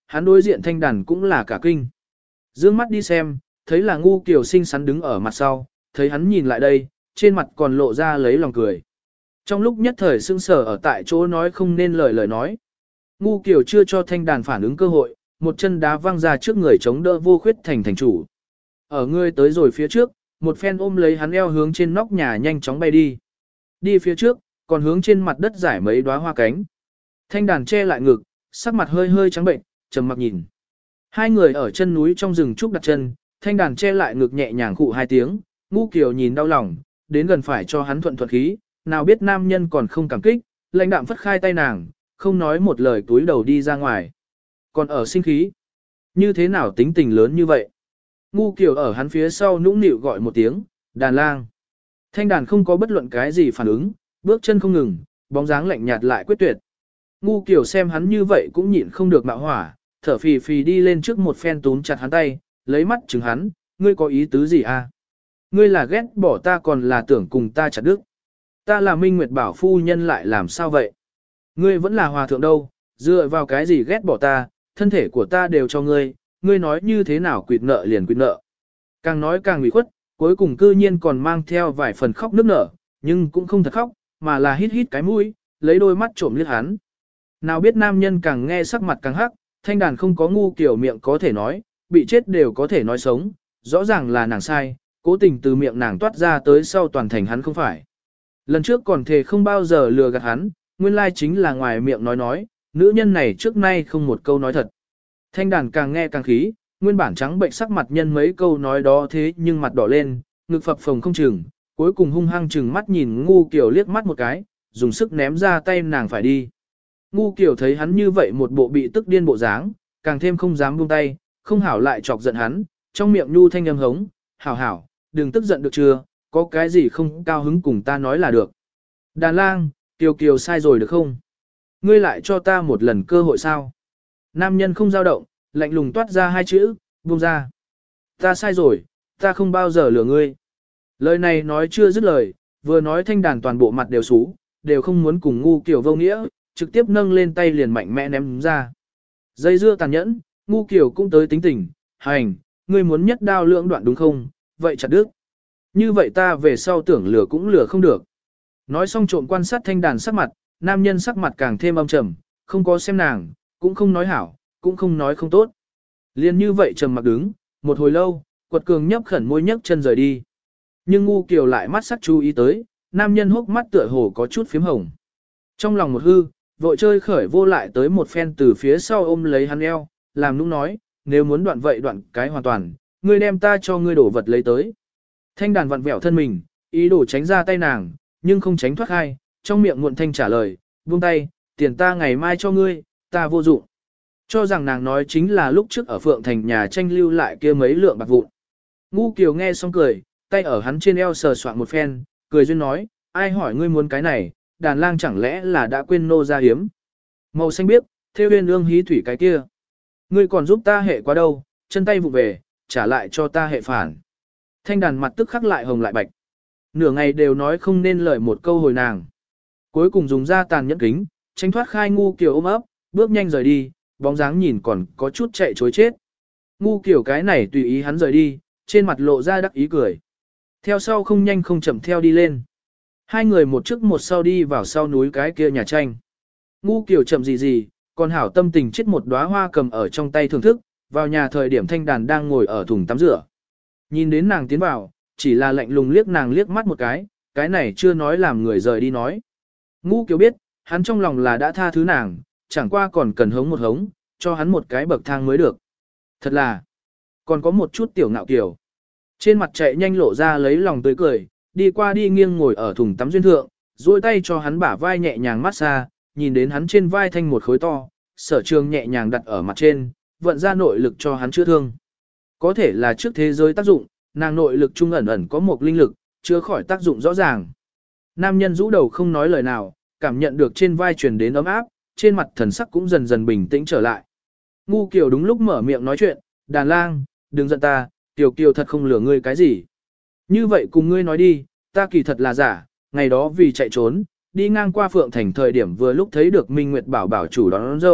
hắn đối diện thanh đàn cũng là cả kinh. Dương mắt đi xem, thấy là Ngu Kiều xinh xắn đứng ở mặt sau, thấy hắn nhìn lại đây, trên mặt còn lộ ra lấy lòng cười. Trong lúc nhất thời sững sờ ở tại chỗ nói không nên lời nói. Ngu Kiều chưa cho thanh đàn phản ứng cơ hội, một chân đá văng ra trước người chống đỡ Vô Khuyết thành chủ. Ở người tới rồi phía trước, một phen ôm lấy hắn eo hướng trên nóc nhà nhanh chóng bay đi. Đi phía trước, còn hướng trên mặt đất giải mấy đóa hoa cánh. Thanh đàn che lại ngực, sắc mặt hơi hơi trắng bệnh, trầm mặc nhìn. Hai người ở chân núi trong rừng trúc đặt chân, thanh đàn che lại ngực nhẹ nhàng khụ hai tiếng, Ngu Kiều nhìn đau lòng, đến gần phải cho hắn thuận thuận khí, nào biết nam nhân còn không cảm kích, lãnh đạm phất khai tay nàng, không nói một lời túi đầu đi ra ngoài. Còn ở sinh khí, như thế nào tính tình lớn như vậy? Ngu Kiều ở hắn phía sau nũng nịu gọi một tiếng, đàn lang. Thanh đàn không có bất luận cái gì phản ứng, bước chân không ngừng, bóng dáng lạnh nhạt lại quyết tuyệt. Ngu Kiều xem hắn như vậy cũng nhịn không được mạo hỏa, thở phì phì đi lên trước một phen túm chặt hắn tay, lấy mắt chừng hắn, ngươi có ý tứ gì à? Ngươi là ghét bỏ ta còn là tưởng cùng ta chặt đứt. Ta là Minh Nguyệt Bảo phu nhân lại làm sao vậy? Ngươi vẫn là hòa thượng đâu, dựa vào cái gì ghét bỏ ta, thân thể của ta đều cho ngươi, ngươi nói như thế nào quỵt nợ liền quỵt nợ. Càng nói càng ủy khuất, cuối cùng cư nhiên còn mang theo vài phần khóc nức nở, nhưng cũng không thật khóc, mà là hít hít cái mũi, lấy đôi mắt trộm liếc hắn. Nào biết nam nhân càng nghe sắc mặt càng hắc, thanh đàn không có Ngu Kiều miệng có thể nói, bị chết đều có thể nói sống, rõ ràng là nàng sai, cố tình từ miệng nàng toát ra tới sau toàn thành hắn không phải. Lần trước còn thề không bao giờ lừa gạt hắn, nguyên lai chính là ngoài miệng nói, nữ nhân này trước nay không một câu nói thật. Thanh đàn càng nghe càng khí, nguyên bản trắng bệnh sắc mặt nhân mấy câu nói đó thế nhưng mặt đỏ lên, ngực phập phồng không chừng, cuối cùng hung hăng chừng mắt nhìn Ngu Kiều liếc mắt một cái, dùng sức ném ra tay nàng phải đi. Ngu Kiều thấy hắn như vậy một bộ bị tức điên bộ dáng, càng thêm không dám buông tay, không hảo lại chọc giận hắn, trong miệng nhu thanh âm hống, hảo hảo, đừng tức giận được chưa, có cái gì không cao hứng cùng ta nói là được. Đàn lang, Kiều Kiều sai rồi được không? Ngươi lại cho ta một lần cơ hội sao? Nam nhân không dao động, lạnh lùng toát ra hai chữ, buông ra. Ta sai rồi, ta không bao giờ lừa ngươi. Lời này nói chưa dứt lời, vừa nói thanh đàn toàn bộ mặt đều xú, đều không muốn cùng Ngu Kiều vô nghĩa, trực tiếp nâng lên tay liền mạnh mẽ ném ra. Dây dưa tàn nhẫn, Ngu Kiều cũng tới tính tình, hành, ngươi muốn nhất đao lưỡng đoạn đúng không, vậy chặt đứt. Như vậy ta về sau tưởng lừa cũng lừa không được. Nói xong trộm quan sát thanh đàn sắc mặt, nam nhân sắc mặt càng thêm âm trầm, không có xem nàng, cũng không nói hảo, cũng không nói không tốt. Liên như vậy trầm mặc đứng, một hồi lâu, quật cường nhấp khẩn môi nhấc chân rời đi. Nhưng Ngu Kiều lại mắt sắc chú ý tới, nam nhân hốc mắt tựa hồ có chút phím hồng. Trong lòng một hư, vội chơi khởi vô lại tới một phen từ phía sau ôm lấy hắn eo, làm nũng nói, nếu muốn đoạn vậy đoạn cái hoàn toàn, ngươi đem ta cho ngươi đổ vật lấy tới. Thanh đàn vặn vẹo thân mình, ý đồ tránh ra tay nàng, nhưng không tránh thoát hai, trong miệng muộn thanh trả lời, buông tay, tiền ta ngày mai cho ngươi, ta vô dụng. Cho rằng nàng nói chính là lúc trước ở Phượng Thành nhà tranh lưu lại kia mấy lượng bạc vụn. Ngu Kiều nghe xong cười, tay ở hắn trên eo sờ soạn một phen, cười duyên nói, ai hỏi ngươi muốn cái này, đàn lang chẳng lẽ là đã quên nô ra hiếm. Màu xanh biếc, theo uyên ương hí thủy cái kia. Ngươi còn giúp ta hệ quá đâu, chân tay vụ về, trả lại cho ta hệ phản. Thanh đàn mặt tức khắc lại hồng lại bạch. Nửa ngày đều nói không nên lời một câu hồi nàng. Cuối cùng dùng ra tàn nhẫn kính, tránh thoát khai Ngu Kiều ôm ấp, bước nhanh rời đi, bóng dáng nhìn còn có chút chạy chối chết. Ngu Kiều cái này tùy ý hắn rời đi, trên mặt lộ ra đắc ý cười. Theo sau không nhanh không chậm theo đi lên. Hai người một trước một sau đi vào sau núi cái kia nhà tranh. Ngu Kiều chậm gì, còn hảo tâm tình chết một đóa hoa cầm ở trong tay thưởng thức, vào nhà thời điểm thanh đàn đang ngồi ở thùng tắm rửa. Nhìn đến nàng tiến vào, chỉ là lạnh lùng liếc nàng liếc mắt một cái này chưa nói làm người rời đi nói. Ngu Kiều biết, hắn trong lòng là đã tha thứ nàng, chẳng qua còn cần hống một hống, cho hắn một cái bậc thang mới được. Thật là, còn có một chút tiểu ngạo kiều. Trên mặt chạy nhanh lộ ra lấy lòng tươi cười, đi qua đi nghiêng ngồi ở thùng tắm duyên thượng, duỗi tay cho hắn bả vai nhẹ nhàng massage, nhìn đến hắn trên vai thanh một khối to, Sở Trường nhẹ nhàng đặt ở mặt trên, vận ra nội lực cho hắn chữa thương. Có thể là trước thế giới tác dụng, nàng nội lực trung ẩn ẩn có một linh lực, chữa khỏi tác dụng rõ ràng. Nam nhân rũ đầu không nói lời nào, cảm nhận được trên vai truyền đến ấm áp, trên mặt thần sắc cũng dần dần bình tĩnh trở lại. Ngu Kiều đúng lúc mở miệng nói chuyện, đàn lang, đừng giận ta, Kiều Kiều thật không lừa ngươi cái gì. Như vậy cùng ngươi nói đi, ta kỳ thật là giả, ngày đó vì chạy trốn, đi ngang qua Phượng Thành thời điểm vừa lúc thấy được Minh Nguyệt bảo bảo chủ đón dâu,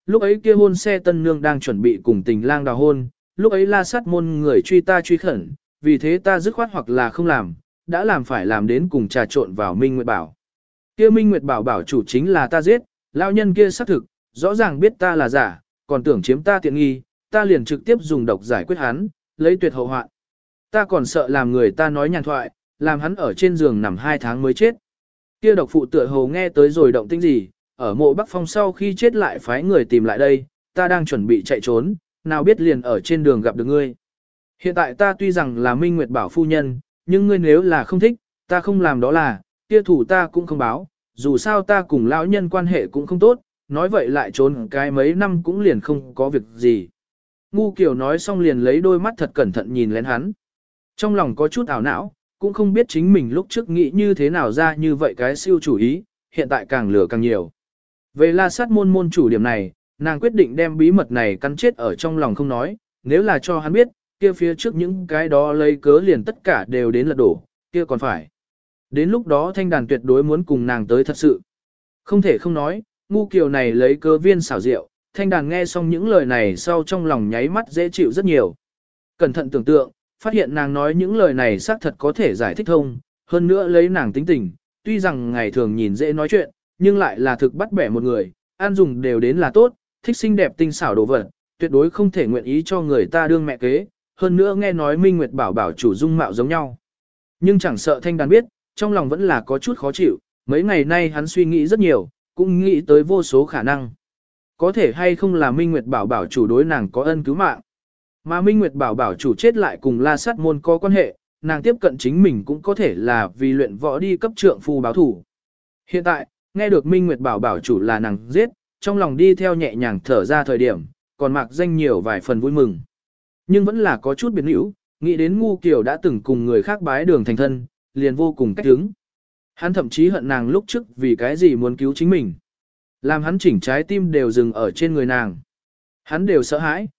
lúc ấy kia hôn xe tân nương đang chuẩn bị cùng tình lang đào hôn, lúc ấy La Sát môn người truy ta truy khẩn, vì thế ta dứt khoát hoặc là không làm, đã làm phải làm đến cùng trà trộn vào Minh Nguyệt Bảo. Kia Minh Nguyệt Bảo bảo chủ chính là ta giết, lão nhân kia xác thực, rõ ràng biết ta là giả, còn tưởng chiếm ta tiện nghi, ta liền trực tiếp dùng độc giải quyết hắn, lấy tuyệt hậu hoạn. Ta còn sợ làm người ta nói nhàn thoại, làm hắn ở trên giường nằm 2 tháng mới chết. Kia độc phụ tựa hồ nghe tới rồi động tĩnh gì, ở mộ Bắc Phong sau khi chết lại phái người tìm lại đây, ta đang chuẩn bị chạy trốn, nào biết liền ở trên đường gặp được ngươi. Hiện tại ta tuy rằng là Minh Nguyệt Bảo phu nhân, nhưng ngươi nếu là không thích, ta không làm đó là, kia thủ ta cũng không báo, dù sao ta cùng lão nhân quan hệ cũng không tốt, nói vậy lại trốn cái mấy năm cũng liền không có việc gì. Ngu Kiều nói xong liền lấy đôi mắt thật cẩn thận nhìn lên hắn. Trong lòng có chút ảo não, cũng không biết chính mình lúc trước nghĩ như thế nào ra như vậy cái siêu chủ ý, hiện tại càng lừa càng nhiều. Về La Sát môn môn chủ điểm này, nàng quyết định đem bí mật này cắn chết ở trong lòng không nói, nếu là cho hắn biết, kia phía trước những cái đó lấy cớ liền tất cả đều đến lật đổ, kia còn phải. Đến lúc đó thanh đàn tuyệt đối muốn cùng nàng tới thật sự. Không thể không nói, Ngu Kiều này lấy cớ viên xảo diệu, thanh đàn nghe xong những lời này sau trong lòng nháy mắt dễ chịu rất nhiều. Cẩn thận tưởng tượng, phát hiện nàng nói những lời này xác thật có thể giải thích thông, hơn nữa lấy nàng tính tình, tuy rằng ngày thường nhìn dễ nói chuyện, nhưng lại là thực bắt bẻ một người, ăn dùng đều đến là tốt, thích xinh đẹp tinh xảo đồ vật, tuyệt đối không thể nguyện ý cho người ta đương mẹ kế, hơn nữa nghe nói Minh Nguyệt Bảo bảo chủ dung mạo giống nhau. Nhưng chẳng sợ thanh đàn biết, trong lòng vẫn là có chút khó chịu, mấy ngày nay hắn suy nghĩ rất nhiều, cũng nghĩ tới vô số khả năng. Có thể hay không là Minh Nguyệt Bảo bảo chủ đối nàng có ân cứu mạng. Mà Minh Nguyệt Bảo bảo chủ chết lại cùng La Sát môn có quan hệ, nàng tiếp cận chính mình cũng có thể là vì luyện võ đi cấp trượng phu báo thủ. Hiện tại, nghe được Minh Nguyệt Bảo bảo chủ là nàng giết, trong lòng đi theo nhẹ nhàng thở ra thời điểm, còn mạc danh nhiều vài phần vui mừng. Nhưng vẫn là có chút biến hữu, nghĩ đến Ngu Kiều đã từng cùng người khác bái đường thành thân, liền vô cùng cách hứng. Hắn thậm chí hận nàng lúc trước vì cái gì muốn cứu chính mình. Làm hắn chỉnh trái tim đều dừng ở trên người nàng. Hắn đều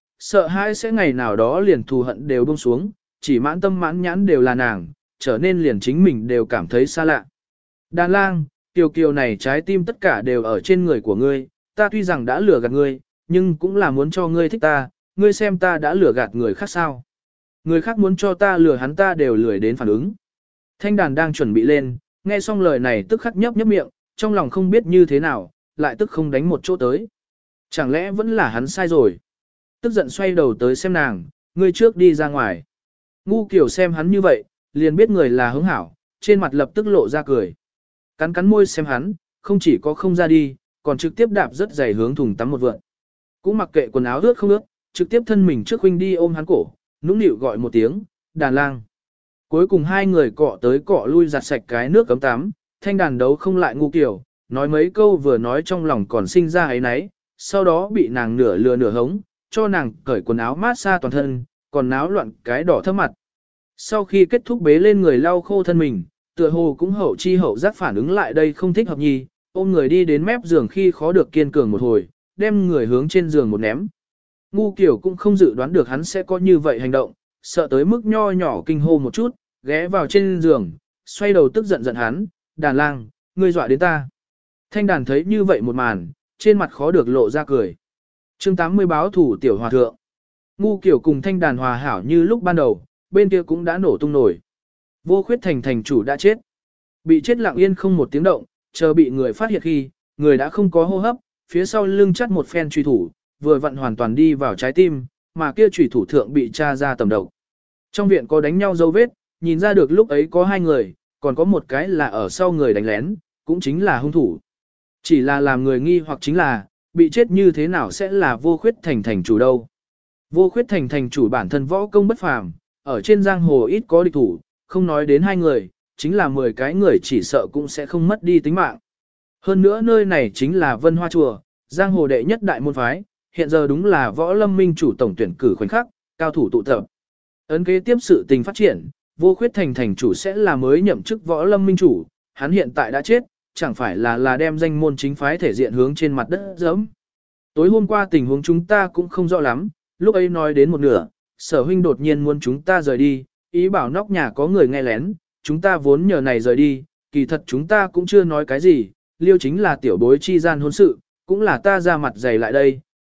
sợ hãi sẽ ngày nào đó liền thù hận đều buông xuống, chỉ mãn tâm mãn nhãn đều là nàng, trở nên liền chính mình đều cảm thấy xa lạ. Đàn lang, Kiều Kiều này trái tim tất cả đều ở trên người của ngươi, ta tuy rằng đã lừa gạt ngươi, nhưng cũng là muốn cho ngươi thích ta, ngươi xem ta đã lừa gạt người khác sao. Người khác muốn cho ta lừa hắn ta đều lười đến phản ứng. Thanh đàn đang chuẩn bị lên, nghe xong lời này tức khắc nhấp miệng, trong lòng không biết như thế nào, lại tức không đánh một chỗ tới. Chẳng lẽ vẫn là hắn sai rồi? Tức giận xoay đầu tới xem nàng, ngươi trước đi ra ngoài. Ngu Kiều xem hắn như vậy, liền biết người là hứng hảo, trên mặt lập tức lộ ra cười. Cắn cắn môi xem hắn, không chỉ có không ra đi, còn trực tiếp đạp rất dày hướng thùng tắm một vượn. Cũng mặc kệ quần áo ướt không ướt, trực tiếp thân mình trước huynh đi ôm hắn cổ, nũng nịu gọi một tiếng, đàn lang. Cuối cùng hai người cọ tới cọ lui giặt sạch cái nước cấm tắm, thanh đàn đấu không lại Ngu Kiều, nói mấy câu vừa nói trong lòng còn sinh ra ấy nấy, sau đó bị nàng nửa lừa nửa hống, cho nàng cởi quần áo mát xa toàn thân, còn náo loạn cái đỏ thơm mặt. Sau khi kết thúc bế lên người lau khô thân mình, tựa hồ cũng hậu chi hậu giác phản ứng lại đây không thích hợp nhi, ôm người đi đến mép giường khi khó được kiên cường một hồi, đem người hướng trên giường một ném. Ngu Kiều cũng không dự đoán được hắn sẽ có như vậy hành động, sợ tới mức nho nhỏ kinh hô một chút, ghé vào trên giường, xoay đầu tức giận giận hắn, đàn lang, ngươi dọa đến ta. Thanh đàn thấy như vậy một màn, trên mặt khó được lộ ra cười. Chương 80 báo thủ tiểu hòa thượng. Ngu Kiều cùng thanh đàn hòa hảo như lúc ban đầu, bên kia cũng đã nổ tung nổi. Vô Khuyết thành thành chủ đã chết. Bị chết lặng yên không một tiếng động, chờ bị người phát hiện khi, người đã không có hô hấp, phía sau lưng chắt một phen truy thủ, vừa vặn hoàn toàn đi vào trái tim, mà kia truy thủ thượng bị tra ra tầm độc. Trong viện có đánh nhau dấu vết, nhìn ra được lúc ấy có 2 người, còn có một cái là ở sau người đánh lén, cũng chính là hung thủ. Chỉ là làm người nghi hoặc chính là, bị chết như thế nào sẽ là Vô Khuyết thành thành chủ đâu. Vô Khuyết thành thành chủ bản thân võ công bất phàm, ở trên giang hồ ít có địch thủ, không nói đến 2 người, chính là 10 cái người chỉ sợ cũng sẽ không mất đi tính mạng. Hơn nữa nơi này chính là Vân Hoa Chùa, giang hồ đệ nhất đại môn phái, hiện giờ đúng là võ lâm minh chủ tổng tuyển cử khoảnh khắc, cao thủ tụ tập. Ấn kế tiếp sự tình phát triển, Vô Khuyết thành thành chủ sẽ là mới nhậm chức võ lâm minh chủ, hắn hiện tại đã chết, chẳng phải là đem danh môn chính phái thể diện hướng trên mặt đất dẫm. Tối hôm qua tình huống chúng ta cũng không rõ lắm, lúc ấy nói đến một nửa, Sở huynh đột nhiên muốn chúng ta rời đi, ý bảo nóc nhà có người nghe lén, chúng ta vốn nhờ này rời đi, kỳ thật chúng ta cũng chưa nói cái gì, liêu chính là tiểu bối chi gian hôn sự, cũng là ta ra mặt dày lại đây,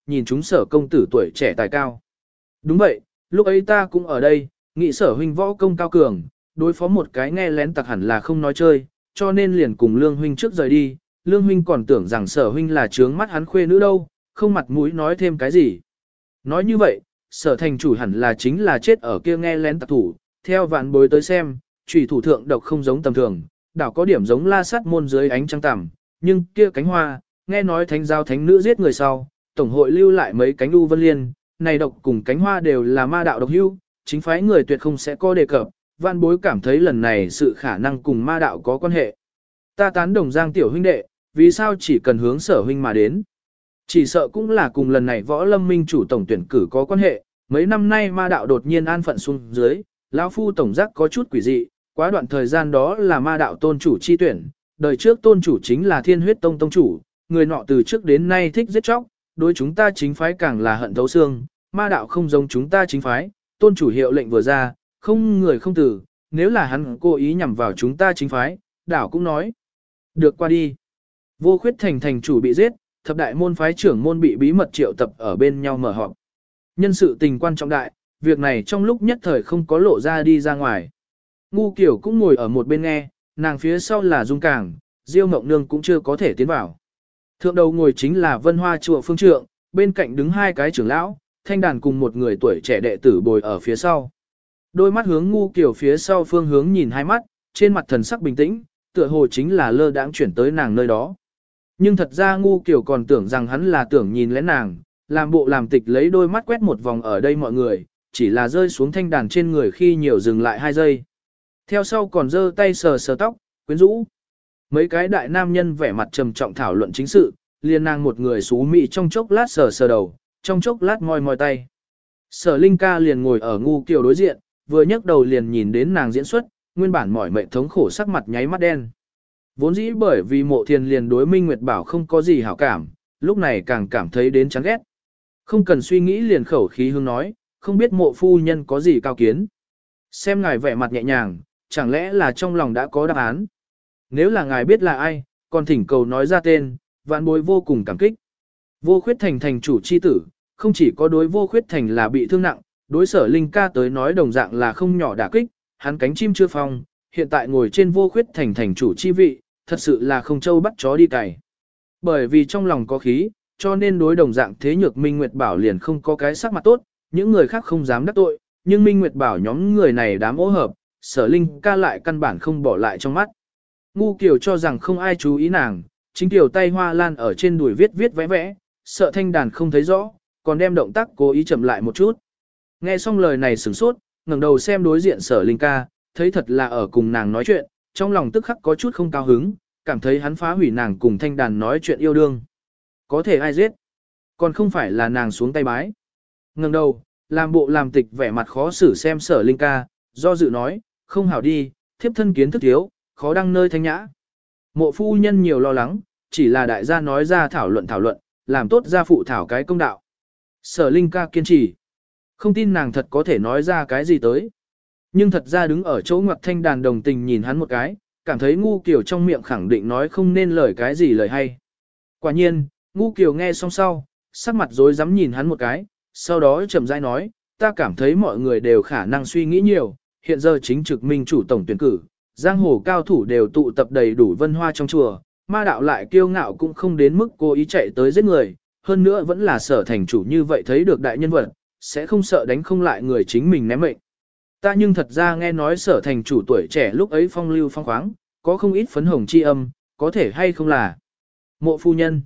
nhìn chúng Sở công tử tuổi trẻ tài cao. Đúng vậy, lúc ấy ta cũng ở đây, nghĩ Sở huynh võ công cao cường, đối phó một cái nghe lén tặc hẳn là không nói chơi, cho nên liền cùng Lương huynh trước rời đi. Lương huynh còn tưởng rằng Sở huynh là trướng mắt hắn khuê nữ đâu, không mặt mũi nói thêm cái gì. Nói như vậy, Sở thành chủ hẳn là chính là chết ở kia nghe lén tặc thủ, theo vạn bối tới xem, chủy thủ thượng độc không giống tầm thường, đảo có điểm giống La Sát môn dưới ánh trăng tằm, nhưng kia cánh hoa, nghe nói thánh giáo thánh nữ giết người sau, tổng hội lưu lại mấy cánh u vân liên, này độc cùng cánh hoa đều là ma đạo độc hưu, chính phái người tuyệt không sẽ có đề cập, vạn bối cảm thấy lần này sự khả năng cùng ma đạo có quan hệ. Ta tán đồng Giang tiểu huynh đệ, vì sao chỉ cần hướng Sở huynh mà đến? Chỉ sợ cũng là cùng lần này võ lâm minh chủ tổng tuyển cử có quan hệ, mấy năm nay ma đạo đột nhiên an phận xuống dưới, lão phu tổng giác có chút quỷ dị, quá đoạn thời gian đó là ma đạo tôn chủ chi tuyển, đời trước tôn chủ chính là Thiên Huyết Tông tông chủ, người nọ từ trước đến nay thích giết chóc, đối chúng ta chính phái càng là hận thấu xương, ma đạo không giống chúng ta chính phái, tôn chủ hiệu lệnh vừa ra, không người không tử, nếu là hắn cố ý nhằm vào chúng ta chính phái, đảo cũng nói. Được qua đi. Vô Khuyết thành thành chủ bị giết, thập đại môn phái trưởng môn bị bí mật triệu tập ở bên nhau mở họp. Nhân sự tình quan trọng đại, việc này trong lúc nhất thời không có lộ ra đi ra ngoài. Ngu Kiều cũng ngồi ở một bên nghe, nàng phía sau là Dung Cảng, Diêu Mộng Nương cũng chưa có thể tiến vào. Thượng đầu ngồi chính là Vân Hoa chùa phương trượng, bên cạnh đứng hai cái trưởng lão, thanh đàn cùng một người tuổi trẻ đệ tử bồi ở phía sau. Đôi mắt hướng Ngu Kiều phía sau phương hướng nhìn hai mắt, trên mặt thần sắc bình tĩnh, tựa hồ chính là lơ đãng chuyển tới nàng nơi đó. Nhưng thật ra Ngu Kiều còn tưởng rằng hắn là tưởng nhìn lén nàng, làm bộ làm tịch lấy đôi mắt quét một vòng ở đây mọi người, chỉ là rơi xuống thanh đàn trên người khi nhiều dừng lại 2 giây. Theo sau còn giơ tay sờ sờ tóc, quyến rũ. Mấy cái đại nam nhân vẻ mặt trầm trọng thảo luận chính sự, liền nàng một người xú mị trong chốc lát sờ sờ đầu, trong chốc lát moi moi tay. Sở Linh ca liền ngồi ở Ngu Kiều đối diện, vừa nhấc đầu liền nhìn đến nàng diễn xuất, nguyên bản mỏi mệt thống khổ sắc mặt nháy mắt đen. Vốn dĩ bởi vì Mộ Thiền liền đối Minh Nguyệt Bảo không có gì hảo cảm, lúc này càng cảm thấy đến chán ghét. Không cần suy nghĩ liền khẩu khí hương nói, không biết Mộ phu nhân có gì cao kiến. Xem ngài vẻ mặt nhẹ nhàng, chẳng lẽ là trong lòng đã có đáp án. Nếu là ngài biết là ai, còn thỉnh cầu nói ra tên, vạn bối vô cùng cảm kích. Vô Khuyết thành thành chủ chi tử, không chỉ có đối Vô Khuyết thành là bị thương nặng, đối Sở Linh ca tới nói đồng dạng là không nhỏ đả kích, hắn cánh chim chưa phong, hiện tại ngồi trên Vô Khuyết thành thành chủ chi vị, thật sự là không trâu bắt chó đi cày. Bởi vì trong lòng có khí, cho nên đối đồng dạng thế nhược Minh Nguyệt Bảo liền không có cái sắc mặt tốt, những người khác không dám đắc tội, nhưng Minh Nguyệt Bảo nhóm người này đám ố hợp, Sở Linh ca lại căn bản không bỏ lại trong mắt. Ngu Kiều cho rằng không ai chú ý nàng, chính Kiều tay hoa lan ở trên đùi viết viết vẽ vẽ, sợ thanh đàn không thấy rõ, còn đem động tác cố ý chậm lại một chút. Nghe xong lời này sửng sốt, ngẩng đầu xem đối diện Sở Linh ca, thấy thật là ở cùng nàng nói chuyện, trong lòng tức khắc có chút không cao hứng, cảm thấy hắn phá hủy nàng cùng thanh đàn nói chuyện yêu đương. Có thể ai giết? Còn không phải là nàng xuống tay bái. Ngẩng đầu, làm bộ làm tịch vẻ mặt khó xử xem Sở Linh ca, do dự nói, không hảo đi, thiếp thân kiến thức thiếu, khó đăng nơi thanh nhã. Mộ phu nhân nhiều lo lắng, chỉ là đại gia nói ra thảo luận, làm tốt gia phụ thảo cái công đạo. Sở Linh ca kiên trì. Không tin nàng thật có thể nói ra cái gì tới. Nhưng thật ra đứng ở chỗ ngoặc thanh đàn đồng tình nhìn hắn một cái, cảm thấy Ngu Kiều trong miệng khẳng định nói không nên lời cái gì lời hay. Quả nhiên, Ngu Kiều nghe xong sau, sắc mặt rối rắm nhìn hắn một cái, sau đó chậm rãi nói, ta cảm thấy mọi người đều khả năng suy nghĩ nhiều, hiện giờ chính trực minh chủ tổng tuyển cử, giang hồ cao thủ đều tụ tập đầy đủ Vân Hoa trong chùa, ma đạo lại kiêu ngạo cũng không đến mức cố ý chạy tới giết người, hơn nữa vẫn là Sở thành chủ như vậy thấy được đại nhân vật, sẽ không sợ đánh không lại người chính mình ném mệnh. Ta nhưng thật ra nghe nói Sở thành chủ tuổi trẻ lúc ấy phong lưu phong khoáng, có không ít phấn hồng chi âm, có thể hay không là Mộ phu nhân.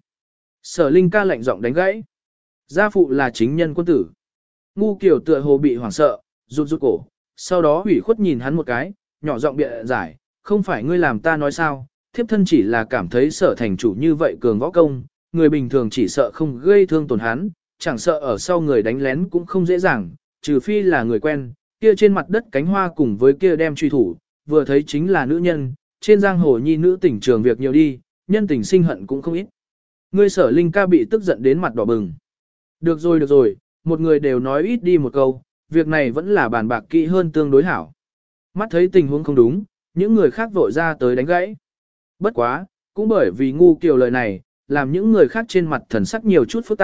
Sở Linh ca lạnh giọng đánh gãy. Gia phụ là chính nhân quân tử. Ngu Kiều tựa hồ bị hoảng sợ, rụt cổ, sau đó hủy khuất nhìn hắn một cái, nhỏ giọng bịa giải, không phải ngươi làm ta nói sao, thiếp thân chỉ là cảm thấy Sở thành chủ như vậy cường võ công, người bình thường chỉ sợ không gây thương tổn hắn, chẳng sợ ở sau người đánh lén cũng không dễ dàng, trừ phi là người quen, kia trên mặt đất cánh hoa cùng với kia đem truy thủ, vừa thấy chính là nữ nhân, trên giang hồ nhi nữ tỉnh trường việc nhiều đi, nhân tình sinh hận cũng không ít. Ngươi Sở Linh ca bị tức giận đến mặt đỏ bừng. Được rồi, một người đều nói ít đi một câu, việc này vẫn là bàn bạc kỹ hơn tương đối hảo. Mắt thấy tình huống không đúng, những người khác vội ra tới đánh gãy. Bất quá, cũng bởi vì Ngu Kiều lời này, làm những người khác trên mặt thần sắc nhiều chút phức tạp,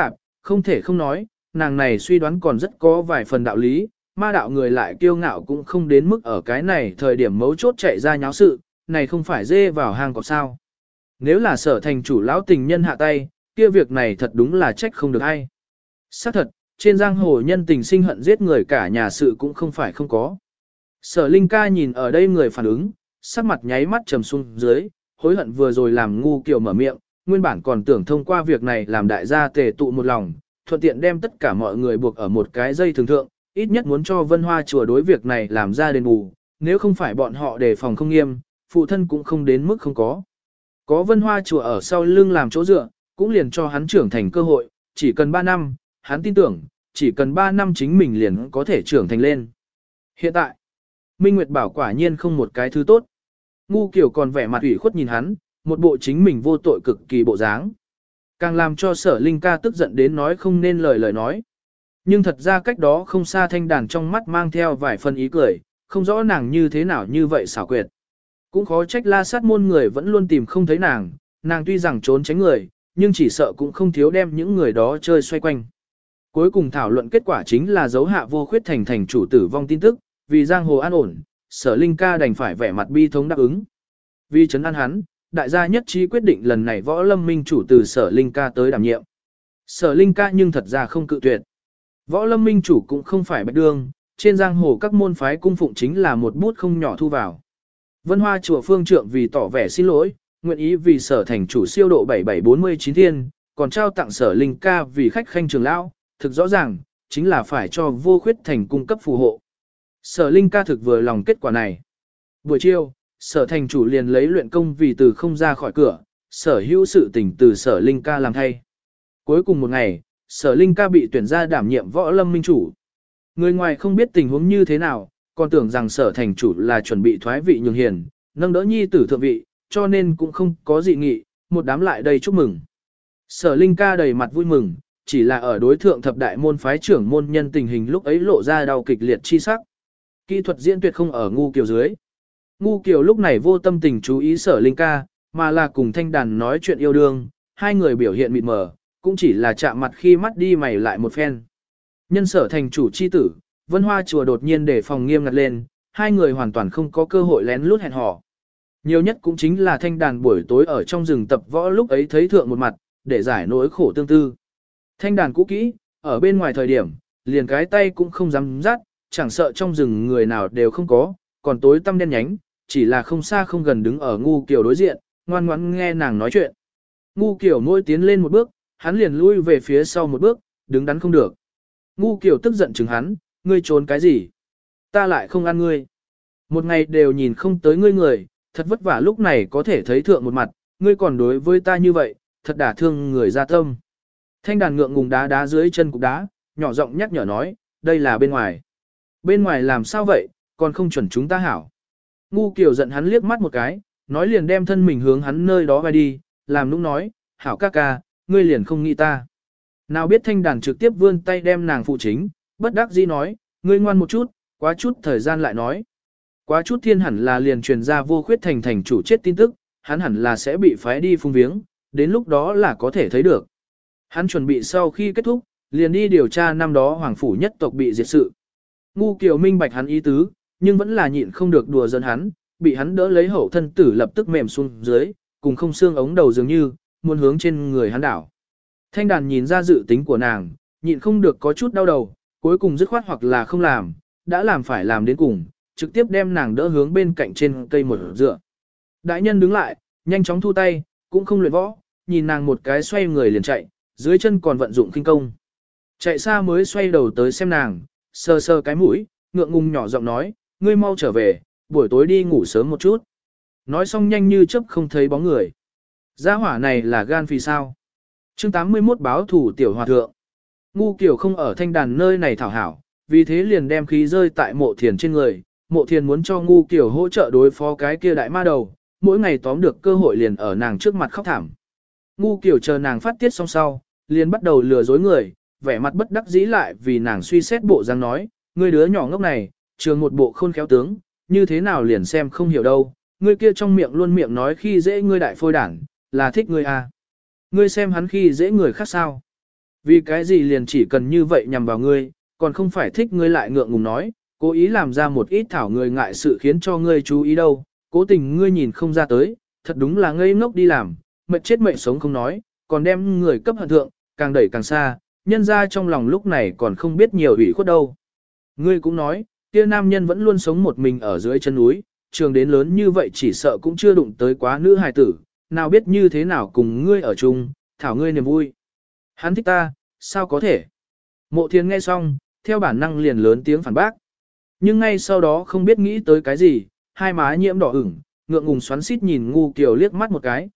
không thể không nói, nàng này suy đoán còn rất có vài phần đạo lý, ma đạo người lại kiêu ngạo cũng không đến mức ở cái này thời điểm mấu chốt chạy ra nháo sự, này không phải dê vào hang cọp sao. Nếu là Sở thành chủ lão tình nhân hạ tay, kia việc này thật đúng là trách không được hay. Xác thật, trên giang hồ nhân tình sinh hận giết người cả nhà sự cũng không phải không có. Sở Linh ca nhìn ở đây người phản ứng, sắc mặt nháy mắt trầm xuống dưới, hối hận vừa rồi làm ngu kiểu mở miệng, nguyên bản còn tưởng thông qua việc này làm đại gia tề tụ một lòng, thuận tiện đem tất cả mọi người buộc ở một cái dây thường thượng, ít nhất muốn cho Vân Hoa chùa đối việc này làm ra đền bù, nếu không phải bọn họ đề phòng không nghiêm, phụ thân cũng không đến mức không có. Có Vân Hoa chùa ở sau lưng làm chỗ dựa, cũng liền cho hắn trưởng thành cơ hội, chỉ cần 3 năm, hắn tin tưởng, chỉ cần 3 năm chính mình liền có thể trưởng thành lên. Hiện tại, Minh Nguyệt bảo quả nhiên không một cái thứ tốt. Ngu kiểu còn vẻ mặt ủy khuất nhìn hắn, một bộ chính mình vô tội cực kỳ bộ dáng. Càng làm cho Sở Linh ca tức giận đến nói không nên lời nói. Nhưng thật ra cách đó không xa thanh đàn trong mắt mang theo vài phần ý cười, không rõ nàng như thế nào như vậy xảo quyệt. Cũng khó trách La Sát môn người vẫn luôn tìm không thấy nàng, nàng tuy rằng trốn tránh người, nhưng chỉ sợ cũng không thiếu đem những người đó chơi xoay quanh. Cuối cùng thảo luận kết quả chính là dấu hạ vô khuyết thành chủ tử vong tin tức, vì giang hồ an ổn, Sở Linh ca đành phải vẻ mặt bi thống đáp ứng. Vì trấn an hắn, đại gia nhất trí quyết định lần này Võ Lâm Minh chủ từ Sở Linh ca tới đảm nhiệm. Sở Linh ca nhưng thật ra không cự tuyệt. Võ Lâm Minh chủ cũng không phải bạch đương, trên giang hồ các môn phái cung phụng chính là một bút không nhỏ thu vào. Vân Hoa chùa phương trượng vì tỏ vẻ xin lỗi, nguyện ý vì Sở thành chủ siêu độ 7749 thiên, còn trao tặng Sở Linh ca vì khách khanh trường lão, thực rõ ràng, chính là phải cho vô khuyết thành cung cấp phù hộ. Sở Linh ca thực vừa lòng kết quả này. Buổi chiều, Sở thành chủ liền lấy luyện công vì từ không ra khỏi cửa, sở hữu sự tình từ Sở Linh ca làm thay. Cuối cùng một ngày, Sở Linh ca bị tuyển ra đảm nhiệm Võ Lâm Minh chủ. Người ngoài không biết tình huống như thế nào, còn tưởng rằng Sở thành chủ là chuẩn bị thoái vị nhường hiền, nâng đỡ nhi tử thượng vị, cho nên cũng không có dị nghị, một đám lại đây chúc mừng. Sở Linh ca đầy mặt vui mừng, chỉ là ở đối thượng thập đại môn phái trưởng môn nhân tình hình lúc ấy lộ ra đau kịch liệt chi sắc. Kỹ thuật diễn tuyệt không ở ngu kiều dưới. Ngu kiều lúc này vô tâm tình chú ý Sở Linh ca, mà là cùng thanh đàn nói chuyện yêu đương, hai người biểu hiện mịt mờ, cũng chỉ là chạm mặt khi mắt đi mày lại một phen. Nhân Sở thành chủ chi tử, Vân Hoa chùa đột nhiên để phòng nghiêm ngặt lên, hai người hoàn toàn không có cơ hội lén lút hẹn hò. Nhiều nhất cũng chính là thanh đàn buổi tối ở trong rừng tập võ lúc ấy thấy thượng một mặt, để giải nỗi khổ tương tư. Thanh đàn cũ kỹ, ở bên ngoài thời điểm, liền cái tay cũng không dám dắt, chẳng sợ trong rừng người nào đều không có, còn tối tăm đen nhánh, chỉ là không xa không gần đứng ở ngu kiểu đối diện, ngoan ngoãn nghe nàng nói chuyện. Ngu kiểu mỗi tiến lên một bước, hắn liền lui về phía sau một bước, đứng đắn không được. Ngu kiểu tức giận chừng hắn, ngươi trốn cái gì? Ta lại không ăn ngươi. Một ngày đều nhìn không tới ngươi người, thật vất vả lúc này có thể thấy thượng một mặt, ngươi còn đối với ta như vậy, thật đả thương người ra tâm. Thanh đàn ngượng ngùng đá đá dưới chân cục đá, nhỏ giọng nhắc nhở nói, đây là bên ngoài. Bên ngoài làm sao vậy, còn không chuẩn chúng ta hảo. Ngu kiểu giận hắn liếc mắt một cái, nói liền đem thân mình hướng hắn nơi đó bay đi, làm nũng nói, hảo ca ca, ngươi liền không nghĩ ta. Nào biết thanh đàn trực tiếp vươn tay đem nàng phụ chính, bất đắc dĩ nói, ngươi ngoan một chút, quá chút thời gian lại nói. Quá chút thiên hẳn là liền truyền ra vô khuyết thành chủ chết tin tức, hắn hẳn là sẽ bị phái đi phung viếng, đến lúc đó là có thể thấy được. Hắn chuẩn bị sau khi kết thúc, liền đi điều tra năm đó hoàng phủ nhất tộc bị diệt sự. Ngu Kiều minh bạch hắn ý tứ, nhưng vẫn là nhịn không được đùa giỡn hắn, bị hắn đỡ lấy hậu thân tử lập tức mềm xuống dưới, cùng không xương ống đầu dường như, muốn hướng trên người hắn đảo. Thanh đàn nhìn ra dự tính của nàng, nhịn không được có chút đau đầu, cuối cùng dứt khoát hoặc là không làm, đã làm phải làm đến cùng, trực tiếp đem nàng đỡ hướng bên cạnh trên cây một dựa. Đại nhân đứng lại, nhanh chóng thu tay, cũng không luyện võ, nhìn nàng một cái xoay người liền chạy, dưới chân còn vận dụng kinh công. Chạy xa mới xoay đầu tới xem nàng, sờ sờ cái mũi, ngượng ngùng nhỏ giọng nói, ngươi mau trở về, buổi tối đi ngủ sớm một chút. Nói xong nhanh như chớp không thấy bóng người. Gia hỏa này là gan phì sao. Chương 81 báo thủ tiểu hòa thượng. Ngu kiểu không ở thanh đàn nơi này thảo hảo, vì thế liền đem khí rơi tại mộ thiền trên người. Mộ thiền muốn cho ngu kiểu hỗ trợ đối phó cái kia đại ma đầu, mỗi ngày tóm được cơ hội liền ở nàng trước mặt khóc thảm. Ngu kiểu chờ nàng phát tiết xong sau, liền bắt đầu lừa dối người, vẻ mặt bất đắc dĩ lại vì nàng suy xét bộ dáng nói, ngươi đứa nhỏ ngốc này, trường một bộ khôn khéo tướng, như thế nào liền xem không hiểu đâu, ngươi kia trong miệng luôn miệng nói khi dễ ngươi đại phôi đảng, là thích ngươi à. Ngươi xem hắn khi dễ người khác sao. Vì cái gì liền chỉ cần như vậy nhằm vào ngươi, còn không phải thích ngươi lại ngượng ngùng nói, cố ý làm ra một ít thảo người ngại sự khiến cho ngươi chú ý đâu, cố tình ngươi nhìn không ra tới, thật đúng là ngây ngốc đi làm, mệt chết mệt sống không nói, còn đem người cấp hận thượng, càng đẩy càng xa, nhân ra trong lòng lúc này còn không biết nhiều ủy khuất đâu. Ngươi cũng nói, kia nam nhân vẫn luôn sống một mình ở dưới chân núi, trường đến lớn như vậy chỉ sợ cũng chưa đụng tới quá nữ hài tử, nào biết như thế nào cùng ngươi ở chung, thảo ngươi niềm vui. Hắn thích ta, sao có thể? Mộ Thiên nghe xong, theo bản năng liền lớn tiếng phản bác. Nhưng ngay sau đó không biết nghĩ tới cái gì, hai má nhiễm đỏ ửng, ngượng ngùng xoắn xít nhìn Ngu Kiều liếc mắt một cái,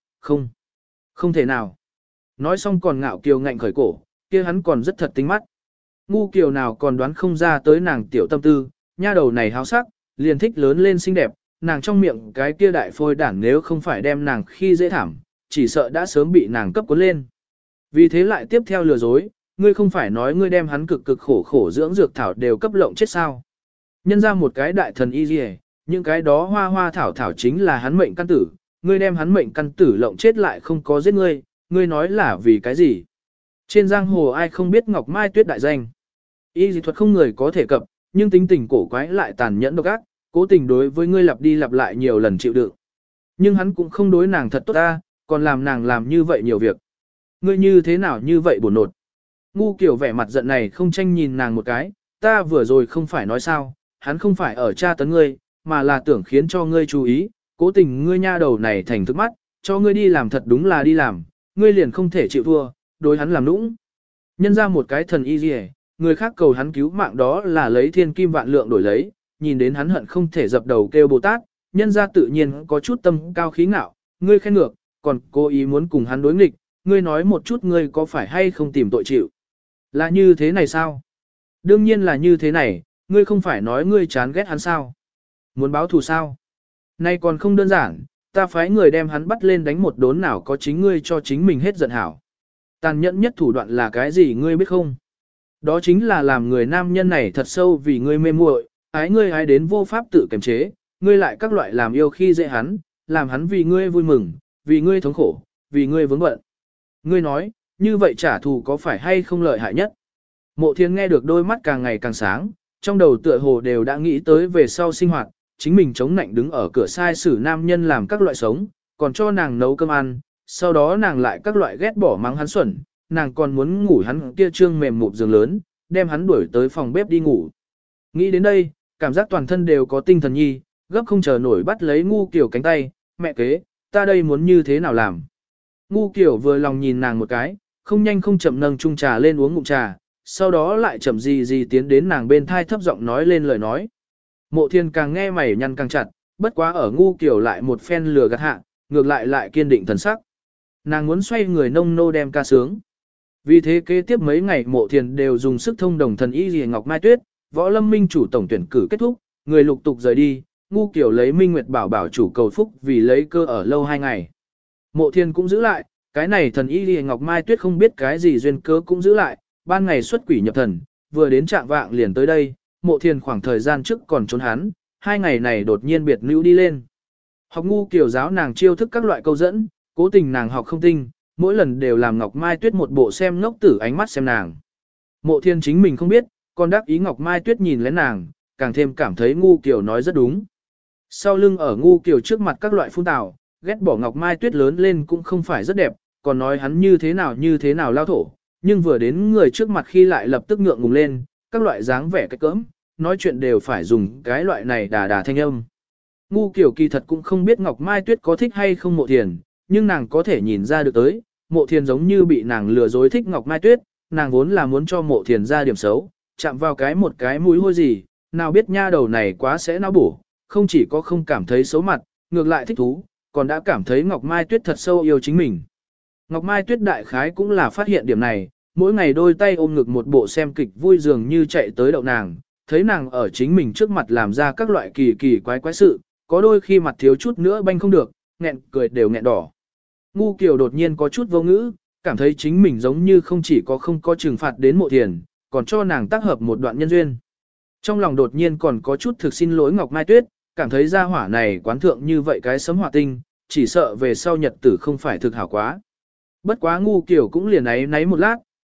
không thể nào. Nói xong còn ngạo Kiều ngạnh khởi cổ, kia hắn còn rất thật tính mắt. Ngu Kiều nào còn đoán không ra tới nàng tiểu tâm tư, nha đầu này háo sắc, liền thích lớn lên xinh đẹp, nàng trong miệng cái kia đại phôi đản nếu không phải đem nàng khi dễ thảm, chỉ sợ đã sớm bị nàng cấp cuốn lên. Vì thế lại tiếp theo lừa dối, ngươi không phải nói ngươi đem hắn cực cực khổ khổ dưỡng dược thảo đều cấp lộng chết sao. Nhân ra một cái đại thần y dì những cái đó hoa hoa thảo thảo chính là hắn mệnh căn tử, ngươi đem hắn mệnh căn tử lộng chết lại không có giết ngươi, ngươi nói là vì cái gì? Trên giang hồ ai không biết Ngọc Mai Tuyết đại danh. Y dị thuật không người có thể cập, nhưng tính tình cổ quái lại tàn nhẫn độc ác, cố tình đối với ngươi lặp đi lặp lại nhiều lần chịu đựng. Nhưng hắn cũng không đối nàng thật tốt ta, còn làm nàng làm như vậy nhiều việc. Ngươi như thế nào như vậy buồn nột. Ngu Kiều vẻ mặt giận này không tranh nhìn nàng một cái, ta vừa rồi không phải nói sao, hắn không phải ở tra tấn ngươi, mà là tưởng khiến cho ngươi chú ý, cố tình ngươi nha đầu này thành thức mắt, cho ngươi đi làm thật đúng là đi làm, ngươi liền không thể chịu thua, đối hắn làm nũng. Nhân ra một cái thần y gì người khác cầu hắn cứu mạng đó là lấy thiên kim vạn lượng đổi lấy, nhìn đến hắn hận không thể dập đầu kêu Bồ Tát, nhân ra tự nhiên có chút tâm cao khí ngạo, ngươi khen ngược, còn cố ý muốn cùng hắn đối nghịch, ngươi nói một chút ngươi có phải hay không tìm tội chịu. Là như thế này sao? Đương nhiên là như thế này, ngươi không phải nói ngươi chán ghét hắn sao? Muốn báo thù sao? Nay còn không đơn giản, ta phái người đem hắn bắt lên đánh một đốn nào có chính ngươi cho chính mình hết giận hảo. Tàn nhẫn nhất thủ đoạn là cái gì ngươi biết không? Đó chính là làm người nam nhân này thật sâu vì ngươi mê muội, ái ngươi ái đến vô pháp tự kiềm chế, ngươi lại các loại làm yêu khi dễ hắn, làm hắn vì ngươi vui mừng, vì ngươi thống khổ, vì ngươi vướng bận. Ngươi nói, như vậy trả thù có phải hay không lợi hại nhất? Mộ Thiên nghe được đôi mắt càng ngày càng sáng, trong đầu tựa hồ đều đã nghĩ tới về sau sinh hoạt, chính mình chống nạnh đứng ở cửa sai xử nam nhân làm các loại sống, còn cho nàng nấu cơm ăn, sau đó nàng lại các loại ghét bỏ mắng hắn xuẩn, nàng còn muốn ngủ hắn kia trương mềm mụp giường lớn, đem hắn đuổi tới phòng bếp đi ngủ. Nghĩ đến đây, cảm giác toàn thân đều có tinh thần nhi, gấp không chờ nổi bắt lấy Ngu Kiều cánh tay, mẹ kế, ta đây muốn như thế nào làm? Ngu Kiều vừa lòng nhìn nàng một cái, không nhanh không chậm nâng chung trà lên uống ngụm trà, sau đó lại chậm gì tiến đến nàng bên thai thấp giọng nói lên lời nói. Mộ Thiên càng nghe mày nhăn càng chặt, bất quá ở Ngu Kiều lại một phen lừa gạt hạ, ngược lại kiên định thần sắc. Nàng muốn xoay người nông nô đem ca sướng. Vì thế kế tiếp mấy ngày Mộ Thiên đều dùng sức thông đồng thần y Liễu Ngọc Mai Tuyết, Võ Lâm Minh chủ tổng tuyển cử kết thúc, người lục tục rời đi, Ngu Kiều lấy Minh Nguyệt bảo bảo chủ cầu phúc vì lấy cơ ở lâu 2 ngày. Mộ Thiên cũng giữ lại, cái này thần y Liễu Ngọc Mai Tuyết không biết cái gì duyên cớ cũng giữ lại, ban ngày xuất quỷ nhập thần, vừa đến trạng vạng liền tới đây, Mộ Thiên khoảng thời gian trước còn trốn hắn, 2 ngày này đột nhiên biệt nữ đi lên. Học Ngu Kiều giáo nàng chiêu thức các loại câu dẫn, cố tình nàng học không tinh, mỗi lần đều làm Ngọc Mai Tuyết một bộ xem ngốc tử ánh mắt xem nàng. Mộ Thiên chính mình không biết, còn đắc ý Ngọc Mai Tuyết nhìn lén nàng, càng thêm cảm thấy Ngu Kiều nói rất đúng. Sau lưng ở Ngu Kiều trước mặt các loại phun tào, ghét bỏ Ngọc Mai Tuyết lớn lên cũng không phải rất đẹp, còn nói hắn như thế nào lao thổ, nhưng vừa đến người trước mặt khi lại lập tức ngượng ngùng lên, các loại dáng vẻ cách cỡm, nói chuyện đều phải dùng cái loại này đà thanh âm. Ngu Kiều kỳ thật cũng không biết Ngọc Mai Tuyết có thích hay không Mộ Thiền, nhưng nàng có thể nhìn ra được tới, Mộ Thiền giống như bị nàng lừa dối thích Ngọc Mai Tuyết, nàng vốn là muốn cho Mộ Thiền ra điểm xấu, chạm vào một cái mũi hôi gì, nào biết nha đầu này quá sẽ não bổ, không chỉ có không cảm thấy xấu mặt, ngược lại thích thú, còn đã cảm thấy Ngọc Mai Tuyết thật sâu yêu chính mình. Ngọc Mai Tuyết đại khái cũng là phát hiện điểm này, mỗi ngày đôi tay ôm ngực một bộ xem kịch vui dường như chạy tới đậu nàng, thấy nàng ở chính mình trước mặt làm ra các loại kỳ quái sự, có đôi khi mặt thiếu chút nữa banh không được, nghẹn cười đều nghẹn đỏ. Ngu Kiều đột nhiên có chút vô ngữ, cảm thấy chính mình giống như không chỉ có không có trừng phạt đến Mộ Thiền, còn cho nàng tác hợp một đoạn nhân duyên. Trong lòng đột nhiên còn có chút thực xin lỗi Ngọc Mai Tuyết, cảm thấy gia hỏa này quán thượng như vậy cái sấm hỏa tinh, chỉ sợ về sau nhật tử không phải thực hảo quá. Bất quá Ngu Kiều cũng liền náy một lát,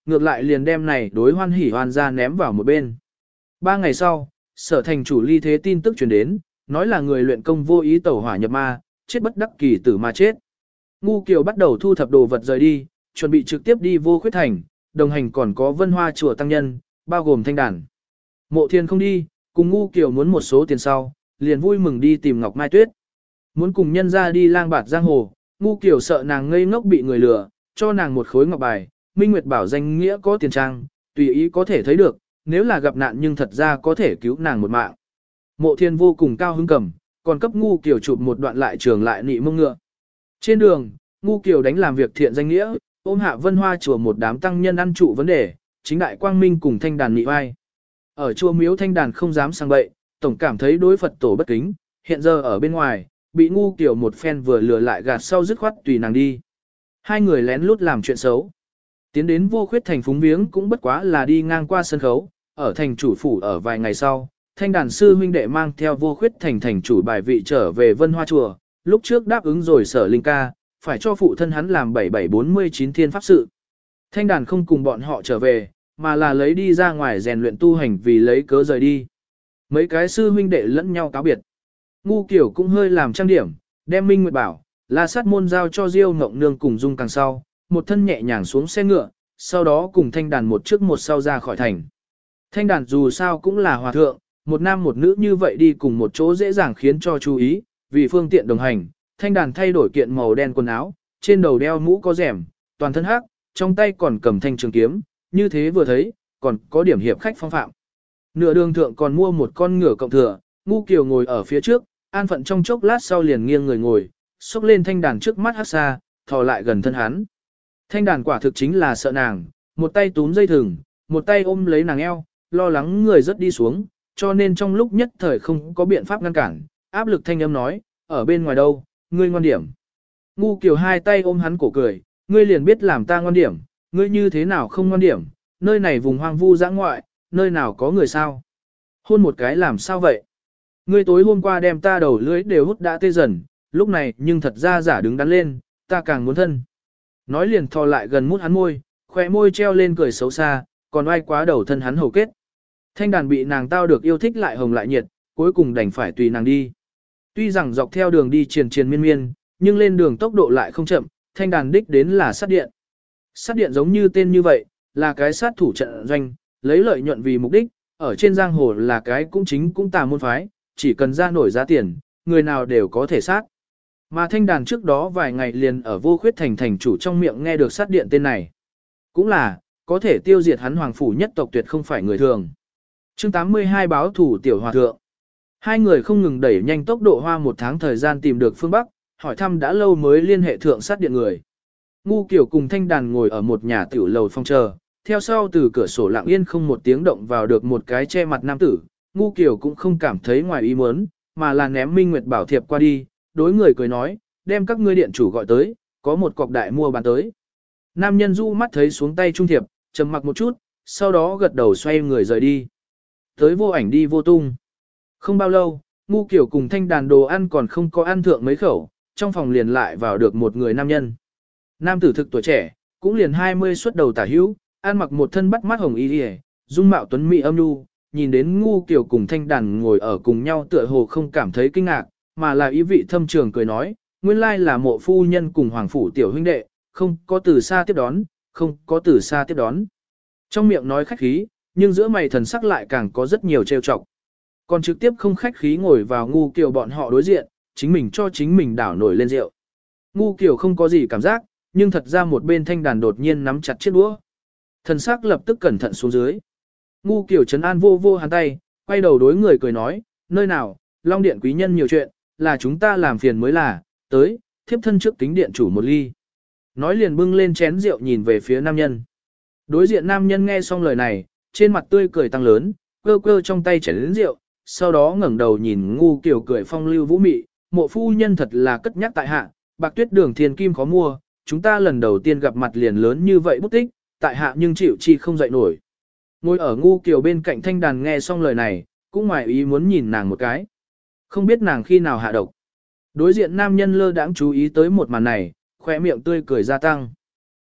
ngược lại liền đem này đối hoan hỉ hoan ra ném vào một bên. 3 ngày sau, Sở thành chủ ly thế tin tức truyền đến, nói là người luyện công vô ý tẩu hỏa nhập ma, chết bất đắc kỳ tử mà chết. Ngu Kiều bắt đầu thu thập đồ vật rời đi, chuẩn bị trực tiếp đi Vô Khuyết Thành, đồng hành còn có Vân Hoa chùa tăng nhân, bao gồm Thanh Đàn. Mộ Thiên không đi, cùng Ngu Kiều muốn một số tiền sau, liền vui mừng đi tìm Ngọc Mai Tuyết. Muốn cùng nhân ra đi lang bạt giang hồ, Ngu Kiều sợ nàng ngây ngốc bị người lừa, cho nàng một khối ngọc bài, Minh Nguyệt bảo danh nghĩa có tiền trang, tùy ý có thể thấy được, nếu là gặp nạn nhưng thật ra có thể cứu nàng một mạng. Mộ Thiên vô cùng cao hứng cầm, còn cấp Ngu Kiều chụp một đoạn lại trường lại nị mông ngựa. Trên đường, Ngu Kiều đánh làm việc thiện danh nghĩa, ôm hạ Vân Hoa chùa một đám tăng nhân ăn trụ vấn đề, chính đại quang minh cùng Thanh Đàn nị vai. Ở chùa miếu Thanh Đàn không dám sang bậy, tổng cảm thấy đối Phật tổ bất kính, hiện giờ ở bên ngoài, bị Ngu Kiều một phen vừa lừa lại gạt sau dứt khoát tùy nàng đi. Hai người lén lút làm chuyện xấu. Tiến đến Vô Khuyết Thành phúng viếng cũng bất quá là đi ngang qua sân khấu, ở thành chủ phủ ở vài ngày sau, Thanh Đàn sư huynh đệ mang theo Vô Khuyết Thành thành chủ bài vị trở về Vân Hoa chùa, lúc trước đáp ứng rồi Sở Linh ca, phải cho phụ thân hắn làm 7749 thiên pháp sự. Thanh Đàn không cùng bọn họ trở về, mà là lấy đi ra ngoài rèn luyện tu hành vì lấy cớ rời đi. Mấy cái sư huynh đệ lẫn nhau cáo biệt. Ngu Kiều cũng hơi làm trang điểm, đem Minh Nguyệt bảo, La Sát môn giao cho Diêu Ngộng Nương cùng Dung càng sau, một thân nhẹ nhàng xuống xe ngựa, sau đó cùng Thanh Đàn một trước một sau ra khỏi thành. Thanh Đàn dù sao cũng là hòa thượng, một nam một nữ như vậy đi cùng một chỗ dễ dàng khiến cho chú ý, vì phương tiện đồng hành, Thanh Đàn thay đổi kiện màu đen quần áo, trên đầu đeo mũ có rèm, toàn thân hắc, trong tay còn cầm thanh trường kiếm, như thế vừa thấy, còn có điểm hiệp khách phong phạm. Nửa đường thượng còn mua một con ngựa cộng thừa, Ngu Kiều ngồi ở phía trước, an phận trong chốc lát sau liền nghiêng người ngồi, xúc lên Thanh Đàn trước mắt hắc xa, thò lại gần thân hắn. Thanh Đàn quả thực chính là sợ nàng, một tay túm dây thừng, một tay ôm lấy nàng eo, lo lắng người rất đi xuống, cho nên trong lúc nhất thời không có biện pháp ngăn cản, áp lực thanh âm nói, ở bên ngoài đâu, ngươi ngoan điểm. Ngu Kiều hai tay ôm hắn cổ cười, ngươi liền biết làm ta ngoan điểm, ngươi như thế nào không ngoan điểm, nơi này vùng hoang vu dã ngoại, nơi nào có người sao. Hôn một cái làm sao vậy? Ngươi tối hôm qua đem ta đầu lưỡi đều hút đã tê dần, lúc này nhưng thật ra giả đứng đắn lên, ta càng muốn thân. Nói liền thò lại gần mút hắn môi, khóe môi treo lên cười xấu xa, còn oai quá đầu thân hắn hầu kết. Thanh Đàn bị nàng tao được yêu thích lại hồng lại nhiệt, cuối cùng đành phải tùy nàng đi. Tuy rằng dọc theo đường đi triền triền miên miên, nhưng lên đường tốc độ lại không chậm, Thanh Đàn đích đến là sát điện. Sát điện giống như tên như vậy, là cái sát thủ trận doanh, lấy lợi nhuận vì mục đích, ở trên giang hồ là cái cũng chính cũng tà môn phái, chỉ cần ra nổi giá tiền, người nào đều có thể sát. Mà Thanh Đàn trước đó vài ngày liền ở Vô Khuyết Thành thành chủ trong miệng nghe được sát điện tên này. Cũng là, có thể tiêu diệt hắn hoàng phủ nhất tộc tuyệt không phải người thường. Chương 82 báo thủ tiểu hòa thượng. Hai người không ngừng đẩy nhanh tốc độ hoa một tháng thời gian tìm được phương Bắc, hỏi thăm đã lâu mới liên hệ thượng sát điện người. Ngu Kiều cùng Thanh Đàn ngồi ở một nhà tiểu lầu phong chờ, theo sau từ cửa sổ lặng yên không một tiếng động vào được một cái che mặt nam tử. Ngu Kiều cũng không cảm thấy ngoài ý muốn, mà là ném Minh Nguyệt bảo thiệp qua đi, đối người cười nói, đem các ngươi điện chủ gọi tới, có một cọc đại mua bán tới. Nam nhân du mắt thấy xuống tay trung thiệp, trầm mặc một chút, sau đó gật đầu xoay người rời đi. Tới vô ảnh đi vô tung. Không bao lâu, Ngu Kiều cùng Thanh Đàn đồ ăn còn không có ăn thượng mấy khẩu, trong phòng liền lại vào được một người nam nhân. Nam tử thực tuổi trẻ, cũng liền 20 xuất đầu tả hữu, ăn mặc một thân bắt mắt hồng y liễu, dung mạo tuấn mỹ âm nhu, nhìn đến Ngu Kiều cùng Thanh Đàn ngồi ở cùng nhau tựa hồ không cảm thấy kinh ngạc, mà là ý vị thâm trường cười nói, nguyên lai là Mộ phu nhân cùng hoàng phủ tiểu huynh đệ, không có từ xa tiếp đón, không có từ xa tiếp đón. Trong miệng nói khách khí, nhưng giữa mày thần sắc lại càng có rất nhiều trêu chọc. Còn trực tiếp không khách khí ngồi vào Ngu Kiều bọn họ đối diện, chính mình cho chính mình đảo nổi lên rượu. Ngu Kiều không có gì cảm giác, nhưng thật ra một bên Thanh Đàn đột nhiên nắm chặt chiếc đũa. Thần sắc lập tức cẩn thận xuống dưới. Ngu Kiều trấn an vô vô hắn tay, quay đầu đối người cười nói, nơi nào, Long Điện quý nhân nhiều chuyện, là chúng ta làm phiền mới là, tới, thiếp thân trước kính điện chủ một ly. Nói liền bưng lên chén rượu nhìn về phía nam nhân. Đối diện nam nhân nghe xong lời này, trên mặt tươi cười tăng lớn, cơ cơ trong tay chén rượu, sau đó ngẩng đầu nhìn Ngu Kiều cười phong lưu vũ mị, Mộ phu nhân thật là cất nhắc tại hạ, bạc tuyết đường thiên kim khó mua, chúng ta lần đầu tiên gặp mặt liền lớn như vậy bút tích, tại hạ nhưng chịu chi không dậy nổi. Ngồi ở Ngu Kiều bên cạnh Thanh Đàn nghe xong lời này, cũng ngoài ý muốn nhìn nàng một cái. Không biết nàng khi nào hạ độc. Đối diện nam nhân lơ đãng chú ý tới một màn này, khỏe miệng tươi cười gia tăng.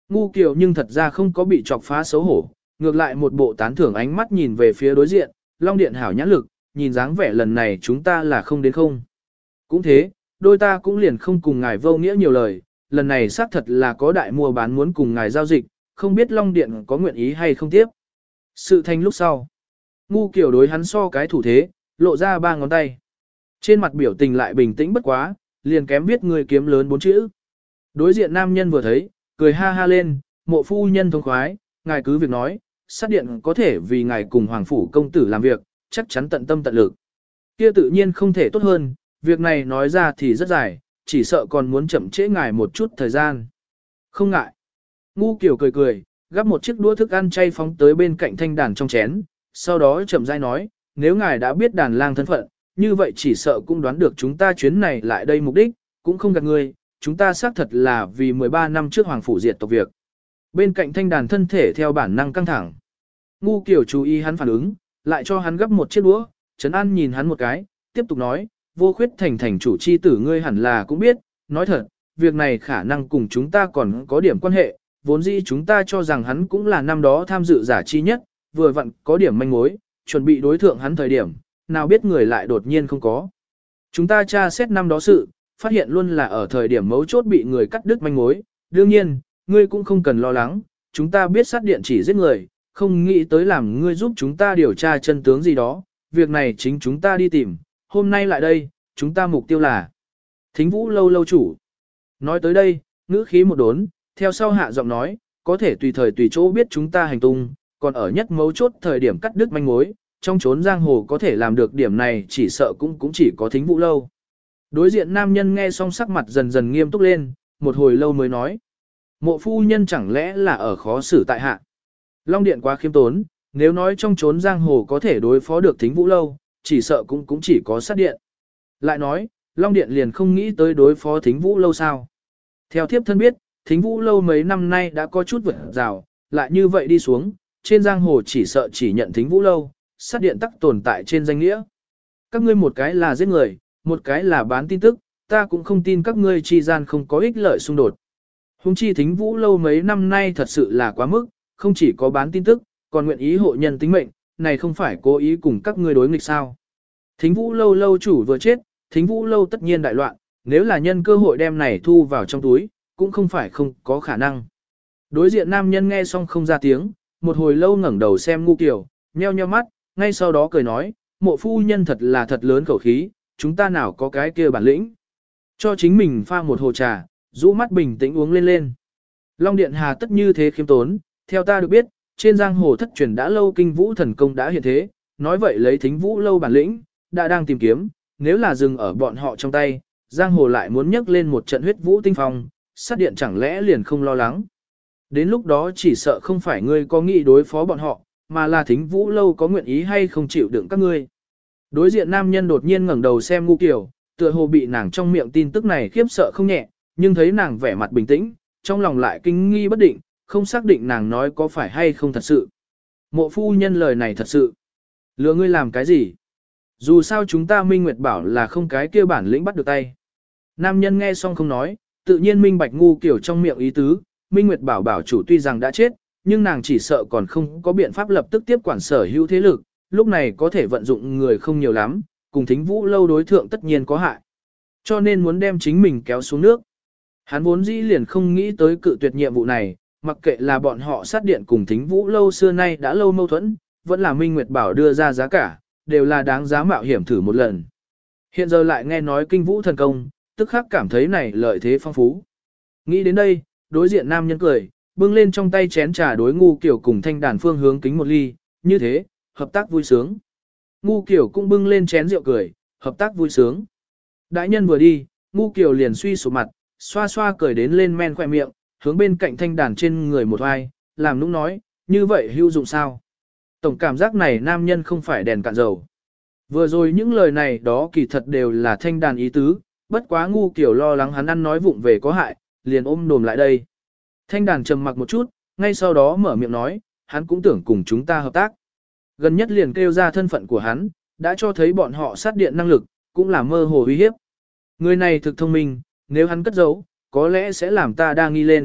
Ngu Kiều nhưng thật ra không có bị chọc phá xấu hổ, ngược lại một bộ tán thưởng ánh mắt nhìn về phía đối diện, Long Điện hảo nhãn lực, nhìn dáng vẻ lần này chúng ta là không đến không. Cũng thế, đôi ta cũng liền không cùng ngài vô nghĩa nhiều lời, lần này xác thật là có đại mua bán muốn cùng ngài giao dịch, không biết Long Điện có nguyện ý hay không tiếp. Sự thành lúc sau, Ngu Kiều đối hắn so cái thủ thế, lộ ra 3 ngón tay. Trên mặt biểu tình lại bình tĩnh bất quá, liền kém viết người kiếm lớn 4 chữ. Đối diện nam nhân vừa thấy, cười ha ha lên, mộ phu nhân thông khoái, ngài cứ việc nói, sát điện có thể vì ngài cùng hoàng phủ công tử làm việc, chắc chắn tận tâm tận lực. Kia tự nhiên không thể tốt hơn, việc này nói ra thì rất dài, chỉ sợ còn muốn chậm trễ ngài một chút thời gian. Không ngại. Ngu Kiều cười cười, gắp một chiếc đũa thức ăn chay phóng tới bên cạnh thanh đàn trong chén, sau đó chậm rãi nói, nếu ngài đã biết đàn lang thân phận, như vậy chỉ sợ cũng đoán được chúng ta chuyến này lại đây mục đích, cũng không gạt người, chúng ta xác thật là vì 13 năm trước hoàng phủ diệt tộc việc. Bên cạnh thanh đàn thân thể theo bản năng căng thẳng. Ngu Kiều chú ý hắn phản ứng, lại cho hắn gấp một chiếc đũa, Trấn An nhìn hắn một cái, tiếp tục nói, vô khuyết thành chủ chi tử ngươi hẳn là cũng biết, nói thật, việc này khả năng cùng chúng ta còn có điểm quan hệ, vốn dĩ chúng ta cho rằng hắn cũng là năm đó tham dự giả chi nhất, vừa vặn có điểm manh mối, chuẩn bị đối thượng hắn thời điểm, nào biết người lại đột nhiên không có. Chúng ta tra xét năm đó sự, phát hiện luôn là ở thời điểm mấu chốt bị người cắt đứt manh mối, đương nhiên, ngươi cũng không cần lo lắng, chúng ta biết sát điện chỉ giết người, không nghĩ tới làm ngươi giúp chúng ta điều tra chân tướng gì đó, việc này chính chúng ta đi tìm, hôm nay lại đây, chúng ta mục tiêu là Thính Vũ lâu lâu chủ. Nói tới đây, ngữ khí một đốn, theo sau hạ giọng nói, có thể tùy thời tùy chỗ biết chúng ta hành tung, còn ở nhất mấu chốt thời điểm cắt đứt manh mối, trong chốn giang hồ có thể làm được điểm này chỉ sợ cũng chỉ có Thính Vũ lâu. Đối diện nam nhân nghe xong sắc mặt dần dần nghiêm túc lên, một hồi lâu mới nói, mộ phu nhân chẳng lẽ là ở khó xử tại hạ. Long Điện quá khiêm tốn, nếu nói trong chốn giang hồ có thể đối phó được Thính Vũ lâu, chỉ sợ cũng chỉ có sát điện. Lại nói, Long Điện liền không nghĩ tới đối phó Thính Vũ lâu sao. Theo thiếp thân biết, Thính Vũ lâu mấy năm nay đã có chút vượt rào, lại như vậy đi xuống, trên giang hồ chỉ sợ chỉ nhận Thính Vũ lâu, sát điện tắc tồn tại trên danh nghĩa. Các ngươi một cái là giết người, một cái là bán tin tức, ta cũng không tin các ngươi chi gian không có ích lợi xung đột. Hùng chi Thính Vũ lâu mấy năm nay thật sự là quá mức, không chỉ có bán tin tức, còn nguyện ý hộ nhân tính mệnh, này không phải cố ý cùng các ngươi đối nghịch sao. Thính Vũ lâu lâu chủ vừa chết, Thính Vũ lâu tất nhiên đại loạn, nếu là nhân cơ hội đem này thu vào trong túi, cũng không phải không có khả năng. Đối diện nam nhân nghe xong không ra tiếng, một hồi lâu ngẩng đầu xem Ngu Kiều, nheo nheo mắt, ngay sau đó cười nói, mộ phu nhân thật là thật lớn khẩu khí, chúng ta nào có cái kia bản lĩnh. Cho chính mình pha một hồ trà, rũ mắt bình tĩnh uống lên lên. Long Điện hà tất như thế khiêm tốn, theo ta được biết, trên giang hồ thất truyền đã lâu kinh vũ thần công đã hiện thế, nói vậy lấy Thính Vũ lâu bản lĩnh, đã đang tìm kiếm, nếu là dừng ở bọn họ trong tay, giang hồ lại muốn nhấc lên một trận huyết vũ tinh phong, sát điện chẳng lẽ liền không lo lắng. Đến lúc đó chỉ sợ không phải ngươi có nghị đối phó bọn họ, mà là Thính Vũ lâu có nguyện ý hay không chịu đựng các ngươi. Đối diện nam nhân đột nhiên ngẩng đầu xem Ngu Kiều, tựa hồ bị nàng trong miệng tin tức này khiếp sợ không nhẹ, nhưng thấy nàng vẻ mặt bình tĩnh, trong lòng lại kinh nghi bất định, không xác định nàng nói có phải hay không thật sự. Mộ phu nhân lời này thật sự. Lừa ngươi làm cái gì? Dù sao chúng ta Minh Nguyệt bảo là không cái kia bản lĩnh bắt được tay. Nam nhân nghe xong không nói, tự nhiên minh bạch Ngu Kiều trong miệng ý tứ, Minh Nguyệt bảo bảo chủ tuy rằng đã chết, nhưng nàng chỉ sợ còn không có biện pháp lập tức tiếp quản sở hữu thế lực, lúc này có thể vận dụng người không nhiều lắm, cùng Thính Vũ lâu đối thượng tất nhiên có hại. Cho nên muốn đem chính mình kéo xuống nước. Hắn vốn dĩ liền không nghĩ tới cự tuyệt nhiệm vụ này, mặc kệ là bọn họ sát điện cùng Thính Vũ lâu xưa nay đã lâu mâu thuẫn, vẫn là Minh Nguyệt bảo đưa ra giá cả, đều là đáng giá mạo hiểm thử một lần. Hiện giờ lại nghe nói kinh vũ thần công, tức khắc cảm thấy này lợi thế phong phú. Nghĩ đến đây, đối diện nam nhân cười, bưng lên trong tay chén trà đối Ngu Kiều cùng thanh đàn phương hướng kính một ly, như thế, hợp tác vui sướng. Ngu Kiều cũng bưng lên chén rượu cười, hợp tác vui sướng. Đại nhân vừa đi, Ngu Kiều liền suy sụp mặt, xoa xoa cười đến lên men khỏe miệng, hướng bên cạnh thanh đàn trên người một vai, làm nũng nói, như vậy hữu dụng sao? Tổng cảm giác này nam nhân không phải đèn cạn dầu. Vừa rồi những lời này đó kỳ thật đều là thanh đàn ý tứ, bất quá Ngu Kiều lo lắng hắn ăn nói vụng về có hại, liền ôm đồm lại đây. Thanh đàn trầm mặc một chút, ngay sau đó mở miệng nói, hắn cũng tưởng cùng chúng ta hợp tác. Gần nhất liền kêu ra thân phận của hắn, đã cho thấy bọn họ sát điện năng lực, cũng là mơ hồ uy hiếp. Người này thực thông minh, nếu hắn cất giấu, có lẽ sẽ làm ta đa nghi lên,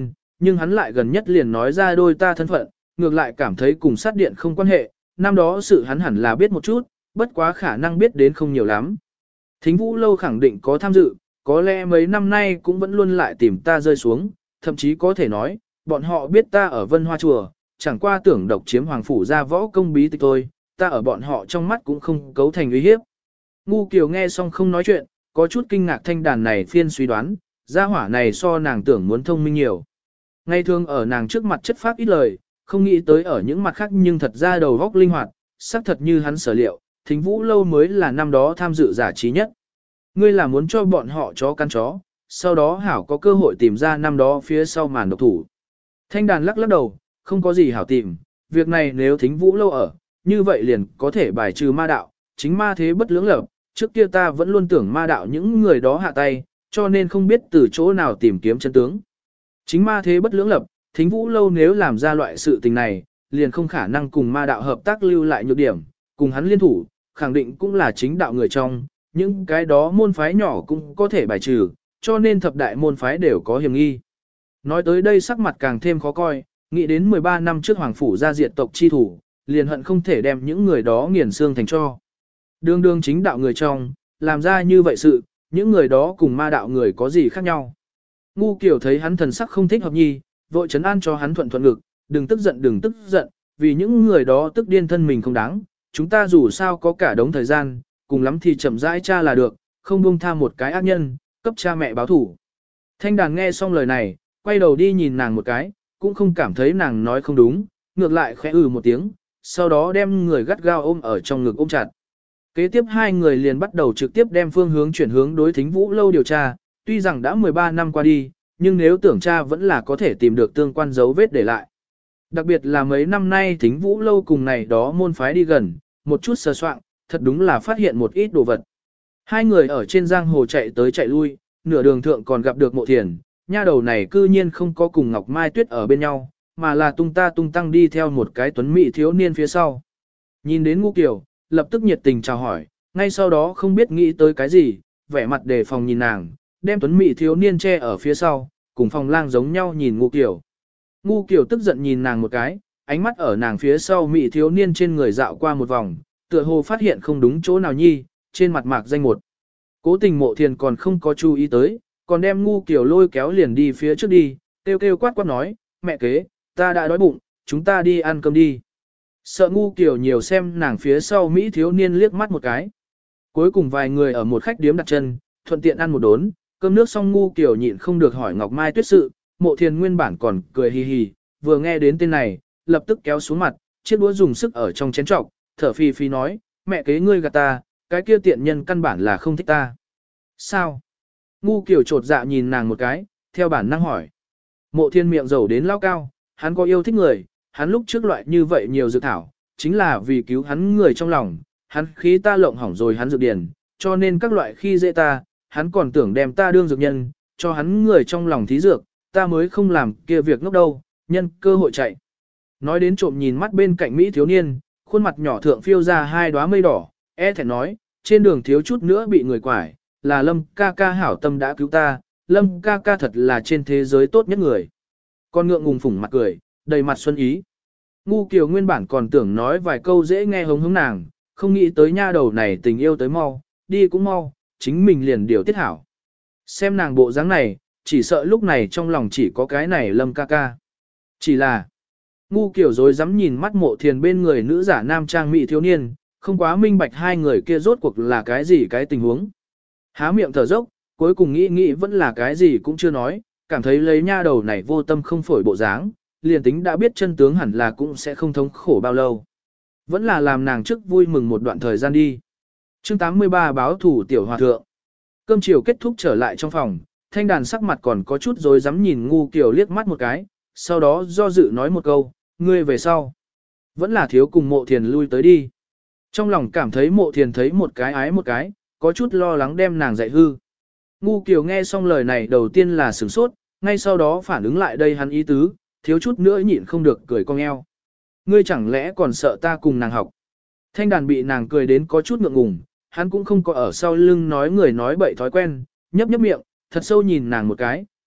nhưng hắn lại gần nhất liền nói ra đôi ta thân phận, ngược lại cảm thấy cùng sát điện không quan hệ, năm đó sự hắn hẳn là biết một chút, bất quá khả năng biết đến không nhiều lắm. Thính Vũ Lâu khẳng định có tham dự, có lẽ mấy năm nay cũng vẫn luôn lại tìm ta rơi xuống, thậm chí có thể nói, bọn họ biết ta ở Vân Hoa Chùa, chẳng qua tưởng độc chiếm hoàng phủ ra võ công bí tịch thôi, ta ở bọn họ trong mắt cũng không cấu thành uy hiếp. Ngu Kiều nghe xong không nói chuyện, có chút kinh ngạc Thanh Đàn này phiên suy đoán, gia hỏa này so nàng tưởng muốn thông minh nhiều. Ngày thường ở nàng trước mặt chất phác ít lời, không nghĩ tới ở những mặt khác nhưng thật ra đầu góc linh hoạt, xác thật như hắn sở liệu, Thính Vũ Lâu mới là năm đó tham dự giả trí nhất. Ngươi là muốn cho bọn họ chó căn chó, sau đó hảo có cơ hội tìm ra năm đó phía sau màn độc thủ. Thanh Đàn lắc lắc đầu, không có gì hảo tìm, việc này nếu Thính Vũ Lâu ở, như vậy liền có thể bài trừ ma đạo, chính ma thế bất lưỡng lập, trước kia ta vẫn luôn tưởng ma đạo những người đó hạ tay, cho nên không biết từ chỗ nào tìm kiếm chân tướng. Chính ma thế bất lưỡng lập, Thính Vũ Lâu nếu làm ra loại sự tình này, liền không khả năng cùng ma đạo hợp tác lưu lại nhược điểm, cùng hắn liên thủ, khẳng định cũng là chính đạo người trong, những cái đó môn phái nhỏ cũng có thể bài trừ, cho nên thập đại môn phái đều có hiểm nghi. Nói tới đây sắc mặt càng thêm khó coi, nghĩ đến 13 năm trước Hoàng Phủ ra diệt tộc chi thủ, liền hận không thể đem những người đó nghiền xương thành cho. Đương đương chính đạo người trong, làm ra như vậy sự, những người đó cùng ma đạo người có gì khác nhau. Ngu Kiều thấy hắn thần sắc không thích hợp nhi, vội trấn an cho hắn thuận thuận ngực, đừng tức giận, vì những người đó tức điên thân mình không đáng, chúng ta dù sao có cả đống thời gian, cùng lắm thì chậm rãi cha là được, không buông tha một cái ác nhân, cấp cha mẹ báo thủ. Thanh Đàn nghe xong lời này, quay đầu đi nhìn nàng một cái, cũng không cảm thấy nàng nói không đúng, ngược lại khẽ một tiếng, sau đó đem người gắt gao ôm ở trong ngực ôm chặt. Kế tiếp hai người liền bắt đầu trực tiếp đem phương hướng chuyển hướng đối Thính Vũ Lâu điều tra, tuy rằng đã 13 năm qua đi, nhưng nếu tưởng tra vẫn là có thể tìm được tương quan dấu vết để lại. Đặc biệt là mấy năm nay Thính Vũ Lâu cùng này đó môn phái đi gần, một chút sơ soạn, thật đúng là phát hiện một ít đồ vật. Hai người ở trên giang hồ chạy tới chạy lui, nửa đường thượng còn gặp được Mộ Thiền, nha đầu này cư nhiên không có cùng Ngọc Mai Tuyết ở bên nhau, mà là tung ta tung tăng đi theo một cái tuấn mỹ thiếu niên phía sau. Nhìn đến Ngu Kiều, lập tức nhiệt tình chào hỏi, ngay sau đó không biết nghĩ tới cái gì, vẻ mặt đề phòng nhìn nàng, đem tuấn mỹ thiếu niên che ở phía sau, cùng phòng lang giống nhau nhìn Ngu Kiều. Ngu Kiều tức giận nhìn nàng một cái, ánh mắt ở nàng phía sau mỹ thiếu niên trên người dạo qua một vòng, tựa hồ phát hiện không đúng chỗ nào nhi, trên mặt mạc danh một. Cố tình Mộ Thiền còn không có chú ý tới, còn đem Ngu Kiều lôi kéo liền đi phía trước đi, kêu kêu quát quát nói, mẹ kế, ta đã đói bụng, chúng ta đi ăn cơm đi. Sợ Ngu Kiều nhiều xem nàng phía sau Mỹ thiếu niên liếc mắt một cái. Cuối cùng vài người ở một khách điếm đặt chân, thuận tiện ăn một đốn, cơm nước xong Ngu Kiều nhịn không được hỏi Ngọc Mai Tuyết sự, Mộ Thiền nguyên bản còn cười hì hì, vừa nghe đến tên này, lập tức kéo xuống mặt, chiếc đũa dùng sức ở trong chén trọc, thở phì phì nói, mẹ kế ngươi gạt ta, cái kia tiện nhân căn bản là không thích ta. Sao? Ngu Kiều trột dạ nhìn nàng một cái, theo bản năng hỏi. Mộ Thiên miệng dầu đến lao cao, hắn có yêu thích người, hắn lúc trước loại như vậy nhiều dược thảo, chính là vì cứu hắn người trong lòng, hắn khí ta lộng hỏng rồi hắn dược điển, cho nên các loại khi dễ ta, hắn còn tưởng đem ta đương dược nhân, cho hắn người trong lòng thí dược, ta mới không làm kia việc ngốc đâu, nhân cơ hội chạy. Nói đến trộm nhìn mắt bên cạnh Mỹ thiếu niên, khuôn mặt nhỏ thượng phiêu ra hai đóa mây đỏ, thẹn nói, trên đường thiếu chút nữa bị người quải, là Lâm ca ca hảo tâm đã cứu ta, Lâm ca ca thật là trên thế giới tốt nhất người. Con ngượng ngùng phủng mặt cười, đầy mặt xuân ý. Ngu Kiều nguyên bản còn tưởng nói vài câu dễ nghe hống hống nàng, không nghĩ tới nha đầu này tình yêu tới mau, đi cũng mau, chính mình liền điều tiết hảo. Xem nàng bộ dáng này, chỉ sợ lúc này trong lòng chỉ có cái này Lâm ca ca. Chỉ là, Ngu Kiều dối dám nhìn mắt Mộ Thiền bên người nữ giả nam trang mỹ thiếu niên, không quá minh bạch hai người kia rốt cuộc là cái gì cái tình huống. Há miệng thở dốc, cuối cùng nghĩ vẫn là cái gì cũng chưa nói, cảm thấy lấy nha đầu này vô tâm không phổi bộ dáng, liền tính đã biết chân tướng hẳn là cũng sẽ không thống khổ bao lâu. Vẫn là làm nàng trước vui mừng một đoạn thời gian đi. Chương 83 báo thủ tiểu hòa thượng. Cơm chiều kết thúc trở lại trong phòng, Thanh Đàn sắc mặt còn có chút rồi dám nhìn Ngu Kiều liếc mắt một cái, sau đó do dự nói một câu, ngươi về sau. Vẫn là thiếu cùng Mộ Thiền lui tới đi. Trong lòng cảm thấy Mộ Thiền thấy một cái ái một cái, có chút lo lắng đem nàng dạy hư. Ngu Kiều nghe xong lời này đầu tiên là sửng sốt, ngay sau đó phản ứng lại đây hắn ý tứ, thiếu chút nữa nhịn không được cười cong eo. Ngươi chẳng lẽ còn sợ ta cùng nàng học? Thanh Đàn bị nàng cười đến có chút ngượng ngùng, hắn cũng không có ở sau lưng nói người nói bậy thói quen, nhấp nhấp miệng, thật sâu nhìn nàng một cái,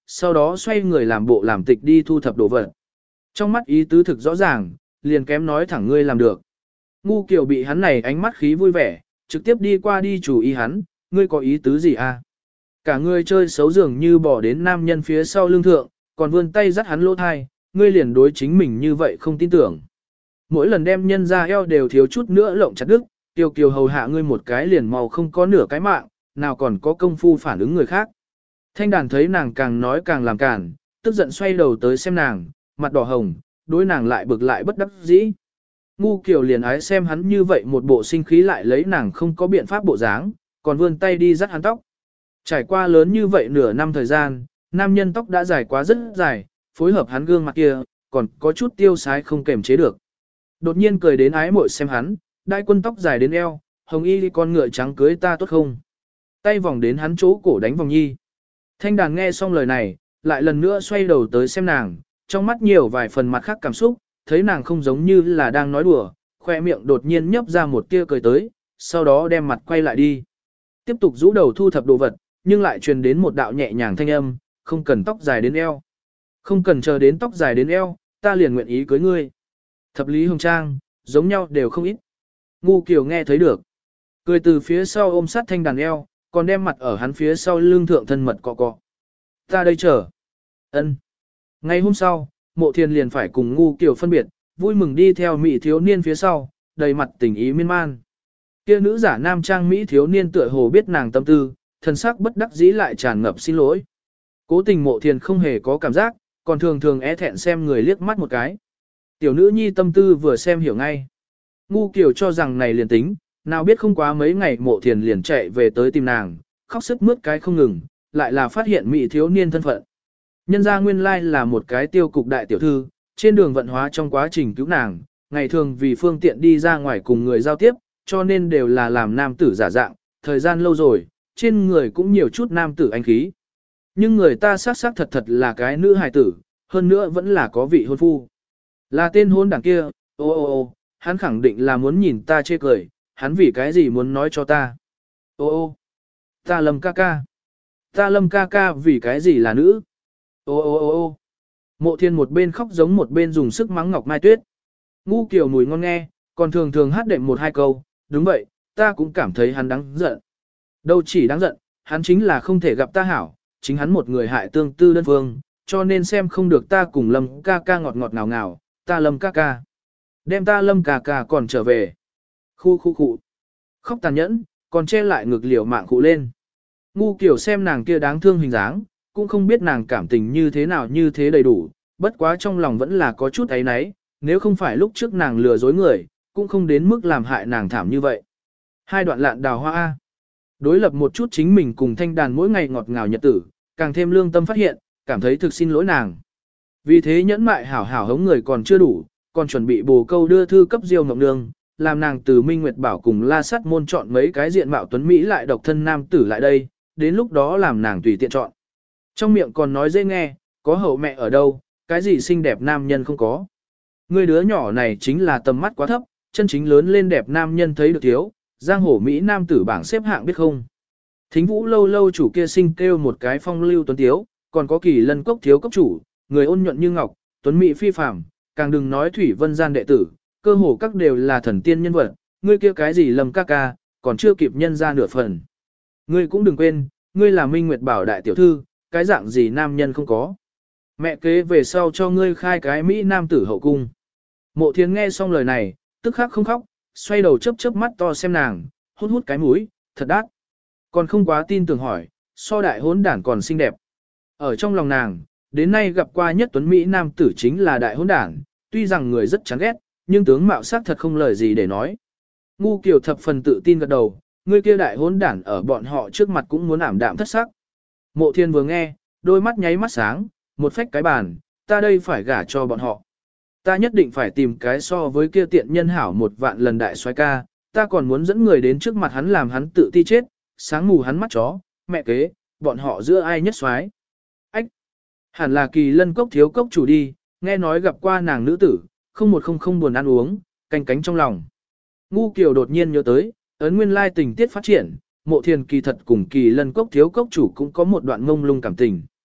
sau đó xoay người làm bộ làm tịch đi thu thập đồ vật. Trong mắt ý tứ thực rõ ràng, liền kém nói thẳng ngươi làm được. Ngu Kiều bị hắn này ánh mắt khí vui vẻ, trực tiếp đi qua đi chủ ý hắn, ngươi có ý tứ gì à? Cả ngươi chơi xấu dường như bỏ đến nam nhân phía sau lưng thượng, còn vươn tay dắt hắn lỗ thai, ngươi liền đối chính mình như vậy không tin tưởng. Mỗi lần đem nhân ra eo đều thiếu chút nữa lộng chặt đứt, Kiều Kiều hầu hạ ngươi một cái liền màu không có nửa cái mạng, nào còn có công phu phản ứng người khác. Thanh đàn thấy nàng càng nói càng làm cản, tức giận xoay đầu tới xem nàng, mặt đỏ hồng, đối nàng lại bực lại bất đắc dĩ. Ngu Kiều liền ái xem hắn như vậy một bộ sinh khí lại lấy nàng không có biện pháp bộ dáng, còn vươn tay đi dắt hắn tóc. Trải qua lớn như vậy nửa năm thời gian, nam nhân tóc đã dài quá rất dài, phối hợp hắn gương mặt kia, còn có chút tiêu sái không kềm chế được. Đột nhiên cười đến ái muội xem hắn, đại quân tóc dài đến eo, hồng y con ngựa trắng cưới ta tốt không? Tay vòng đến hắn chỗ cổ đánh vòng nhi. Thanh đàn nghe xong lời này, lại lần nữa xoay đầu tới xem nàng, trong mắt nhiều vài phần mặt khác cảm xúc, thấy nàng không giống như là đang nói đùa, khoe miệng đột nhiên nhấp ra một tia cười tới, sau đó đem mặt quay lại đi. Tiếp tục rũ đầu thu thập đồ vật, nhưng lại truyền đến một đạo nhẹ nhàng thanh âm, không cần tóc dài đến eo. Không cần chờ đến tóc dài đến eo, ta liền nguyện ý cưới ngươi. Thập lý hồng trang, giống nhau đều không ít. Ngu Kiều nghe thấy được. Cười từ phía sau ôm sát thanh đàn eo, còn đem mặt ở hắn phía sau lưng thượng thân mật cọ cọ. Ta đây chờ. Ân. Ngày hôm sau, Mộ Thiên liền phải cùng Ngu Kiều phân biệt, vui mừng đi theo Mỹ thiếu niên phía sau, đầy mặt tình ý miên man. Kia nữ giả nam trang Mỹ thiếu niên tựa hồ biết nàng tâm tư, thân sắc bất đắc dĩ lại tràn ngập xin lỗi. Cố tình Mộ Thiên không hề có cảm giác, còn thường thường é thẹn xem người liếc mắt một cái. Tiểu nữ nhi tâm tư vừa xem hiểu ngay. Ngu Kiều cho rằng này liền tính, nào biết không quá mấy ngày Mộ Thiên liền chạy về tới tìm nàng, khóc sức mướt cái không ngừng, lại là phát hiện Mỹ thiếu niên thân phận. Nhân ra nguyên lai là một cái tiêu cục đại tiểu thư, trên đường vận hóa trong quá trình cứu nàng, ngày thường vì phương tiện đi ra ngoài cùng người giao tiếp, cho nên đều là làm nam tử giả dạng, thời gian lâu rồi, trên người cũng nhiều chút nam tử anh khí. Nhưng người ta xác xác thật thật là cái nữ hài tử, hơn nữa vẫn là có vị hôn phu. Là tên hôn đảng kia, ô, hắn khẳng định là muốn nhìn ta chê cười, hắn vì cái gì muốn nói cho ta. Ô, ta Lâm ca ca. Ta Lâm ca ca vì cái gì là nữ. Ô. Mộ Thiên một bên khóc giống một bên dùng sức mắng Ngọc Mai Tuyết. Ngu Kiều mùi ngon nghe, còn thường thường hát đệm một hai câu, đúng vậy, ta cũng cảm thấy hắn đáng giận. Đâu chỉ đáng giận, hắn chính là không thể gặp ta hảo, chính hắn một người hại tương tư đơn phương, cho nên xem không được ta cùng Lâm ca ca ngọt ngọt ngào ngào, ta Lâm ca ca. Đem ta Lâm ca ca còn trở về. Khu. Khóc tàn nhẫn, còn che lại ngực liều mạng khụ lên. Ngu Kiều xem nàng kia đáng thương hình dáng, cũng không biết nàng cảm tình như thế nào như thế đầy đủ, bất quá trong lòng vẫn là có chút ấy náy, nếu không phải lúc trước nàng lừa dối người, cũng không đến mức làm hại nàng thảm như vậy. Hai đoạn lạn đào hoa A. Đối lập một chút chính mình cùng thanh đàn mỗi ngày ngọt ngào nhật tử, càng thêm lương tâm phát hiện, cảm thấy thực xin lỗi nàng. Vì thế nhẫn mại hảo hảo hống người còn chưa đủ, còn chuẩn bị bồ câu đưa thư cấp Diêu Ngọc Nương, làm nàng từ Minh Nguyệt Bảo cùng La Sắt môn chọn mấy cái diện mạo tuấn Mỹ lại độc thân nam tử lại đây, đến lúc đó làm nàng tùy tiện chọn. Trong miệng còn nói dễ nghe, có hậu mẹ ở đâu, cái gì xinh đẹp nam nhân không có. Người đứa nhỏ này chính là tầm mắt quá thấp, chân chính lớn lên đẹp nam nhân thấy được thiếu, giang hồ Mỹ nam tử bảng xếp hạng biết không. Thính Vũ lâu lâu chủ kia sinh kêu một cái phong lưu tuấn tiếu, còn có Kỳ Lân cốc thiếu cốc chủ, người ôn nhuận như ngọc, tuấn mỹ phi phàm, càng đừng nói Thủy Vân gian đệ tử, cơ hồ các đều là thần tiên nhân vật, ngươi kia cái gì Lâm ca ca, còn chưa kịp nhân ra nửa phần. Ngươi cũng đừng quên, ngươi là Minh Nguyệt Bảo đại tiểu thư, cái dạng gì nam nhân không có. Mẹ kế về sau cho ngươi khai cái Mỹ nam tử hậu cung. Mộ Thiên nghe xong lời này, tức khắc không khóc, xoay đầu chớp mắt to xem nàng, hút cái mũi, thật đắt. Còn không quá tin tưởng hỏi, so đại hốn đản còn xinh đẹp. Ở trong lòng nàng, đến nay gặp qua nhất tuấn Mỹ nam tử chính là đại hốn đản, tuy rằng người rất chán ghét, nhưng tướng mạo sắc thật không lời gì để nói. Ngu Kiều thập phần tự tin gật đầu, người kia đại hốn đản ở bọn họ trước mặt cũng muốn ảm đạm thất sắc. Mộ Thiên vừa nghe, đôi mắt nháy mắt sáng, một phách cái bàn, ta đây phải gả cho bọn họ. Ta nhất định phải tìm cái so với kia tiện nhân hảo một vạn lần đại soái ca, ta còn muốn dẫn người đến trước mặt hắn làm hắn tự ti chết, sáng mù hắn mắt chó, mẹ kế, bọn họ giữa ai nhất soái? Ách! Hẳn là Kỳ Lân cốc thiếu cốc chủ đi, nghe nói gặp qua nàng nữ tử, không buồn ăn uống, canh cánh trong lòng. Ngu Kiều đột nhiên nhớ tới, ấn nguyên lai tình tiết phát triển, Mộ Thiên kỳ thật cùng Kỳ Lân cốc thiếu cốc chủ cũng có một đoạn ngông lung cảm tình.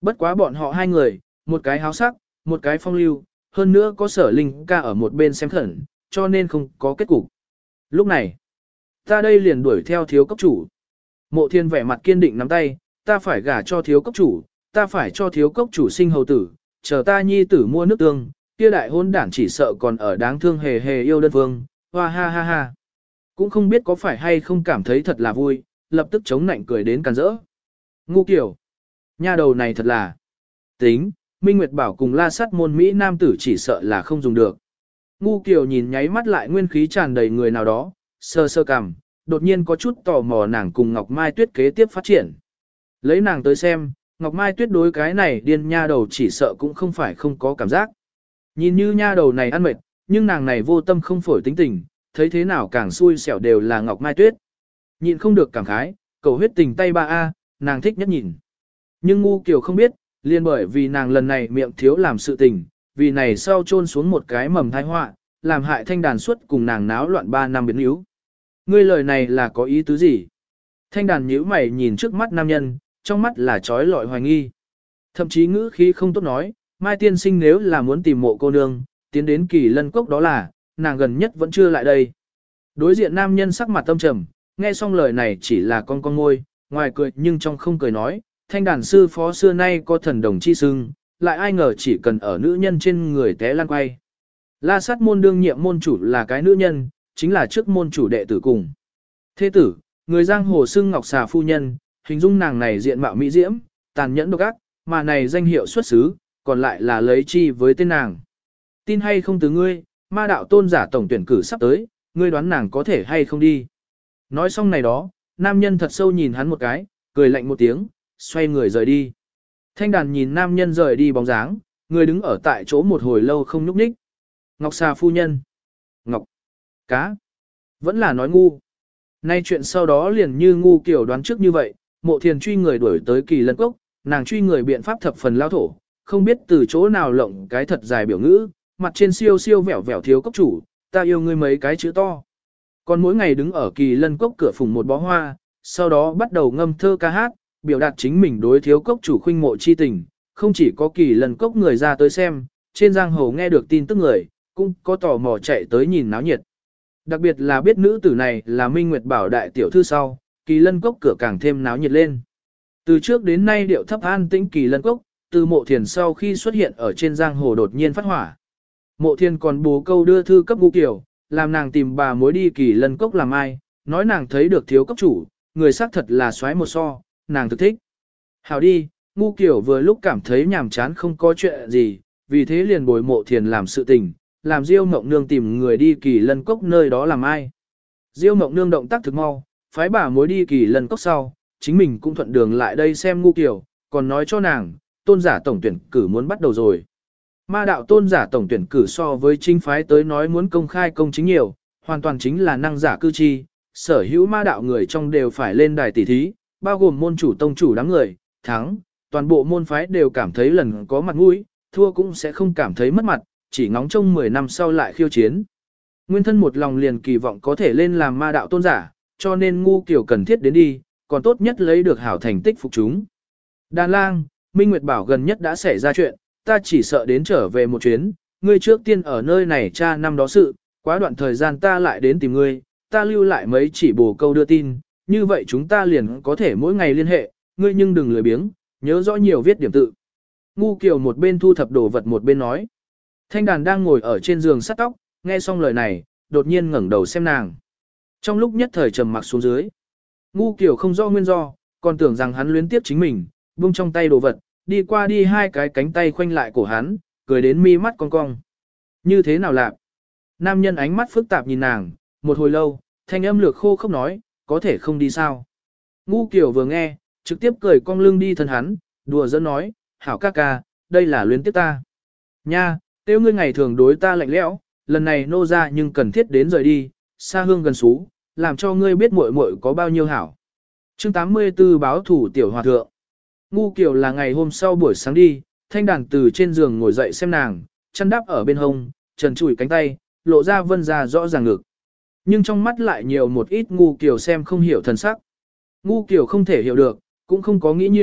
Bất quá bọn họ hai người, một cái háo sắc, một cái phong lưu, hơn nữa có Sở Linh ca ở một bên xem khẩn, cho nên không có kết cục. Lúc này, ta đây liền đuổi theo thiếu cốc chủ. Mộ Thiên vẻ mặt kiên định nắm tay, ta phải gả cho thiếu cốc chủ, ta phải cho thiếu cốc chủ sinh hầu tử, chờ ta nhi tử mua nước tương, kia đại hôn đản chỉ sợ còn ở đáng thương hề hề yêu đơn phương, hoa ha ha ha. Cũng không biết có phải hay không cảm thấy thật là vui, lập tức chống nạnh cười đến càn rỡ. Ngu kiểu, nha đầu này thật là tính, Minh Nguyệt bảo cùng la sát môn Mỹ nam tử chỉ sợ là không dùng được. Ngu kiểu nhìn nháy mắt lại nguyên khí tràn đầy người nào đó, sơ sơ cằm, đột nhiên có chút tò mò nàng cùng Ngọc Mai Tuyết kế tiếp phát triển. Lấy nàng tới xem, Ngọc Mai Tuyết đối cái này điên nha đầu chỉ sợ cũng không phải không có cảm giác. Nhìn như nha đầu này ăn mệt, nhưng nàng này vô tâm không phổi tính tình, thấy thế nào càng xui xẻo đều là Ngọc Mai Tuyết. Nhịn không được cảm khái, cầu huyết tình tay ba a, nàng thích nhất nhìn. Nhưng ngu kiểu không biết, liên bởi vì nàng lần này miệng thiếu làm sự tình, vì này sau chôn xuống một cái mầm tai họa, làm hại thanh đàn suốt cùng nàng náo loạn 3 năm biến yếu. Ngươi lời này là có ý tứ gì? Thanh đàn nhíu mày nhìn trước mắt nam nhân, trong mắt là trói lọi hoài nghi. Thậm chí ngữ khí không tốt nói, Mai tiên sinh nếu là muốn tìm mộ cô nương, tiến đến Kỳ Lân Cốc đó là, nàng gần nhất vẫn chưa lại đây. Đối diện nam nhân sắc mặt tâm trầm, nghe xong lời này chỉ là con môi, ngoài cười nhưng trong không cười nói, thanh đàn sư phó xưa nay có thần đồng chi sưng, lại ai ngờ chỉ cần ở nữ nhân trên người té lan quay. La sát môn đương nhiệm môn chủ là cái nữ nhân, chính là trước môn chủ đệ tử cùng. Thế tử, người giang hồ xưng ngọc xà phu nhân, hình dung nàng này diện mạo mỹ diễm, tàn nhẫn độc ác, mà này danh hiệu xuất xứ, còn lại là lấy chi với tên nàng. Tin hay không từ ngươi, ma đạo tôn giả tổng tuyển cử sắp tới, ngươi đoán nàng có thể hay không đi. Nói xong này đó, nam nhân thật sâu nhìn hắn một cái, cười lạnh một tiếng, xoay người rời đi. Thanh đàn nhìn nam nhân rời đi bóng dáng, người đứng ở tại chỗ một hồi lâu không nhúc nhích. Ngọc xà phu nhân. Ngọc. Cá. Vẫn là nói ngu. Nay chuyện sau đó liền như ngu kiểu đoán trước như vậy, mộ thiền truy người đuổi tới Kỳ Lân Cốc, nàng truy người biện pháp thập phần lao thổ, không biết từ chỗ nào lộng cái thật dài biểu ngữ, mặt trên siêu siêu vẻo vẻo thiếu cốc chủ, ta yêu ngươi mấy cái chữ to. Còn mỗi ngày đứng ở Kỳ Lân Cốc cửa phùng một bó hoa, sau đó bắt đầu ngâm thơ ca hát, biểu đạt chính mình đối thiếu cốc chủ khuynh mộ chi tình, không chỉ có Kỳ Lân Cốc người ra tới xem, trên giang hồ nghe được tin tức người, cũng có tò mò chạy tới nhìn náo nhiệt. Đặc biệt là biết nữ tử này là Minh Nguyệt Bảo đại tiểu thư sau, Kỳ Lân Cốc cửa càng thêm náo nhiệt lên. Từ trước đến nay điệu thấp an tĩnh Kỳ Lân Cốc, từ mộ thiền sau khi xuất hiện ở trên giang hồ đột nhiên phát hỏa. Mộ thiền còn bố câu đưa thư cấp Ngu Kiều, làm nàng tìm bà mối đi Kỳ Lân Cốc làm ai, nói nàng thấy được thiếu cốc chủ, người xác thật là xoáy một so, nàng thực thích. Hảo đi, Ngu Kiều vừa lúc cảm thấy nhàm chán không có chuyện gì, vì thế liền bồi mộ thiền làm sự tình, làm Diêu Mộng Nương tìm người đi Kỳ Lân Cốc nơi đó làm ai. Diêu Mộng Nương động tác thực mau, phái bà mối đi Kỳ Lân Cốc sau, chính mình cũng thuận đường lại đây xem Ngu Kiều, còn nói cho nàng, tôn giả tổng tuyển cử muốn bắt đầu rồi. Ma đạo tôn giả tổng tuyển cử so với chính phái tới nói muốn công khai công chính nhiều, hoàn toàn chính là năng giả cư chi, sở hữu ma đạo người trong đều phải lên đài tỷ thí, bao gồm môn chủ tông chủ đám người, thắng, toàn bộ môn phái đều cảm thấy lần có mặt mũi, thua cũng sẽ không cảm thấy mất mặt, chỉ ngóng trông 10 năm sau lại khiêu chiến. Nguyên thân một lòng liền kỳ vọng có thể lên làm ma đạo tôn giả, cho nên Ngu Kiều cần thiết đến đi, còn tốt nhất lấy được hảo thành tích phục chúng. Đàn lang, Minh Nguyệt bảo gần nhất đã xảy ra chuyện, ta chỉ sợ đến trở về một chuyến, ngươi trước tiên ở nơi này tra năm đó sự, quá đoạn thời gian ta lại đến tìm ngươi, ta lưu lại mấy chỉ bồ câu đưa tin, như vậy chúng ta liền có thể mỗi ngày liên hệ, ngươi nhưng đừng lười biếng, nhớ rõ nhiều viết điểm tự. Ngu Kiều một bên thu thập đồ vật một bên nói. Thanh đàn đang ngồi ở trên giường sắt tóc, nghe xong lời này, đột nhiên ngẩng đầu xem nàng. Trong lúc nhất thời trầm mặc xuống dưới, Ngu Kiều không rõ nguyên do, còn tưởng rằng hắn luyến tiếp chính mình, buông trong tay đồ vật, đi qua đi hai cái cánh tay khoanh lại cổ hắn, cười đến mi mắt cong cong. Như thế nào lạc? Nam nhân ánh mắt phức tạp nhìn nàng, một hồi lâu, thanh âm lược khô không nói, có thể không đi sao. Ngu Kiều vừa nghe, trực tiếp cười cong lưng đi thân hắn, đùa giỡn nói, hảo ca ca, đây là luyến tiếp ta. Nha, tiêu ngươi ngày thường đối ta lạnh lẽo, lần này nô ra nhưng cần thiết đến rời đi, xa hương gần xú, làm cho ngươi biết muội muội có bao nhiêu hảo. Chương 84 báo thủ tiểu hòa thượng. Ngu Kiều là ngày hôm sau buổi sáng đi, thanh đàn từ trên giường ngồi dậy xem nàng, chăn đắp ở bên hông, trần trụi cánh tay, lộ ra vân ra rõ ràng ngực. Nhưng trong mắt lại nhiều một ít Ngu Kiều xem không hiểu thần sắc. Ngu Kiều không thể hiểu được, cũng không có nghĩ nhiều,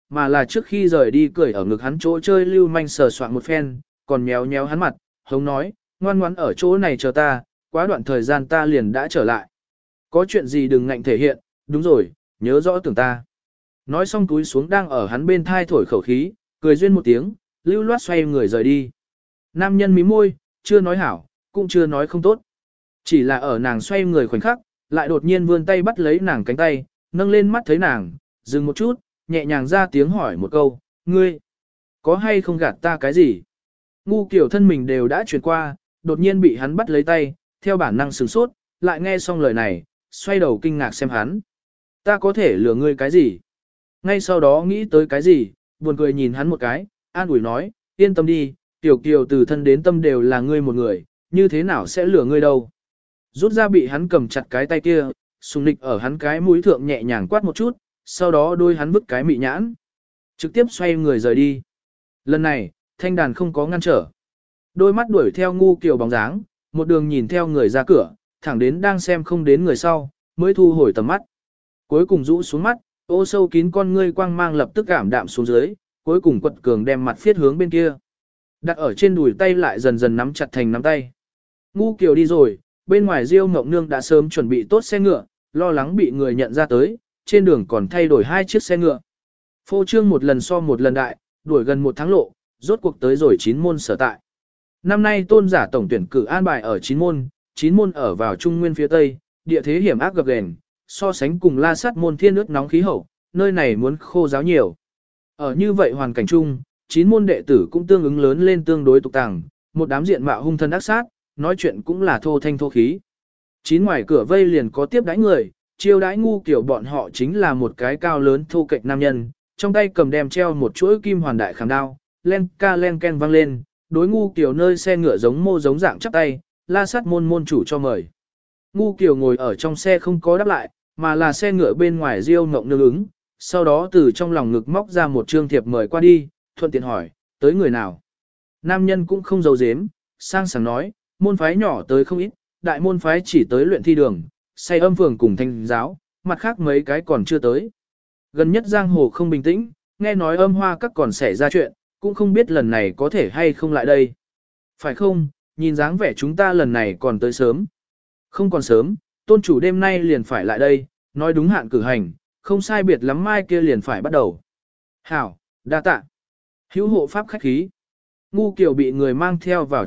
mà là trước khi rời đi cười ở ngực hắn chỗ chơi lưu manh sờ soạn một phen, còn méo méo hắn mặt, hống nói, ngoan ngoãn ở chỗ này chờ ta, quá đoạn thời gian ta liền đã trở lại. Có chuyện gì đừng ngạnh thể hiện, đúng rồi, nhớ rõ tưởng ta. Nói xong túi xuống đang ở hắn bên thai thổi khẩu khí, cười duyên một tiếng, lưu loát xoay người rời đi. Nam nhân mím môi, chưa nói hảo, cũng chưa nói không tốt. Chỉ là ở nàng xoay người khoảnh khắc, lại đột nhiên vươn tay bắt lấy nàng cánh tay, nâng lên mắt thấy nàng, dừng một chút, nhẹ nhàng ra tiếng hỏi một câu, ngươi, có hay không gạt ta cái gì? Ngu kiểu thân mình đều đã chuyển qua, đột nhiên bị hắn bắt lấy tay, theo bản năng sửng sốt, lại nghe xong lời này, xoay đầu kinh ngạc xem hắn. Ta có thể lừa ngươi cái gì? Ngay sau đó nghĩ tới cái gì, buồn cười nhìn hắn một cái, an ủi nói, yên tâm đi, tiểu kiều từ thân đến tâm đều là ngươi một người, như thế nào sẽ lừa ngươi đâu? Rút ra bị hắn cầm chặt cái tay kia, sùng nịch ở hắn cái mũi thượng nhẹ nhàng quát một chút, sau đó đôi hắn vứt cái mị nhãn. Trực tiếp xoay người rời đi. Lần này, thanh đàn không có ngăn trở. Đôi mắt đuổi theo ngu kiều bóng dáng, một đường nhìn theo người ra cửa, thẳng đến đang xem không đến người sau, mới thu hồi tầm mắt. Cuối cùng rũ xuống mắt, ô sâu kín con ngươi quang mang lập tức cảm đạm xuống dưới, cuối cùng quật cường đem mặt phiết hướng bên kia. Đặt ở trên đùi tay lại dần dần nắm chặt thành nắm tay. Ngu kiều đi rồi, bên ngoài Diêu Ngọc Nương đã sớm chuẩn bị tốt xe ngựa, lo lắng bị người nhận ra tới, trên đường còn thay đổi 2 chiếc xe ngựa. Phô trương một lần so một lần đại, đuổi gần 1 tháng lộ, rốt cuộc tới rồi 9 môn sở tại. Năm nay tôn giả tổng tuyển cử an bài ở 9 môn ở vào trung nguyên phía tây, địa thế hiểm ác gập ghềnh, so sánh cùng La Sát môn thiên nước nóng khí hậu, nơi này muốn khô giáo nhiều. Ở như vậy hoàn cảnh chung, 9 môn đệ tử cũng tương ứng lớn lên tương đối tục tàng, một đám diện mạo hung thân ác sát, nói chuyện cũng là thô thanh thô khí. 9 ngoài cửa vây liền có tiếp đãi người, chiêu đãi ngu kiểu bọn họ chính là một cái cao lớn thô kệch nam nhân, trong tay cầm đem treo một chuỗi kim hoàn đại khảm đao, len ca len ken vang lên, đối ngu kiểu nơi xe ngựa giống mô giống dạng chắp tay, La Sát môn môn chủ cho mời. Ngu kiểu ngồi ở trong xe không có đáp lại, mà là xe ngựa bên ngoài Diêu Ngộng Nương ứng, sau đó từ trong lòng ngực móc ra một trương thiệp mời qua đi, thuận tiện hỏi, tới người nào. Nam nhân cũng không giấu giếm, sang sảng nói, môn phái nhỏ tới không ít, đại môn phái chỉ tới luyện thi đường, say âm phường cùng thanh giáo, mặt khác mấy cái còn chưa tới. Gần nhất giang hồ không bình tĩnh, nghe nói âm hoa các còn xảy ra chuyện, cũng không biết lần này có thể hay không lại đây. Phải không, nhìn dáng vẻ chúng ta lần này còn tới sớm. Không còn sớm, tôn chủ đêm nay liền phải lại đây, nói đúng hạn cử hành, không sai biệt lắm mai kia liền phải bắt đầu. Hảo, đa tạ. Hữu hộ pháp khách khí. Ngu kiểu bị người mang theo vào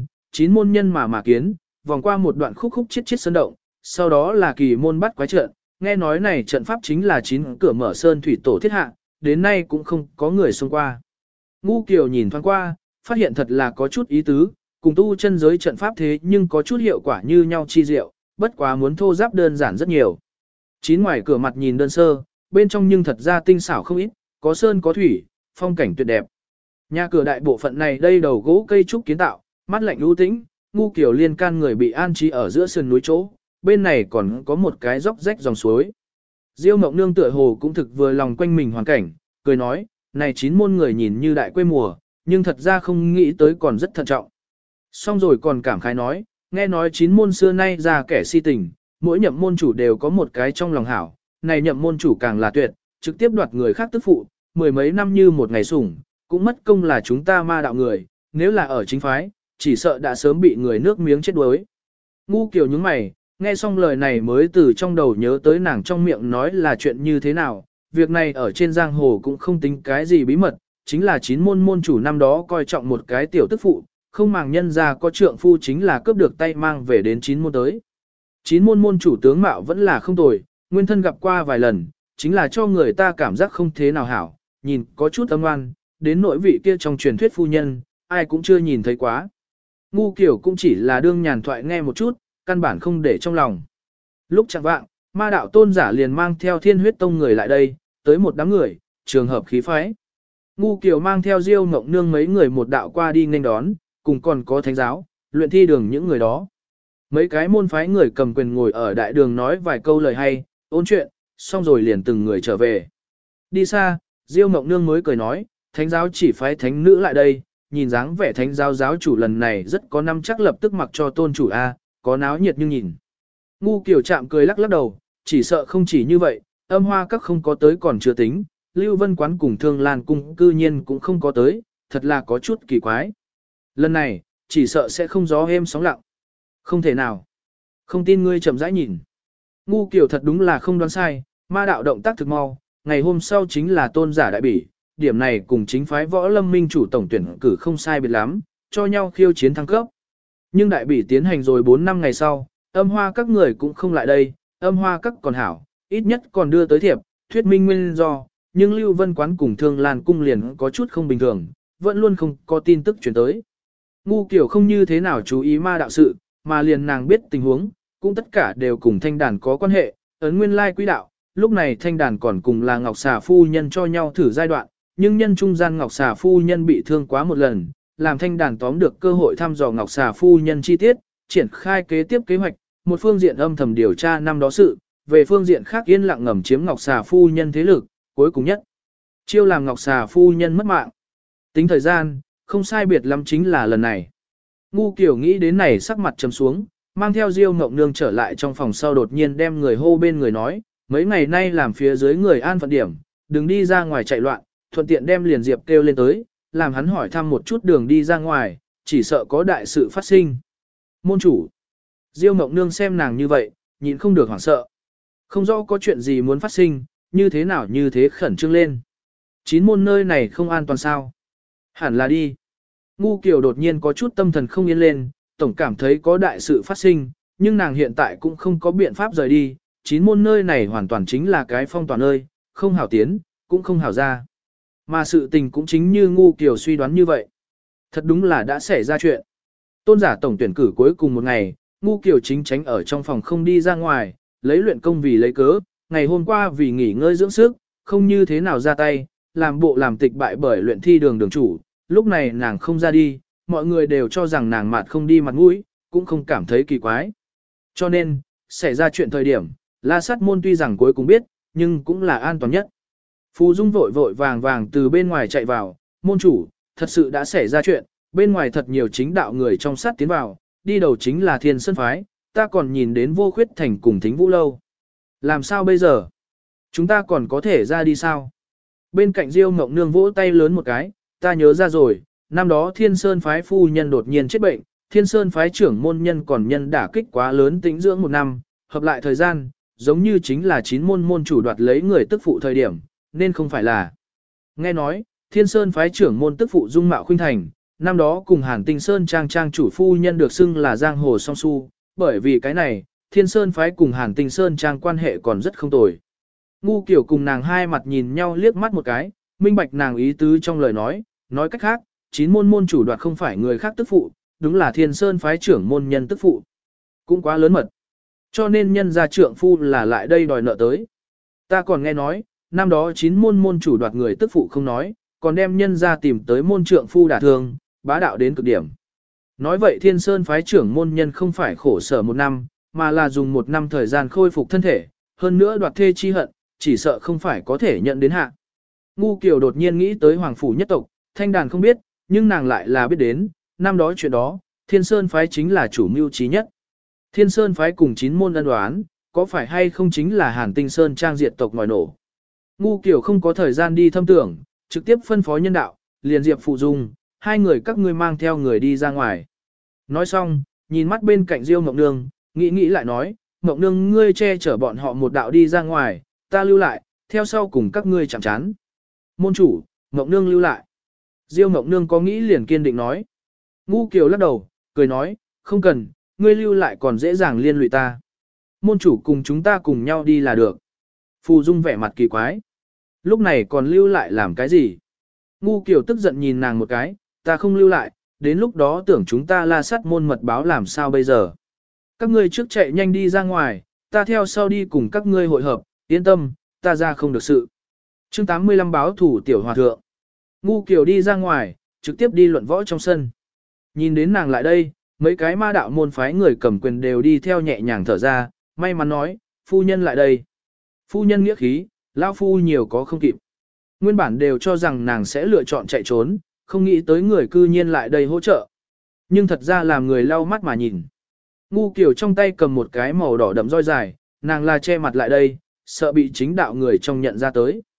9 môn nhân mà kiến, vòng qua một đoạn khúc chiết sơn động, sau đó là kỳ môn bắt quái trận, nghe nói này trận pháp chính là 9 cửa mở sơn thủy tổ thiết hạ, đến nay cũng không có người xông qua. Ngu kiểu nhìn thoáng qua, phát hiện thật là có chút ý tứ, cùng tu chân giới trận pháp thế nhưng có chút hiệu quả như nhau chi diệu, bất quá muốn thô giáp đơn giản rất nhiều. 9 ngoài cửa mặt nhìn đơn sơ, bên trong nhưng thật ra tinh xảo không ít, có sơn có thủy, phong cảnh tuyệt đẹp. Nhà cửa đại bộ phận này đây đầu gỗ cây trúc kiến tạo, mát lạnh lưu tĩnh, ngu kiểu liên can người bị an trí ở giữa sườn núi chỗ, bên này còn có một cái dốc rách dòng suối. Diêu Mộng Nương tựa hồ cũng thực vừa lòng quanh mình hoàn cảnh, cười nói, này 9 môn người nhìn như đại quê mùa, nhưng thật ra không nghĩ tới còn rất thận trọng. Xong rồi còn cảm khái nói, nghe nói 9 môn xưa nay ra kẻ si tình, mỗi nhậm môn chủ đều có một cái trong lòng hảo, này nhậm môn chủ càng là tuyệt, trực tiếp đoạt người khác tức phụ, 10 mấy năm như một ngày sủng, cũng mất công là chúng ta ma đạo người, nếu là ở chính phái, chỉ sợ đã sớm bị người nước miếng chết đuối. Ngu kiểu những mày, nghe xong lời này mới từ trong đầu nhớ tới nàng trong miệng nói là chuyện như thế nào, việc này ở trên giang hồ cũng không tính cái gì bí mật, chính là 9 môn môn chủ năm đó coi trọng một cái tiểu tức phụ, không màng nhân ra có trượng phu chính là cướp được tay mang về đến 9 môn tới. 9 môn môn chủ tướng mạo vẫn là không tồi, nguyên thân gặp qua vài lần, chính là cho người ta cảm giác không thế nào hảo, nhìn có chút âm oan, đến nội vị kia trong truyền thuyết phu nhân, ai cũng chưa nhìn thấy quá. Ngu kiểu cũng chỉ là đương nhàn thoại nghe một chút, căn bản không để trong lòng. Lúc chẳng vạng, ma đạo tôn giả liền mang theo thiên huyết tông người lại đây, tới một đám người, trường hợp khí phái. Ngu kiểu mang theo Diêu Ngộng Nương mấy người một đạo qua đi nghênh đón, cùng còn có thánh giáo, luyện thi đường những người đó. Mấy cái môn phái người cầm quyền ngồi ở đại đường nói vài câu lời hay, ôn chuyện, xong rồi liền từng người trở về. Đi xa, Diêu Ngộng Nương mới cười nói, thánh giáo chỉ phái thánh nữ lại đây, nhìn dáng vẻ thánh giáo giáo chủ lần này rất có năm chắc lập tức mặc cho tôn chủ A, có náo nhiệt nhưng nhìn. Ngu kiểu chạm cười lắc lắc đầu, chỉ sợ không chỉ như vậy, âm hoa các không có tới còn chưa tính, Lưu Vân Quán cùng Thương Lan Cung cư nhiên cũng không có tới, thật là có chút kỳ quái. Lần này, chỉ sợ sẽ không gió êm sóng lặng. Không thể nào. Không tin ngươi chậm rãi nhìn. Ngu kiểu thật đúng là không đoán sai, ma đạo động tác thực mau, ngày hôm sau chính là tôn giả đại bỉ, điểm này cùng chính phái võ lâm minh chủ tổng tuyển cử không sai biệt lắm, cho nhau khiêu chiến thăng cấp. Nhưng đại bỉ tiến hành rồi 4 năm ngày sau, âm hoa các người cũng không lại đây, âm hoa các còn hảo, ít nhất còn đưa tới thiệp, thuyết minh nguyên do, nhưng Lưu Vân Quán cùng Thương Lan Cung liền có chút không bình thường, vẫn luôn không có tin tức chuyển tới. Ngu kiểu không như thế nào chú ý ma đạo sự, mà liền nàng biết tình huống, cũng tất cả đều cùng thanh đàn có quan hệ, ấn nguyên lai quý đạo, lúc này thanh đàn còn cùng là Ngọc Xà Phu Nhân cho nhau thử giai đoạn, nhưng nhân trung gian Ngọc Xà Phu Nhân bị thương quá một lần, làm thanh đàn tóm được cơ hội thăm dò Ngọc Xà Phu Nhân chi tiết, triển khai kế tiếp kế hoạch, một phương diện âm thầm điều tra năm đó sự, về phương diện khác yên lặng ngầm chiếm Ngọc Xà Phu Nhân thế lực, cuối cùng nhất. Chiêu làm Ngọc Xà Phu Nhân mất mạng. Tính thời gian, không sai biệt lắm chính là lần này. Ngu kiểu nghĩ đến này sắc mặt trầm xuống, mang theo Diêu Ngộng Nương trở lại trong phòng sau đột nhiên đem người hô bên người nói, mấy ngày nay làm phía dưới người an phận điểm, đừng đi ra ngoài chạy loạn, thuận tiện đem liền Diệp kêu lên tới, làm hắn hỏi thăm một chút đường đi ra ngoài, chỉ sợ có đại sự phát sinh. Môn chủ. Diêu Ngộng Nương xem nàng như vậy, nhịn không được hoảng sợ. Không rõ có chuyện gì muốn phát sinh, như thế nào như thế khẩn trương lên. Chín môn nơi này không an toàn sao? Hẳn là đi. Ngu Kiều đột nhiên có chút tâm thần không yên lên, tổng cảm thấy có đại sự phát sinh, nhưng nàng hiện tại cũng không có biện pháp rời đi. Chín môn nơi này hoàn toàn chính là cái phong tỏa nơi, không hảo tiến, cũng không hảo ra. Mà sự tình cũng chính như Ngu Kiều suy đoán như vậy. Thật đúng là đã xảy ra chuyện. Tôn giả tổng tuyển cử cuối cùng một ngày, Ngu Kiều chính tránh ở trong phòng không đi ra ngoài, lấy luyện công vì lấy cớ, ngày hôm qua vì nghỉ ngơi dưỡng sức, không như thế nào ra tay, làm bộ làm tịch bại bởi luyện thi đường đường chủ, lúc này nàng không ra đi, mọi người đều cho rằng nàng mặt không đi mặt mũi, cũng không cảm thấy kỳ quái. Cho nên, xảy ra chuyện thời điểm, La Sát môn tuy rằng cuối cùng biết, nhưng cũng là an toàn nhất. Phù Dung vội vội vàng vàng từ bên ngoài chạy vào, môn chủ, thật sự đã xảy ra chuyện, bên ngoài thật nhiều chính đạo người trong sát tiến vào, đi đầu chính là Thiên Sơn Phái, ta còn nhìn đến Vô Khuyết Thành cùng Thính Vũ Lâu. Làm sao bây giờ? Chúng ta còn có thể ra đi sao? Bên cạnh Diêu Ngộng Nương vỗ tay lớn một cái, ta nhớ ra rồi, năm đó Thiên Sơn Phái phu nhân đột nhiên chết bệnh, Thiên Sơn Phái trưởng môn nhân còn nhân đả kích quá lớn tĩnh dưỡng một năm, hợp lại thời gian, giống như chính là 9 môn môn chủ đoạt lấy người tức phụ thời điểm, nên không phải là. Nghe nói, Thiên Sơn Phái trưởng môn tức phụ dung mạo khuynh thành, năm đó cùng Hàn Tinh Sơn trang chủ phu nhân được xưng là giang hồ song su, bởi vì cái này, Thiên Sơn Phái cùng Hàn Tinh Sơn trang quan hệ còn rất không tồi. Ngu Kiểu cùng nàng hai mặt nhìn nhau liếc mắt một cái, minh bạch nàng ý tứ trong lời nói cách khác, 9 môn môn chủ đoạt không phải người khác tức phụ, đúng là Thiên Sơn Phái trưởng môn nhân tức phụ. Cũng quá lớn mật. Cho nên nhân gia trượng phu là lại đây đòi nợ tới. Ta còn nghe nói, năm đó 9 môn môn chủ đoạt người tức phụ không nói, còn đem nhân gia tìm tới môn trượng phu đả thương, bá đạo đến cực điểm. Nói vậy Thiên Sơn Phái trưởng môn nhân không phải khổ sở một năm, mà là dùng một năm thời gian khôi phục thân thể, hơn nữa đoạt thê chi hận, chỉ sợ không phải có thể nhận đến hạ. Ngu Kiều đột nhiên nghĩ tới Hoàng Phủ nhất tộc, thanh đàn không biết, nhưng nàng lại là biết đến, năm đó chuyện đó, Thiên Sơn Phái chính là chủ mưu trí nhất. Thiên Sơn Phái cùng 9 môn ân đoán, có phải hay không chính là Hàn Tinh Sơn trang diệt tộc ngòi nổ. Ngu Kiều không có thời gian đi thâm tưởng, trực tiếp phân phó nhân đạo, liền Diệp Phụ Dung, hai người các ngươi mang theo người đi ra ngoài. Nói xong, nhìn mắt bên cạnh Diêu Ngộng Nương, nghĩ lại nói, Ngộng Nương ngươi che chở bọn họ một đạo đi ra ngoài, ta lưu lại, theo sau cùng các ngươi chạm chán. Môn chủ, Ngộng Nương lưu lại. Diêu Ngộng Nương có nghĩ liền kiên định nói. Ngu Kiều lắc đầu, cười nói, không cần, ngươi lưu lại còn dễ dàng liên lụy ta. Môn chủ cùng chúng ta cùng nhau đi là được. Phù Dung vẻ mặt kỳ quái. Lúc này còn lưu lại làm cái gì? Ngu Kiều tức giận nhìn nàng một cái, ta không lưu lại, đến lúc đó tưởng chúng ta La Sát môn mật báo làm sao bây giờ. Các ngươi trước chạy nhanh đi ra ngoài, ta theo sau đi cùng các ngươi hội hợp, yên tâm, ta ra không được sự. Chương 85 báo thủ tiểu hòa thượng. Ngu Kiều đi ra ngoài, trực tiếp đi luận võ trong sân. Nhìn đến nàng lại đây, mấy cái ma đạo môn phái người cầm quyền đều đi theo nhẹ nhàng thở ra, may mắn nói, phu nhân lại đây. Phu nhân nghĩa khí, lão phu nhiều có không kịp. Nguyên bản đều cho rằng nàng sẽ lựa chọn chạy trốn, không nghĩ tới người cư nhiên lại đây hỗ trợ. Nhưng thật ra làm người lau mắt mà nhìn. Ngu Kiều trong tay cầm một cái màu đỏ đậm roi dài, nàng là che mặt lại đây, sợ bị chính đạo người trong nhận ra tới.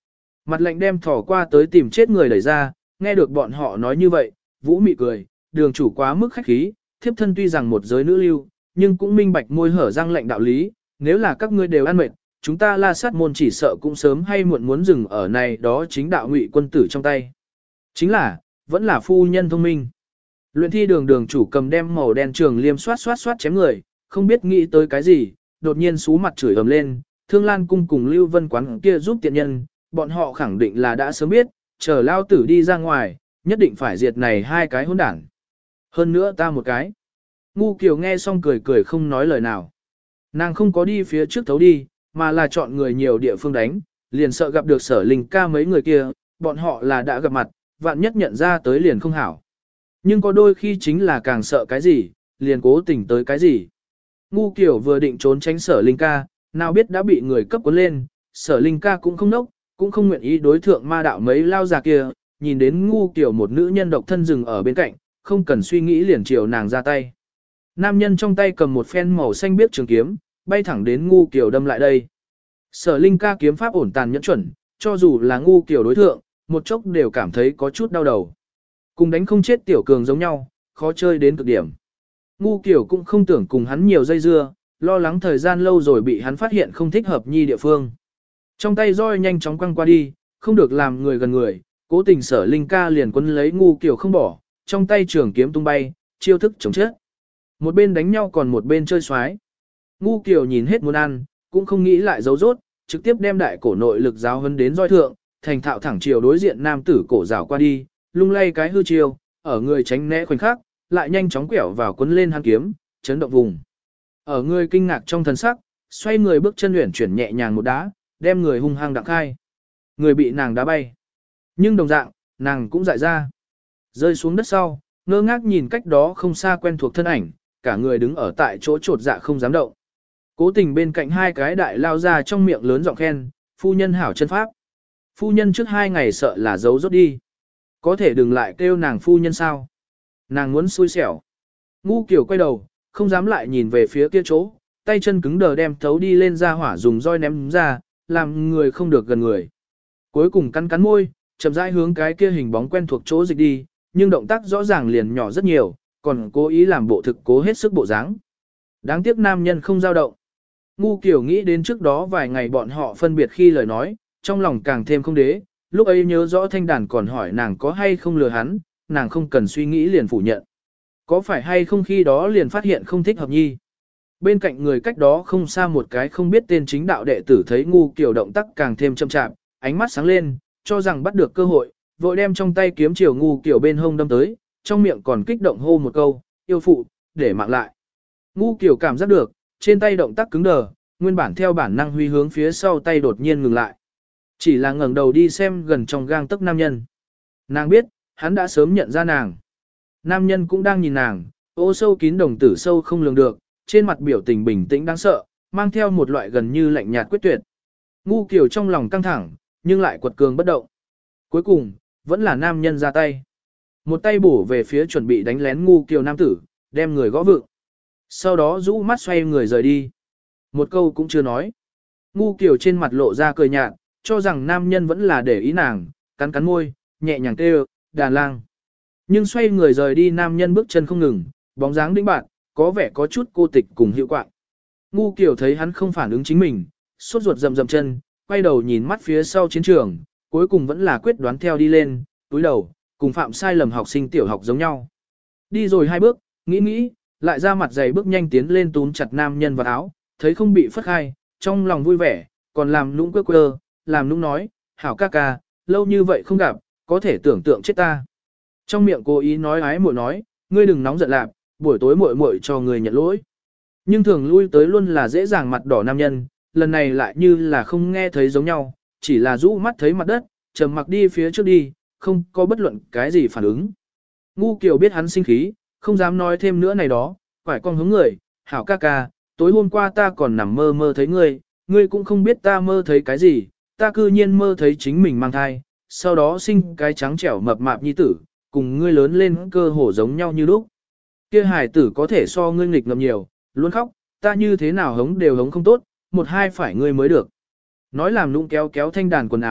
Mặt lạnh đem thỏ qua tới tìm chết người đẩy ra, nghe được bọn họ nói như vậy, Vũ mị cười, đường chủ quá mức khách khí, thiếp thân tuy rằng một giới nữ lưu, nhưng cũng minh bạch môi hở răng lệnh đạo lý, nếu là các ngươi đều ăn mệt, chúng ta La Sát môn chỉ sợ cũng sớm hay muộn muốn dừng ở này đó chính đạo ngụy quân tử trong tay. Chính là, vẫn là phu nhân thông minh. Luyện thi đường đường chủ cầm đem màu đen trường liêm xoát xoát xoát chém người, không biết nghĩ tới cái gì, đột nhiên xú mặt chửi ầm lên, Thương Lan cung cùng Lưu Vân quán kia giúp tiện nhân, bọn họ khẳng định là đã sớm biết, chờ lao tử đi ra ngoài, nhất định phải diệt này hai cái hỗn đảng. Hơn nữa ta một cái. Ngu Kiều nghe xong cười cười không nói lời nào. Nàng không có đi phía trước thấu đi, mà là chọn người nhiều địa phương đánh, liền sợ gặp được Sở Linh ca mấy người kia, bọn họ là đã gặp mặt, vạn nhất nhận ra tới liền không hảo. Nhưng có đôi khi chính là càng sợ cái gì, liền cố tình tới cái gì. Ngu Kiều vừa định trốn tránh Sở Linh ca, nào biết đã bị người cấp cuốn lên, Sở Linh ca cũng không nốc, cũng không nguyện ý đối thượng ma đạo mấy lao già kia, nhìn đến Ngu Kiều một nữ nhân độc thân rừng ở bên cạnh, không cần suy nghĩ liền chiều nàng ra tay. Nam nhân trong tay cầm một phen màu xanh biếc trường kiếm, bay thẳng đến Ngu Kiều đâm lại đây. Sở Linh ca kiếm pháp ổn tàn nhẫn chuẩn, cho dù là Ngu Kiều đối thượng, một chốc đều cảm thấy có chút đau đầu. Cùng đánh không chết tiểu cường giống nhau, khó chơi đến cực điểm. Ngu Kiều cũng không tưởng cùng hắn nhiều dây dưa, lo lắng thời gian lâu rồi bị hắn phát hiện không thích hợp nhi địa phương. Trong tay roi nhanh chóng quăng qua đi, không được làm người gần người, cố tình Sở Linh ca liền quấn lấy Ngu Kiều không bỏ, trong tay trường kiếm tung bay, chiêu thức chống chết. Một bên đánh nhau còn một bên chơi xoái. Ngu Kiều nhìn hết muốn ăn, cũng không nghĩ lại giấu rốt, trực tiếp đem đại cổ nội lực giáo huấn đến roi thượng, thành thạo thẳng chiều đối diện nam tử cổ rảo qua đi, lung lay cái hư chiêu, ở người tránh né khoảnh khắc, lại nhanh chóng quẹo vào quấn lên hắn kiếm, chấn động vùng. Ở người kinh ngạc trong thần sắc, xoay người bước chân luyện chuyển nhẹ nhàng một đá, đem người hung hăng đặng khai. Người bị nàng đá bay. Nhưng đồng dạng, nàng cũng dại ra. Rơi xuống đất sau, ngơ ngác nhìn cách đó không xa quen thuộc thân ảnh, cả người đứng ở tại chỗ trột dạ không dám động. Cố tình bên cạnh hai cái đại lao ra trong miệng lớn giọng khen, phu nhân hảo chân pháp. Phu nhân trước 2 ngày sợ là giấu rốt đi. Có thể đừng lại kêu nàng phu nhân sao. Nàng muốn xui xẻo. Ngu Kiều quay đầu, không dám lại nhìn về phía kia chỗ, tay chân cứng đờ đem thấu đi lên ra hỏa dùng roi ném ra, làm người không được gần người. Cuối cùng cắn cắn môi, chậm rãi hướng cái kia hình bóng quen thuộc chỗ dịch đi, nhưng động tác rõ ràng liền nhỏ rất nhiều, còn cố ý làm bộ thực cố hết sức bộ dáng. Đáng tiếc nam nhân không dao động. Ngu Kiều nghĩ đến trước đó vài ngày bọn họ phân biệt khi lời nói, trong lòng càng thêm không đế, lúc ấy nhớ rõ thanh đàn còn hỏi nàng có hay không lừa hắn, nàng không cần suy nghĩ liền phủ nhận. Có phải hay không khi đó liền phát hiện không thích hợp nhi. Bên cạnh người cách đó không xa một cái không biết tên chính đạo đệ tử thấy Ngu Kiều động tác càng thêm chậm chạp, ánh mắt sáng lên, cho rằng bắt được cơ hội, vội đem trong tay kiếm chiều Ngu Kiều bên hông đâm tới, trong miệng còn kích động hô một câu, yêu phụ, để mạng lại. Ngu Kiều cảm giác được, trên tay động tác cứng đờ, nguyên bản theo bản năng huy hướng phía sau tay đột nhiên ngừng lại. Chỉ là ngẩng đầu đi xem gần trong gang tấc nam nhân. Nàng biết, hắn đã sớm nhận ra nàng. Nam nhân cũng đang nhìn nàng, ô sâu kín đồng tử sâu không lường được, trên mặt biểu tình bình tĩnh đáng sợ, mang theo một loại gần như lạnh nhạt quyết tuyệt. Ngu Kiều trong lòng căng thẳng, nhưng lại quật cường bất động. Cuối cùng, vẫn là nam nhân ra tay. Một tay bổ về phía chuẩn bị đánh lén Ngu Kiều nam tử, đem người gõ vựng. Sau đó rũ mắt xoay người rời đi. Một câu cũng chưa nói. Ngu Kiều trên mặt lộ ra cười nhạt, cho rằng nam nhân vẫn là để ý nàng, cắn cắn môi, nhẹ nhàng kêu, đàn lang. Nhưng xoay người rời đi nam nhân bước chân không ngừng, bóng dáng đĩnh bạn, có vẻ có chút cô tịch cùng hiệu quạng. Ngu Kiều thấy hắn không phản ứng chính mình, sốt ruột rầm rầm chân, quay đầu nhìn mắt phía sau chiến trường, cuối cùng vẫn là quyết đoán theo đi lên, túi đầu, cùng phạm sai lầm học sinh tiểu học giống nhau. Đi rồi 2 bước, nghĩ, lại ra mặt dày bước nhanh tiến lên túm chặt nam nhân vào áo, thấy không bị phất khai, trong lòng vui vẻ, còn làm nũng quơ, làm nũng nói, hảo ca ca, lâu như vậy không gặp, có thể tưởng tượng chết ta. Trong miệng cố ý nói ái muội nói, ngươi đừng nóng giận lạp, buổi tối muội muội cho người nhận lỗi. Nhưng thường lui tới luôn là dễ dàng mặt đỏ nam nhân, lần này lại như là không nghe thấy giống nhau, chỉ là rũ mắt thấy mặt đất, trầm mặc đi phía trước đi, không có bất luận cái gì phản ứng. Ngu Kiều biết hắn sinh khí, không dám nói thêm nữa này đó, phải con hướng người, hảo ca ca, tối hôm qua ta còn nằm mơ thấy ngươi, ngươi cũng không biết ta mơ thấy cái gì, ta cư nhiên mơ thấy chính mình mang thai, sau đó sinh cái trắng trẻo mập mạp nhi tử, cùng ngươi lớn lên cơ hồ giống nhau như lúc. Kia hài tử có thể so ngươi nghịch ngợm nhiều, luôn khóc, ta như thế nào hống đều hống không tốt, một hai phải ngươi mới được. Nói làm nũng kéo thanh đàn quần áo,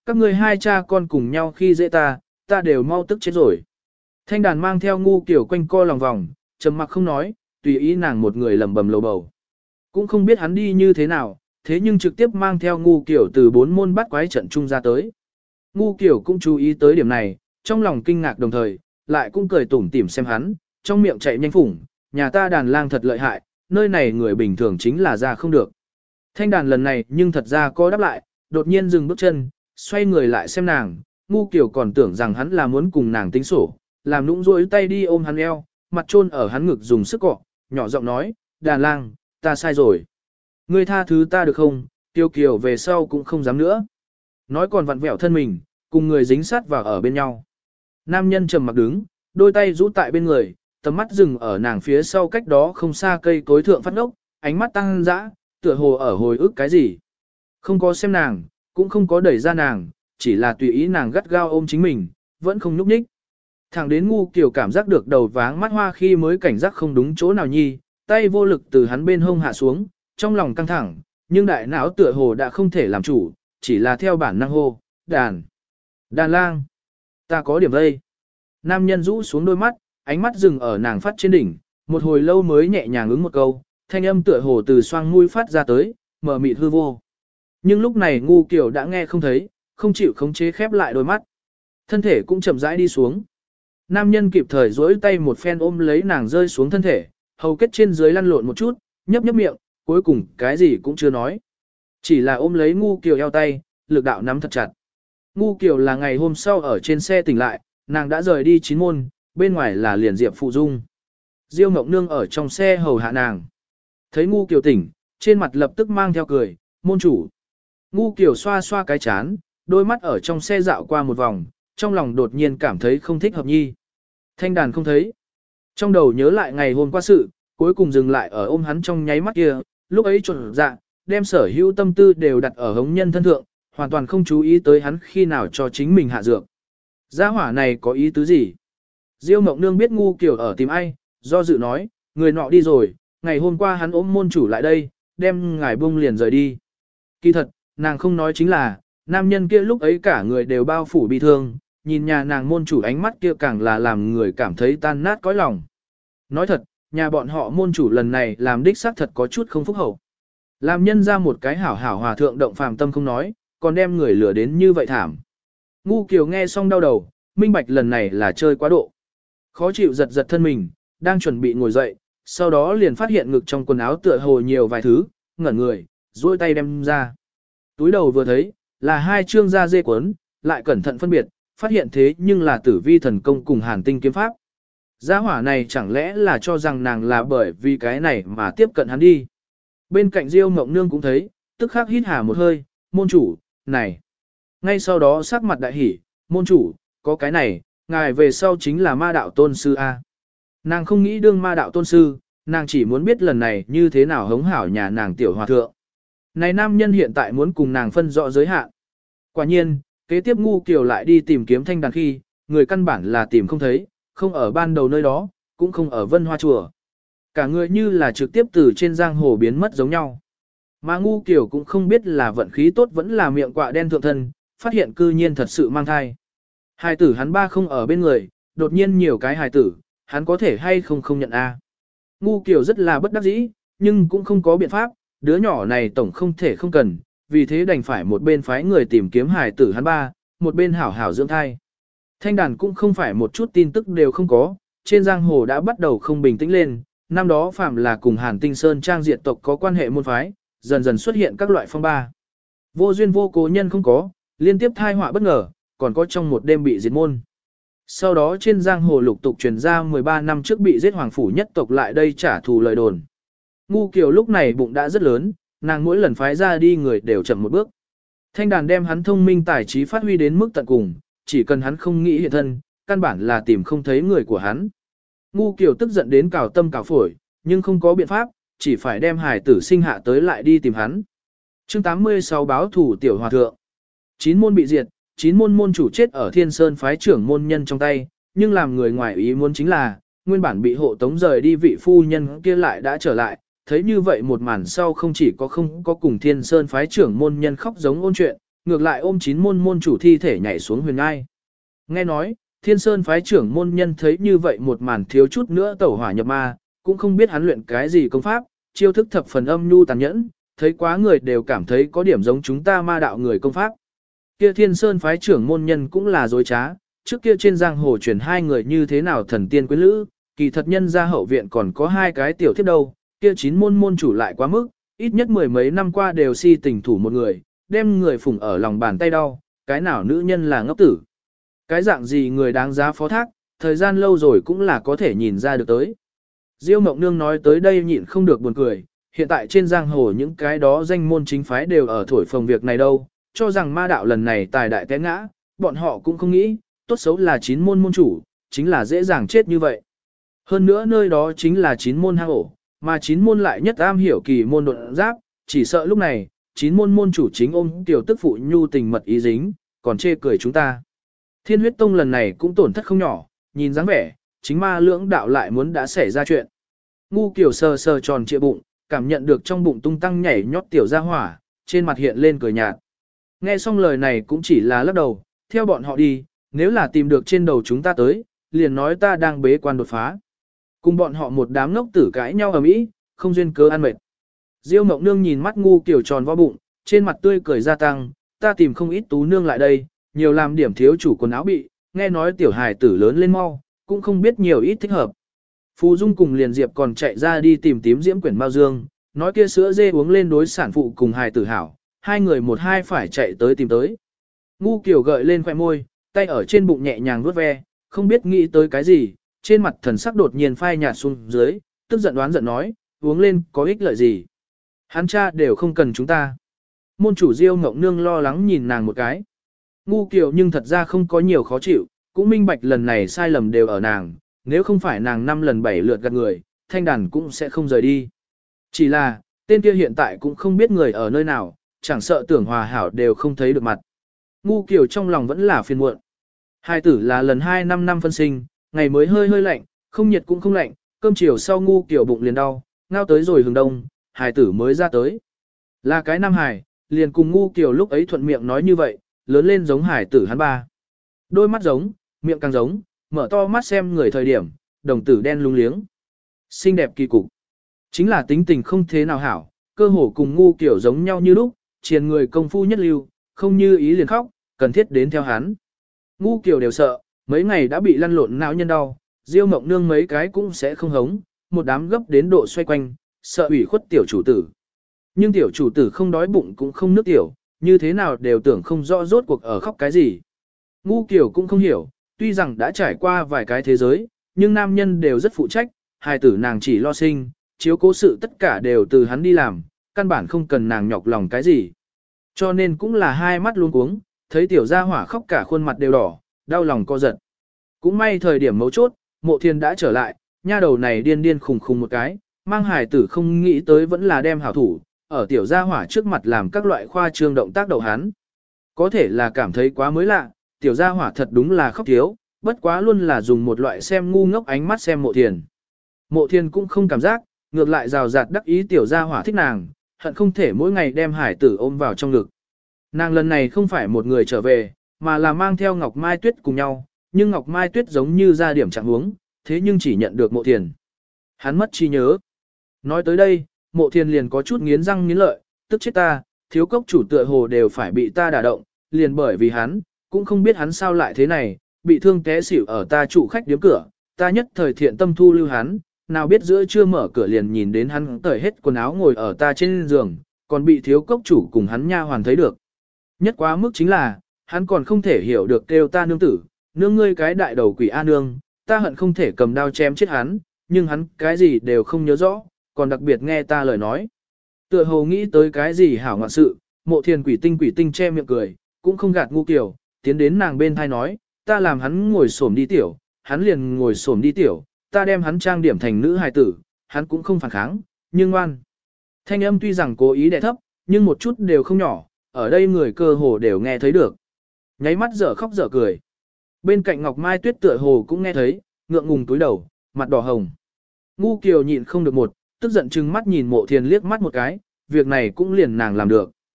các ngươi hai cha con cùng nhau khi dễ ta đều mau tức chết rồi. Thanh đàn mang theo ngu kiểu quanh co lòng vòng, trầm mặc không nói, tùy ý nàng một người lầm bầm lầu bầu. Cũng không biết hắn đi như thế nào, thế nhưng trực tiếp mang theo ngu kiểu từ 4 môn bắt quái trận chung ra tới. Ngu kiểu cũng chú ý tới điểm này, trong lòng kinh ngạc đồng thời, lại cũng cười tủm tỉm xem hắn, trong miệng chạy nhanh phủng, nhà ta đàn lang thật lợi hại, nơi này người bình thường chính là ra không được. Thanh đàn lần này nhưng thật ra có đáp lại, đột nhiên dừng bước chân, xoay người lại xem nàng, ngu kiểu còn tưởng rằng hắn là muốn cùng nàng tính sổ, làm nũng rối tay đi ôm hắn eo, mặt chôn ở hắn ngực dùng sức cọ, nhỏ giọng nói, đàn lang, ta sai rồi. Ngươi tha thứ ta được không, tiêu kiều về sau cũng không dám nữa. Nói còn vặn vẹo thân mình, cùng người dính sát vào ở bên nhau. Nam nhân trầm mặc đứng, đôi tay rũ tại bên người, tầm mắt dừng ở nàng phía sau cách đó không xa cây cối thượng phát ngốc, ánh mắt tăng dã, tựa hồ ở hồi ức cái gì. Không có xem nàng, cũng không có đẩy ra nàng, chỉ là tùy ý nàng gắt gao ôm chính mình, vẫn không nhúc nhích. Thẳng đến ngu kiểu cảm giác được đầu váng mắt hoa khi mới cảnh giác không đúng chỗ nào nhi, tay vô lực từ hắn bên hông hạ xuống, trong lòng căng thẳng, nhưng đại não tựa hồ đã không thể làm chủ, chỉ là theo bản năng hô, đàn lang, ta có điểm vây. Nam nhân rũ xuống đôi mắt, ánh mắt dừng ở nàng phát trên đỉnh, một hồi lâu mới nhẹ nhàng ứng một câu, thanh âm tựa hồ từ xoang mũi phát ra tới, mờ mịt hư vô. Nhưng lúc này ngu kiểu đã nghe không thấy, không chịu khống chế khép lại đôi mắt. Thân thể cũng chậm rãi đi xuống. Nam nhân kịp thời duỗi tay một phen ôm lấy nàng rơi xuống thân thể, hầu kết trên dưới lăn lộn một chút, nhấp nhấp miệng, cuối cùng cái gì cũng chưa nói. Chỉ là ôm lấy ngu kiều eo tay, lực đạo nắm thật chặt. Ngu kiều là ngày hôm sau ở trên xe tỉnh lại, nàng đã rời đi 9 môn, bên ngoài là liền Diệp Phụ Dung. Diêu Ngọc Nương ở trong xe hầu hạ nàng. Thấy ngu kiều tỉnh, trên mặt lập tức mang theo cười, môn chủ. Ngu kiều xoa xoa cái chán, đôi mắt ở trong xe dạo qua một vòng, trong lòng đột nhiên cảm thấy không thích hợp nhi. Thanh đàn không thấy. Trong đầu nhớ lại ngày hôm qua sự, cuối cùng dừng lại ở ôm hắn trong nháy mắt kia, lúc ấy trộn dạ, đem sở hữu tâm tư đều đặt ở hống nhân thân thượng, hoàn toàn không chú ý tới hắn khi nào cho chính mình hạ dược. Gia hỏa này có ý tứ gì? Diêu Mộng Nương biết ngu kiểu ở tìm ai, do dự nói, người nọ đi rồi, ngày hôm qua hắn ôm môn chủ lại đây, đem ngài bông liền rời đi. Kỳ thật, nàng không nói chính là, nam nhân kia lúc ấy cả người đều bao phủ bi thương, nhìn nhà nàng môn chủ ánh mắt kia càng là làm người cảm thấy tan nát cõi lòng. Nói thật, nhà bọn họ môn chủ lần này làm đích xác thật có chút không phúc hậu. Làm nhân ra một cái hảo hảo hòa thượng động phàm tâm không nói, còn đem người lừa đến như vậy thảm. Ngu Kiều nghe xong đau đầu, minh bạch lần này là chơi quá độ. Khó chịu giật giật thân mình, đang chuẩn bị ngồi dậy, sau đó liền phát hiện ngực trong quần áo tựa hồ nhiều vài thứ, ngẩn người, duỗi tay đem ra. Túi đầu vừa thấy, là 2 chương da dê cuốn, lại cẩn thận phân biệt, phát hiện thế nhưng là Tử Vi thần công cùng Hàn Tinh kiếm pháp. Gia hỏa này chẳng lẽ là cho rằng nàng là bởi vì cái này mà tiếp cận hắn đi. Bên cạnh Diêu Mộng Nương cũng thấy, tức khắc hít hà một hơi, môn chủ, này. Ngay sau đó sắc mặt đại hỉ, môn chủ, có cái này, ngài về sau chính là ma đạo tôn sư A. Nàng không nghĩ đương ma đạo tôn sư, nàng chỉ muốn biết lần này như thế nào hống hảo nhà nàng tiểu hòa thượng. Này nam nhân hiện tại muốn cùng nàng phân rõ giới hạn. Quả nhiên, kế tiếp ngu kiều lại đi tìm kiếm thanh đàn khi, người căn bản là tìm không thấy, không ở ban đầu nơi đó, cũng không ở Vân Hoa Chùa. Cả người như là trực tiếp từ trên giang hồ biến mất giống nhau. Mà ngu kiều cũng không biết là vận khí tốt vẫn là miệng quạ đen thượng thân, phát hiện cư nhiên thật sự mang thai. Hài tử hắn ba không ở bên người, đột nhiên nhiều cái hài tử, hắn có thể hay không nhận a. Ngu kiều rất là bất đắc dĩ, nhưng cũng không có biện pháp, đứa nhỏ này tổng không thể không cần, vì thế đành phải một bên phái người tìm kiếm hài tử hắn ba, một bên hảo hảo dưỡng thai. Thanh đàn cũng không phải một chút tin tức đều không có, trên giang hồ đã bắt đầu không bình tĩnh lên, năm đó phạm là cùng Hàn Tinh Sơn trang diệt tộc có quan hệ môn phái, dần dần xuất hiện các loại phong ba. Vô duyên vô cố nhân không có, liên tiếp thai họa bất ngờ, còn có trong một đêm bị diệt môn. Sau đó trên giang hồ lục tục truyền ra 13 năm trước bị giết hoàng phủ nhất tộc lại đây trả thù lời đồn. Ngu Kiều lúc này bụng đã rất lớn, nàng mỗi lần phái ra đi người đều chậm một bước. Thanh đàn đem hắn thông minh tài trí phát huy đến mức tận cùng, chỉ cần hắn không nghĩ hiện thân, căn bản là tìm không thấy người của hắn. Ngu Kiều tức giận đến cào tâm cào phổi, nhưng không có biện pháp, chỉ phải đem hài tử sinh hạ tới lại đi tìm hắn. Chương 86 báo thủ tiểu hòa thượng. 9 môn bị diệt, 9 môn môn chủ chết ở Thiên Sơn phái trưởng môn nhân trong tay, nhưng làm người ngoài ý muốn chính là, nguyên bản bị hộ tống rời đi vị phu nhân kia lại đã trở lại, thấy như vậy một màn sau không chỉ có không có cùng Thiên Sơn phái trưởng môn nhân khóc giống ôn chuyện, ngược lại ôm 9 môn môn chủ thi thể nhảy xuống huyền ngai. Nghe nói, Thiên Sơn phái trưởng môn nhân thấy như vậy một màn thiếu chút nữa tẩu hỏa nhập ma, cũng không biết hắn luyện cái gì công pháp, chiêu thức thập phần âm nhu tàn nhẫn, thấy quá người đều cảm thấy có điểm giống chúng ta ma đạo người công pháp. Kia Thiên Sơn phái trưởng môn nhân cũng là dối trá, trước kia trên giang hồ truyền hai người như thế nào thần tiên quyến lữ, kỳ thật nhân ra hậu viện còn có hai cái tiểu thiếp đâu, kia 9 môn môn chủ lại quá mức, ít nhất mười mấy năm qua đều si tình thủ một người, đem người phụng ở lòng bàn tay đau, cái nào nữ nhân là ngốc tử. Cái dạng gì người đáng giá phó thác, thời gian lâu rồi cũng là có thể nhìn ra được tới. Diêu Mộng Nương nói tới đây nhịn không được buồn cười, hiện tại trên giang hồ những cái đó danh môn chính phái đều ở thổi phồng việc này đâu, cho rằng ma đạo lần này tài đại té ngã, bọn họ cũng không nghĩ, tốt xấu là 9 môn môn chủ, chính là dễ dàng chết như vậy. Hơn nữa nơi đó chính là 9 môn hang ổ, mà 9 môn lại nhất am hiểu kỳ môn độn giáp, chỉ sợ lúc này, 9 môn môn chủ chính ôm tiểu tức phụ nhu tình mật ý dính, còn chê cười chúng ta. Thiên huyết tông lần này cũng tổn thất không nhỏ, nhìn dáng vẻ, chính ma lưỡng đạo lại muốn đã xảy ra chuyện. Ngu kiểu sờ sờ tròn trịa bụng, cảm nhận được trong bụng tung tăng nhảy nhót tiểu ra hỏa, trên mặt hiện lên cười nhạt. Nghe xong lời này cũng chỉ là lắc đầu, theo bọn họ đi, nếu là tìm được trên đầu chúng ta tới, liền nói ta đang bế quan đột phá. Cùng bọn họ một đám ngốc tử cãi nhau ở mỹ, không duyên cớ ăn mệt. Diêu Mộng Nương nhìn mắt ngu kiểu tròn vo bụng, trên mặt tươi cười gia tăng, ta tìm không ít tú nương lại đây, nhiều làm điểm thiếu chủ quần áo bị, nghe nói tiểu hài tử lớn lên mau, cũng không biết nhiều ít thích hợp. Phù Dung cùng Liền Diệp còn chạy ra đi tìm tím diễm quyển Mao Dương, nói kia sữa dê uống lên đối sản phụ cùng hài tử hảo, hai người một hai phải chạy tới tìm tới. Ngu Kiều gợi lên khóe môi, tay ở trên bụng nhẹ nhàng vuốt ve, không biết nghĩ tới cái gì, trên mặt thần sắc đột nhiên phai nhạt xuống dưới, tức giận đoán giận nói, uống lên có ích lợi gì. Hắn cha đều không cần chúng ta. Môn chủ Diêu Ngộng Nương lo lắng nhìn nàng một cái. Ngu Kiều nhưng thật ra không có nhiều khó chịu, cũng minh bạch lần này sai lầm đều ở nàng, nếu không phải nàng 5 lần 7 lượt gạt người, thanh đàn cũng sẽ không rời đi. Chỉ là, tên kia hiện tại cũng không biết người ở nơi nào, chẳng sợ tưởng hòa hảo đều không thấy được mặt. Ngu Kiều trong lòng vẫn là phiền muộn. Hai tử là lần 2 năm phân sinh, ngày mới hơi hơi lạnh, không nhiệt cũng không lạnh, cơm chiều sau Ngu Kiều bụng liền đau, ngao tới rồi hừng đông, hài tử mới ra tới. Là cái nam hài, liền cùng Ngu Kiều lúc ấy thuận miệng nói như vậy, lớn lên giống hài tử hắn ba. Đôi mắt giống, miệng càng giống, mở to mắt xem người thời điểm, đồng tử đen lung liếng. Xinh đẹp kỳ cục. Chính là tính tình không thế nào hảo, cơ hồ cùng Ngu Kiều giống nhau như lúc, triền người công phu nhất lưu, không như ý liền khóc, cần thiết đến theo hắn. Ngu Kiều đều sợ, mấy ngày đã bị lăn lộn não nhân đau, Diêu Mộng Nương mấy cái cũng sẽ không hống, một đám gấp đến độ xoay quanh, sợ ủy khuất tiểu chủ tử. Nhưng tiểu chủ tử không đói bụng cũng không nước tiểu, như thế nào đều tưởng không rõ rốt cuộc ở khóc cái gì. Ngu Kiều cũng không hiểu, tuy rằng đã trải qua vài cái thế giới, nhưng nam nhân đều rất phụ trách, hài tử nàng chỉ lo sinh, chiếu cố sự tất cả đều từ hắn đi làm, căn bản không cần nàng nhọc lòng cái gì. Cho nên cũng là hai mắt luôn cuống, thấy tiểu gia hỏa khóc cả khuôn mặt đều đỏ, đau lòng co giật. Cũng may thời điểm mấu chốt, Mộ Thiên đã trở lại, nha đầu này điên điên khùng khùng một cái, mang hài tử không nghĩ tới vẫn là đem hảo thủ, ở tiểu gia hỏa trước mặt làm các loại khoa trương động tác đầu hắn. Có thể là cảm thấy quá mới lạ, tiểu gia hỏa thật đúng là khóc thiếu, bất quá luôn là dùng một loại xem ngu ngốc ánh mắt xem Mộ Thiên. Mộ Thiên cũng không cảm giác, ngược lại rào rạt đắc ý tiểu gia hỏa thích nàng, hận không thể mỗi ngày đem hải tử ôm vào trong ngực. Nàng lần này không phải một người trở về, mà là mang theo Ngọc Mai Tuyết cùng nhau, nhưng Ngọc Mai Tuyết giống như ra điểm trạng huống, thế nhưng chỉ nhận được Mộ Thiên. Hắn mất trí nhớ. Nói tới đây, Mộ Thiên liền có chút nghiến răng nghiến lợi, tức chết ta, thiếu cốc chủ tựa hồ đều phải bị ta đả động, liền bởi vì hắn, cũng không biết hắn sao lại thế này, bị thương té xỉu ở ta trụ khách điếm cửa, ta nhất thời thiện tâm thu lưu hắn, nào biết giữa trưa mở cửa liền nhìn đến hắn cởi hết quần áo ngồi ở ta trên giường, còn bị thiếu cốc chủ cùng hắn nha hoàn thấy được. Nhất quá mức chính là, hắn còn không thể hiểu được kêu ta nương tử, nương ngươi cái đại đầu quỷ A nương, ta hận không thể cầm đao chém chết hắn, nhưng hắn cái gì đều không nhớ rõ, còn đặc biệt nghe ta lời nói. Tựa hồ nghĩ tới cái gì hảo ngoạn sự, Mộ Thiên quỷ tinh che miệng cười, cũng không gạt Ngu Kiều, tiến đến nàng bên thai nói, ta làm hắn ngồi xổm đi tiểu, hắn liền ngồi xổm đi tiểu, ta đem hắn trang điểm thành nữ hài tử, hắn cũng không phản kháng, nhưng ngoan. Thanh âm tuy rằng cố ý đè thấp, nhưng một chút đều không nhỏ, ở đây người cơ hồ đều nghe thấy được. Nháy mắt dở khóc dở cười. Bên cạnh Ngọc Mai Tuyết tựa hồ cũng nghe thấy, ngượng ngùng túi đầu, mặt đỏ hồng. Ngu Kiều nhịn không được tức giận chừng mắt nhìn Mộ Thiên liếc mắt một cái, việc này cũng liền nàng làm được.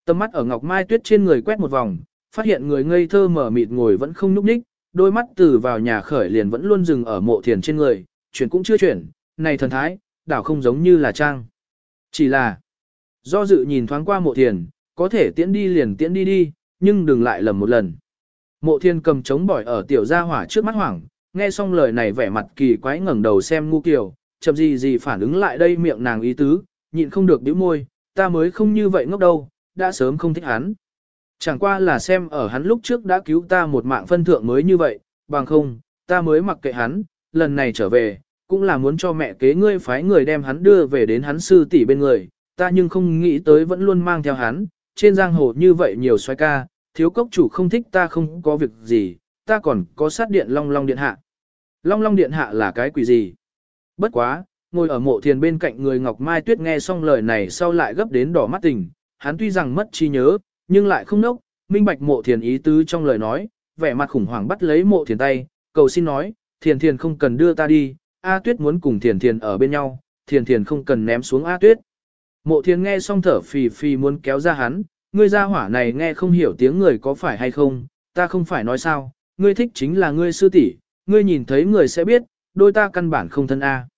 Tầm mắt ở Ngọc Mai Tuyết trên người quét một vòng, phát hiện người ngây thơ mở mịt ngồi vẫn không nhúc nhích, đôi mắt từ vào nhà khởi liền vẫn luôn dừng ở Mộ Thiền trên người, chuyển cũng chưa chuyển, này thần thái, đảo không giống như là trang. Chỉ là, do dự nhìn thoáng qua Mộ Thiền, có thể tiễn đi liền tiễn đi đi, nhưng đừng lại lầm một lần. Mộ Thiền cầm chống bỏi ở tiểu gia hỏa trước mắt hoảng, nghe xong lời này vẻ mặt kỳ quái ngẩng đầu xem Ngu Kiều, chậm gì phản ứng lại đây miệng nàng ý tứ, nhịn không được bĩu môi, ta mới không như vậy ngốc đâu, đã sớm không thích hắn. Chẳng qua là xem ở hắn lúc trước đã cứu ta một mạng phân thượng mới như vậy, bằng không, ta mới mặc kệ hắn, lần này trở về, cũng là muốn cho mẹ kế ngươi phái người đem hắn đưa về đến hắn sư tỷ bên người, ta nhưng không nghĩ tới vẫn luôn mang theo hắn, trên giang hồ như vậy nhiều xoay ca, thiếu cốc chủ không thích ta không có việc gì, ta còn có sát điện Long Long Điện Hạ. Long Long Điện Hạ là cái quỷ gì? Bất quá, ngồi ở Mộ Thiền bên cạnh người Ngọc Mai Tuyết nghe xong lời này sau lại gấp đến đỏ mắt tình, hắn tuy rằng mất trí nhớ, nhưng lại không nốc, minh bạch Mộ Thiền ý tứ trong lời nói, vẻ mặt khủng hoảng bắt lấy Mộ Thiền tay, cầu xin nói, Thiền không cần đưa ta đi, A Tuyết muốn cùng Thiền ở bên nhau, Thiền không cần ném xuống A Tuyết. Mộ Thiền nghe xong thở phì phì muốn kéo ra hắn, ngươi gia hỏa này nghe không hiểu tiếng người có phải hay không, ta không phải nói sao, ngươi thích chính là ngươi sư tỷ, ngươi nhìn thấy người sẽ biết, đôi ta căn bản không thân A.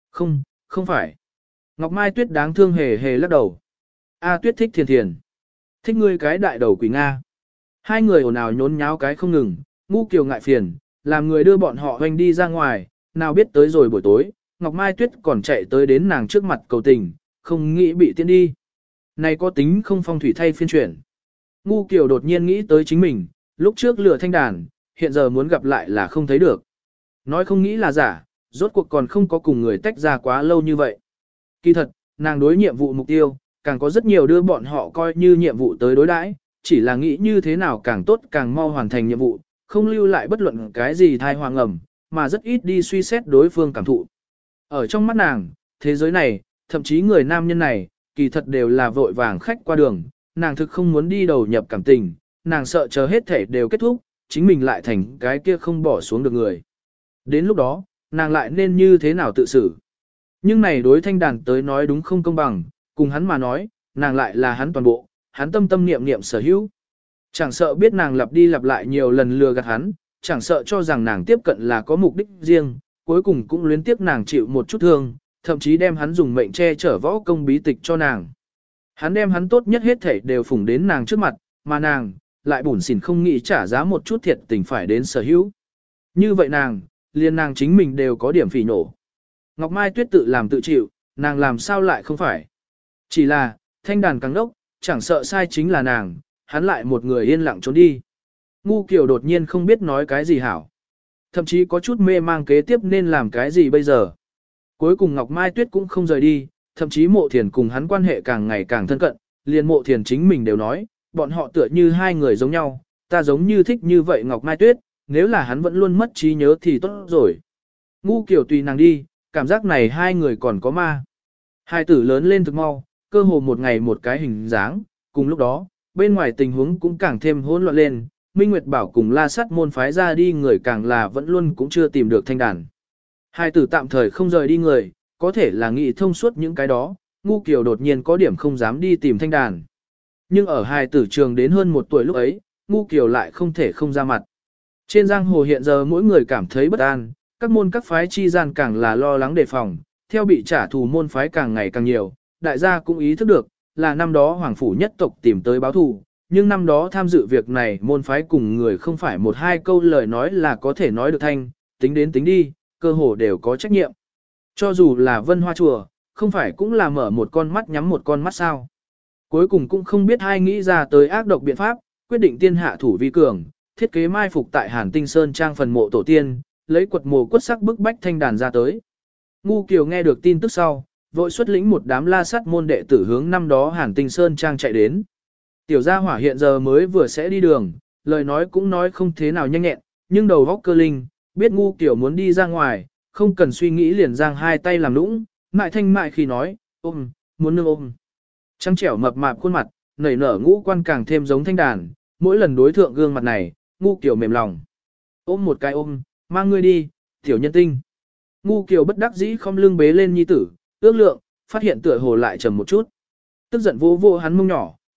Không phải. Ngọc Mai Tuyết đáng thương hề hề lắc đầu. A Tuyết thích Thiền. Thích ngươi cái đại đầu quỷ Nga. Hai người ồn ào nhốn nháo cái không ngừng, Ngu Kiều ngại phiền, làm người đưa bọn họ hoành đi ra ngoài, nào biết tới rồi buổi tối, Ngọc Mai Tuyết còn chạy tới đến nàng trước mặt cầu tình, không nghĩ bị tiễn đi. Này có tính không phong thủy thay phiên chuyển. Ngu Kiều đột nhiên nghĩ tới chính mình, lúc trước lừa thanh đàn, hiện giờ muốn gặp lại là không thấy được. Nói không nghĩ là giả, rốt cuộc còn không có cùng người tách ra quá lâu như vậy. Kỳ thật, nàng đối nhiệm vụ mục tiêu, càng có rất nhiều đưa bọn họ coi như nhiệm vụ tới đối đãi, chỉ là nghĩ như thế nào càng tốt càng mau hoàn thành nhiệm vụ, không lưu lại bất luận cái gì thai hoàng ẩm, mà rất ít đi suy xét đối phương cảm thụ. Ở trong mắt nàng, thế giới này, thậm chí người nam nhân này, kỳ thật đều là vội vàng khách qua đường, nàng thực không muốn đi đầu nhập cảm tình, nàng sợ chờ hết thể đều kết thúc, chính mình lại thành cái kia không bỏ xuống được người. Đến lúc đó, nàng lại nên như thế nào tự xử. Nhưng này đối thanh đàn tới nói đúng không công bằng, cùng hắn mà nói, nàng lại là hắn toàn bộ, hắn tâm tâm niệm niệm sở hữu. Chẳng sợ biết nàng lặp đi lặp lại nhiều lần lừa gạt hắn, chẳng sợ cho rằng nàng tiếp cận là có mục đích riêng, cuối cùng cũng luyến tiếc nàng chịu một chút thương, thậm chí đem hắn dùng mệnh che chở võ công bí tịch cho nàng. Hắn đem hắn tốt nhất hết thảy đều phủng đến nàng trước mặt, mà nàng, lại bủn xỉn không nghĩ trả giá một chút thiệt tình phải đến sở hữu. Như vậy nàng, liền nàng chính mình đều có điểm phỉ nổ. Ngọc Mai Tuyết tự làm tự chịu, nàng làm sao lại không phải. Chỉ là, thanh đàn càng đốc, chẳng sợ sai chính là nàng, hắn lại một người yên lặng trốn đi. Ngu Kiều đột nhiên không biết nói cái gì hảo. Thậm chí có chút mê mang kế tiếp nên làm cái gì bây giờ. Cuối cùng Ngọc Mai Tuyết cũng không rời đi, thậm chí Mộ Thiền cùng hắn quan hệ càng ngày càng thân cận, liền Mộ Thiền chính mình đều nói, bọn họ tựa như hai người giống nhau, ta giống như thích như vậy Ngọc Mai Tuyết, nếu là hắn vẫn luôn mất trí nhớ thì tốt rồi. Ngu Kiều tùy nàng đi, cảm giác này hai người còn có ma. Hai tử lớn lên thực mau, cơ hồ một ngày một cái hình dáng, cùng lúc đó, bên ngoài tình huống cũng càng thêm hỗn loạn lên, Minh Nguyệt Bảo cùng La Sắt môn phái ra đi người càng là vẫn luôn cũng chưa tìm được thanh đàn. Hai tử tạm thời không rời đi người, có thể là nghĩ thông suốt những cái đó, Ngu Kiều đột nhiên có điểm không dám đi tìm thanh đàn. Nhưng ở hai tử trường đến hơn một tuổi lúc ấy, Ngu Kiều lại không thể không ra mặt. Trên giang hồ hiện giờ mỗi người cảm thấy bất an, các môn các phái chi gian càng là lo lắng đề phòng, theo bị trả thù môn phái càng ngày càng nhiều, đại gia cũng ý thức được, là năm đó hoàng phủ nhất tộc tìm tới báo thù, nhưng năm đó tham dự việc này môn phái cùng người không phải một hai câu lời nói là có thể nói được thanh, tính đến tính đi, cơ hồ đều có trách nhiệm. Cho dù là Vân Hoa Chùa, không phải cũng là mở một con mắt nhắm một con mắt sao. Cuối cùng cũng không biết ai nghĩ ra tới ác độc biện pháp, quyết định tiên hạ thủ vi cường, thiết kế mai phục tại Hàn Tinh Sơn trang phần mộ tổ tiên, lấy quật mồ quất sắc bức bách thanh đàn ra tới. Ngu Kiều nghe được tin tức sau, vội xuất lĩnh một đám La Sắt môn đệ tử hướng năm đó Hàn Tinh Sơn trang chạy đến. Tiểu gia hỏa hiện giờ mới vừa sẽ đi đường, lời nói cũng nói không thế nào nhanh nhẹn, nhưng đầu óc cơ linh, biết Ngu Kiều muốn đi ra ngoài, không cần suy nghĩ liền giang hai tay làm nũng, mại thanh mại khi nói, ôm, muốn nương ôm. Trắng trẻo mập mạp khuôn mặt, nảy nở ngũ quan càng thêm giống thanh đàn, mỗi lần đối thượng gương mặt này, Ngu Kiều mềm lòng. Ôm một cái ôm, mang ngươi đi, tiểu nhân tinh. Ngu Kiều bất đắc dĩ không lưng bế lên nhi tử, ước lượng, phát hiện tựa hồ lại trầm một chút. Tức giận vô vô hắn mông nhỏ,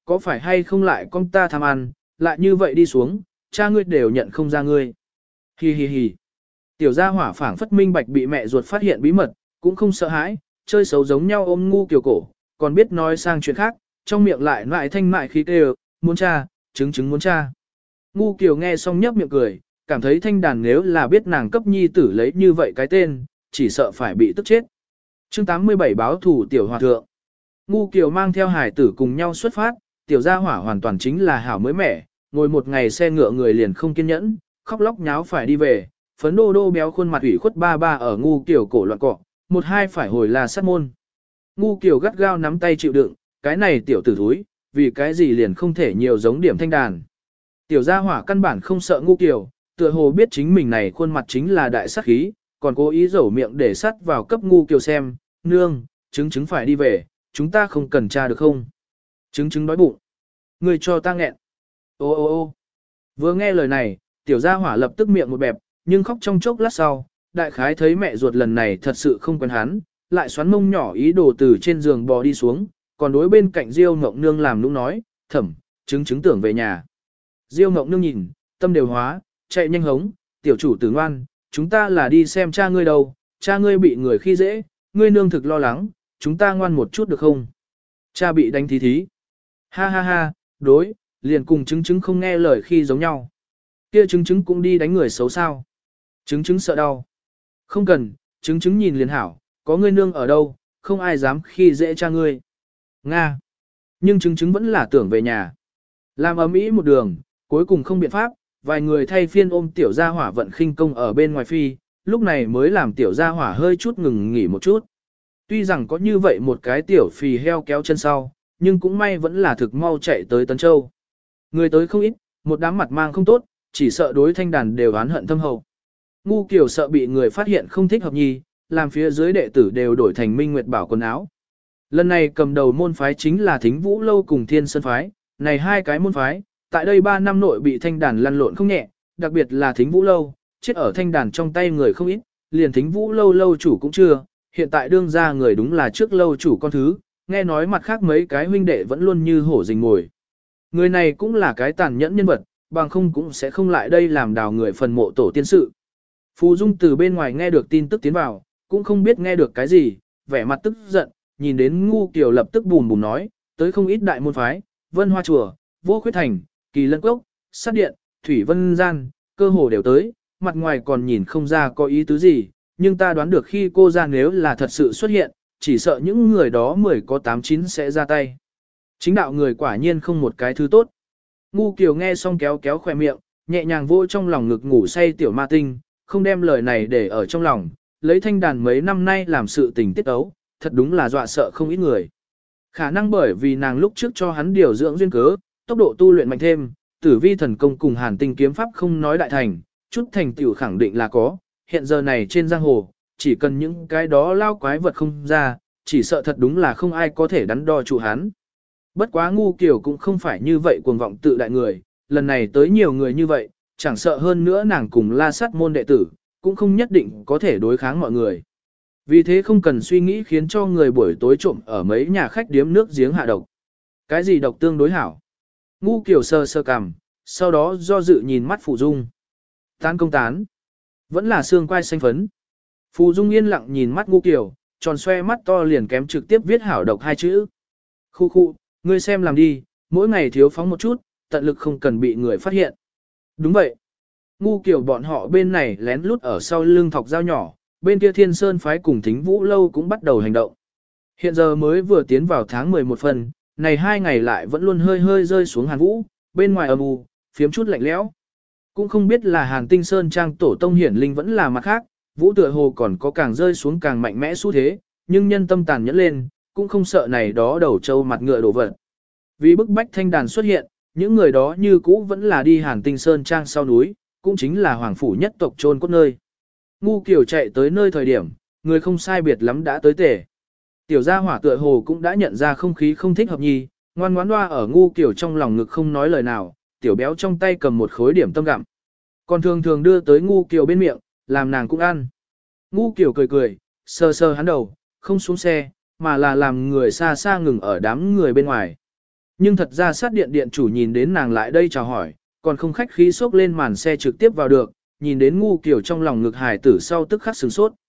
có phải hay không lại con ta tham ăn, lại như vậy đi xuống, cha ngươi đều nhận không ra ngươi. Hi hi hi. Tiểu gia hỏa phảng phất minh bạch bị mẹ ruột phát hiện bí mật, cũng không sợ hãi, chơi xấu giống nhau ôm ngu kiểu cổ, còn biết nói sang chuyện khác, trong miệng lại lại thanh mại khí kêu, muốn cha, chứng muốn cha. Ngu kiều nghe xong nhấp miệng cười, cảm thấy thanh đàn nếu là biết nàng cấp nhi tử lấy như vậy cái tên, chỉ sợ phải bị tức chết. Chương 87 báo thủ tiểu hòa thượng. Ngu kiều mang theo hải tử cùng nhau xuất phát, tiểu gia hỏa hoàn toàn chính là hảo mới mẻ, ngồi một ngày xe ngựa người liền không kiên nhẫn, khóc lóc nháo phải đi về, phấn đô đô béo khuôn mặt ủy khuất ba ba ở ngu kiều cổ loạn cọ, một hai phải hồi là sát môn. Ngu kiều gắt gao nắm tay chịu đựng, cái này tiểu tử thúi, vì cái gì liền không thể nhiều giống điểm thanh đàn. Tiểu gia hỏa căn bản không sợ ngu kiều, tựa hồ biết chính mình này khuôn mặt chính là đại sát khí, còn cố ý dẩu miệng để sắt vào cấp ngu kiều xem, nương, chứng phải đi về, chúng ta không cần tra được không? Chứng đói bụng. Người cho ta nghẹn. Ô ô ô vừa nghe lời này, tiểu gia hỏa lập tức miệng một bẹp, nhưng khóc trong chốc lát sau, đại khái thấy mẹ ruột lần này thật sự không quen hắn, lại xoắn mông nhỏ ý đồ từ trên giường bò đi xuống, còn đối bên cạnh Diêu Ngọc Nương làm nũng nói, thẩm, chứng tưởng về nhà. Diêu Ngọc Nương nhìn, tâm đều hóa, chạy nhanh hống, tiểu chủ tử ngoan, chúng ta là đi xem cha ngươi đâu, cha ngươi bị người khi dễ, ngươi nương thực lo lắng, chúng ta ngoan một chút được không? Cha bị đánh thí thí. Ha ha ha, đối, liền cùng chứng không nghe lời khi giống nhau. Kia chứng cũng đi đánh người xấu sao. Chứng sợ đau. Không cần, chứng nhìn liền hảo, có ngươi nương ở đâu, không ai dám khi dễ cha ngươi. Nga. Nhưng chứng vẫn là tưởng về nhà. Làm ấm ý một đường, cuối cùng không biện pháp, vài người thay phiên ôm tiểu gia hỏa vận khinh công ở bên ngoài phi, lúc này mới làm tiểu gia hỏa hơi chút ngừng nghỉ một chút. Tuy rằng có như vậy một cái tiểu phì heo kéo chân sau, nhưng cũng may vẫn là thực mau chạy tới Tấn Châu. Người tới không ít, một đám mặt mang không tốt, chỉ sợ đối thanh đàn đều oán hận thâm hậu. Ngu Kiều sợ bị người phát hiện không thích hợp nhi, làm phía dưới đệ tử đều đổi thành Minh Nguyệt Bảo quần áo. Lần này cầm đầu môn phái chính là Thính Vũ Lâu cùng Thiên Sơn phái, này hai cái môn phái, tại đây 3 năm nội bị thanh đàn lăn lộn không nhẹ, đặc biệt là Thính Vũ Lâu, chết ở thanh đàn trong tay người không ít, liền Thính Vũ Lâu lâu chủ cũng chưa, hiện tại đương ra người đúng là trước lâu chủ con thứ, nghe nói mặt khác mấy cái huynh đệ vẫn luôn như hổ rình ngồi. Người này cũng là cái tàn nhẫn nhân vật, bằng không cũng sẽ không lại đây làm đào người phần mộ tổ tiên sự. Phù Dung từ bên ngoài nghe được tin tức tiến vào, cũng không biết nghe được cái gì, vẻ mặt tức giận, nhìn đến Ngu Kiều lập tức bùm bùm nói, tới không ít đại môn phái, Vân Hoa Chùa, Vô Khuyết Thành, Kỳ Lân Cốc, Sát Điện, Thủy Vân Gian, cơ hồ đều tới, mặt ngoài còn nhìn không ra có ý tứ gì, nhưng ta đoán được khi cô ra nếu là thật sự xuất hiện, chỉ sợ những người đó 10 có 8-9 sẽ ra tay. Chính đạo người quả nhiên không một cái thứ tốt. Ngu Kiều nghe xong kéo kéo khỏe miệng, nhẹ nhàng vô trong lòng ngực ngủ say tiểu ma tinh, không đem lời này để ở trong lòng, lấy thanh đàn mấy năm nay làm sự tình tiết ấu, thật đúng là dọa sợ không ít người. Khả năng bởi vì nàng lúc trước cho hắn điều dưỡng duyên cớ, tốc độ tu luyện mạnh thêm, tử vi thần công cùng hàn tinh kiếm pháp không nói đại thành, chút thành tựu khẳng định là có, hiện giờ này trên giang hồ, chỉ cần những cái đó lao quái vật không ra, chỉ sợ thật đúng là không ai có thể đắn đo trụ hắn. Bất quá Ngu Kiều cũng không phải như vậy cuồng vọng tự đại người, lần này tới nhiều người như vậy, chẳng sợ hơn nữa nàng cùng la sát môn đệ tử, cũng không nhất định có thể đối kháng mọi người. Vì thế không cần suy nghĩ khiến cho người buổi tối trộm ở mấy nhà khách điếm nước giếng hạ độc. Cái gì độc tương đối hảo? Ngu Kiều sơ sơ cằm, sau đó do dự nhìn mắt Phù Dung. Tán công tán. Vẫn là xương quai xanh phấn. Phù Dung yên lặng nhìn mắt Ngu Kiều, tròn xoe mắt to liền kém trực tiếp viết hảo độc 2 chữ. Khu khu, ngươi xem làm đi, mỗi ngày thiếu phóng một chút, tận lực không cần bị người phát hiện. Đúng vậy. Ngu Kiều bọn họ bên này lén lút ở sau lưng thọc dao nhỏ, bên kia Thiên Sơn phái cùng Thính Vũ Lâu cũng bắt đầu hành động. Hiện giờ mới vừa tiến vào tháng 11 phần, này 2 ngày lại vẫn luôn hơi hơi rơi xuống hàn vũ, bên ngoài âm u, phiếm chút lạnh lẽo. Cũng không biết là Hàn Tinh Sơn trang tổ tông hiển linh vẫn là mặt khác, vũ tựa hồ còn có càng rơi xuống càng mạnh mẽ xu thế, nhưng nhân tâm tàn nhẫn lên, cũng không sợ này đó đầu trâu mặt ngựa đổ vật. Vì bức bách thanh đàn xuất hiện, những người đó như cũ vẫn là đi Hàn Tinh Sơn trang sau núi, cũng chính là hoàng phủ nhất tộc chôn cốt nơi. Ngu Kiều chạy tới nơi thời điểm, người không sai biệt lắm đã tới tể. Tiểu gia hỏa tựa hồ cũng đã nhận ra không khí không thích hợp nhi, ngoan ngoãn loa ở Ngu Kiều trong lòng ngực không nói lời nào, tiểu béo trong tay cầm một khối điểm tâm gặm. Còn thường thường đưa tới Ngu Kiều bên miệng, làm nàng cũng ăn. Ngu Kiều cười cười, sờ sờ hắn đầu, không xuống xe, mà là làm người xa xa ngừng ở đám người bên ngoài. Nhưng thật ra sát điện điện chủ nhìn đến nàng lại đây chào hỏi, còn không khách khí xốc lên màn xe trực tiếp vào được, nhìn đến ngu kiểu trong lòng ngực hải tử sau tức khắc sửng sốt.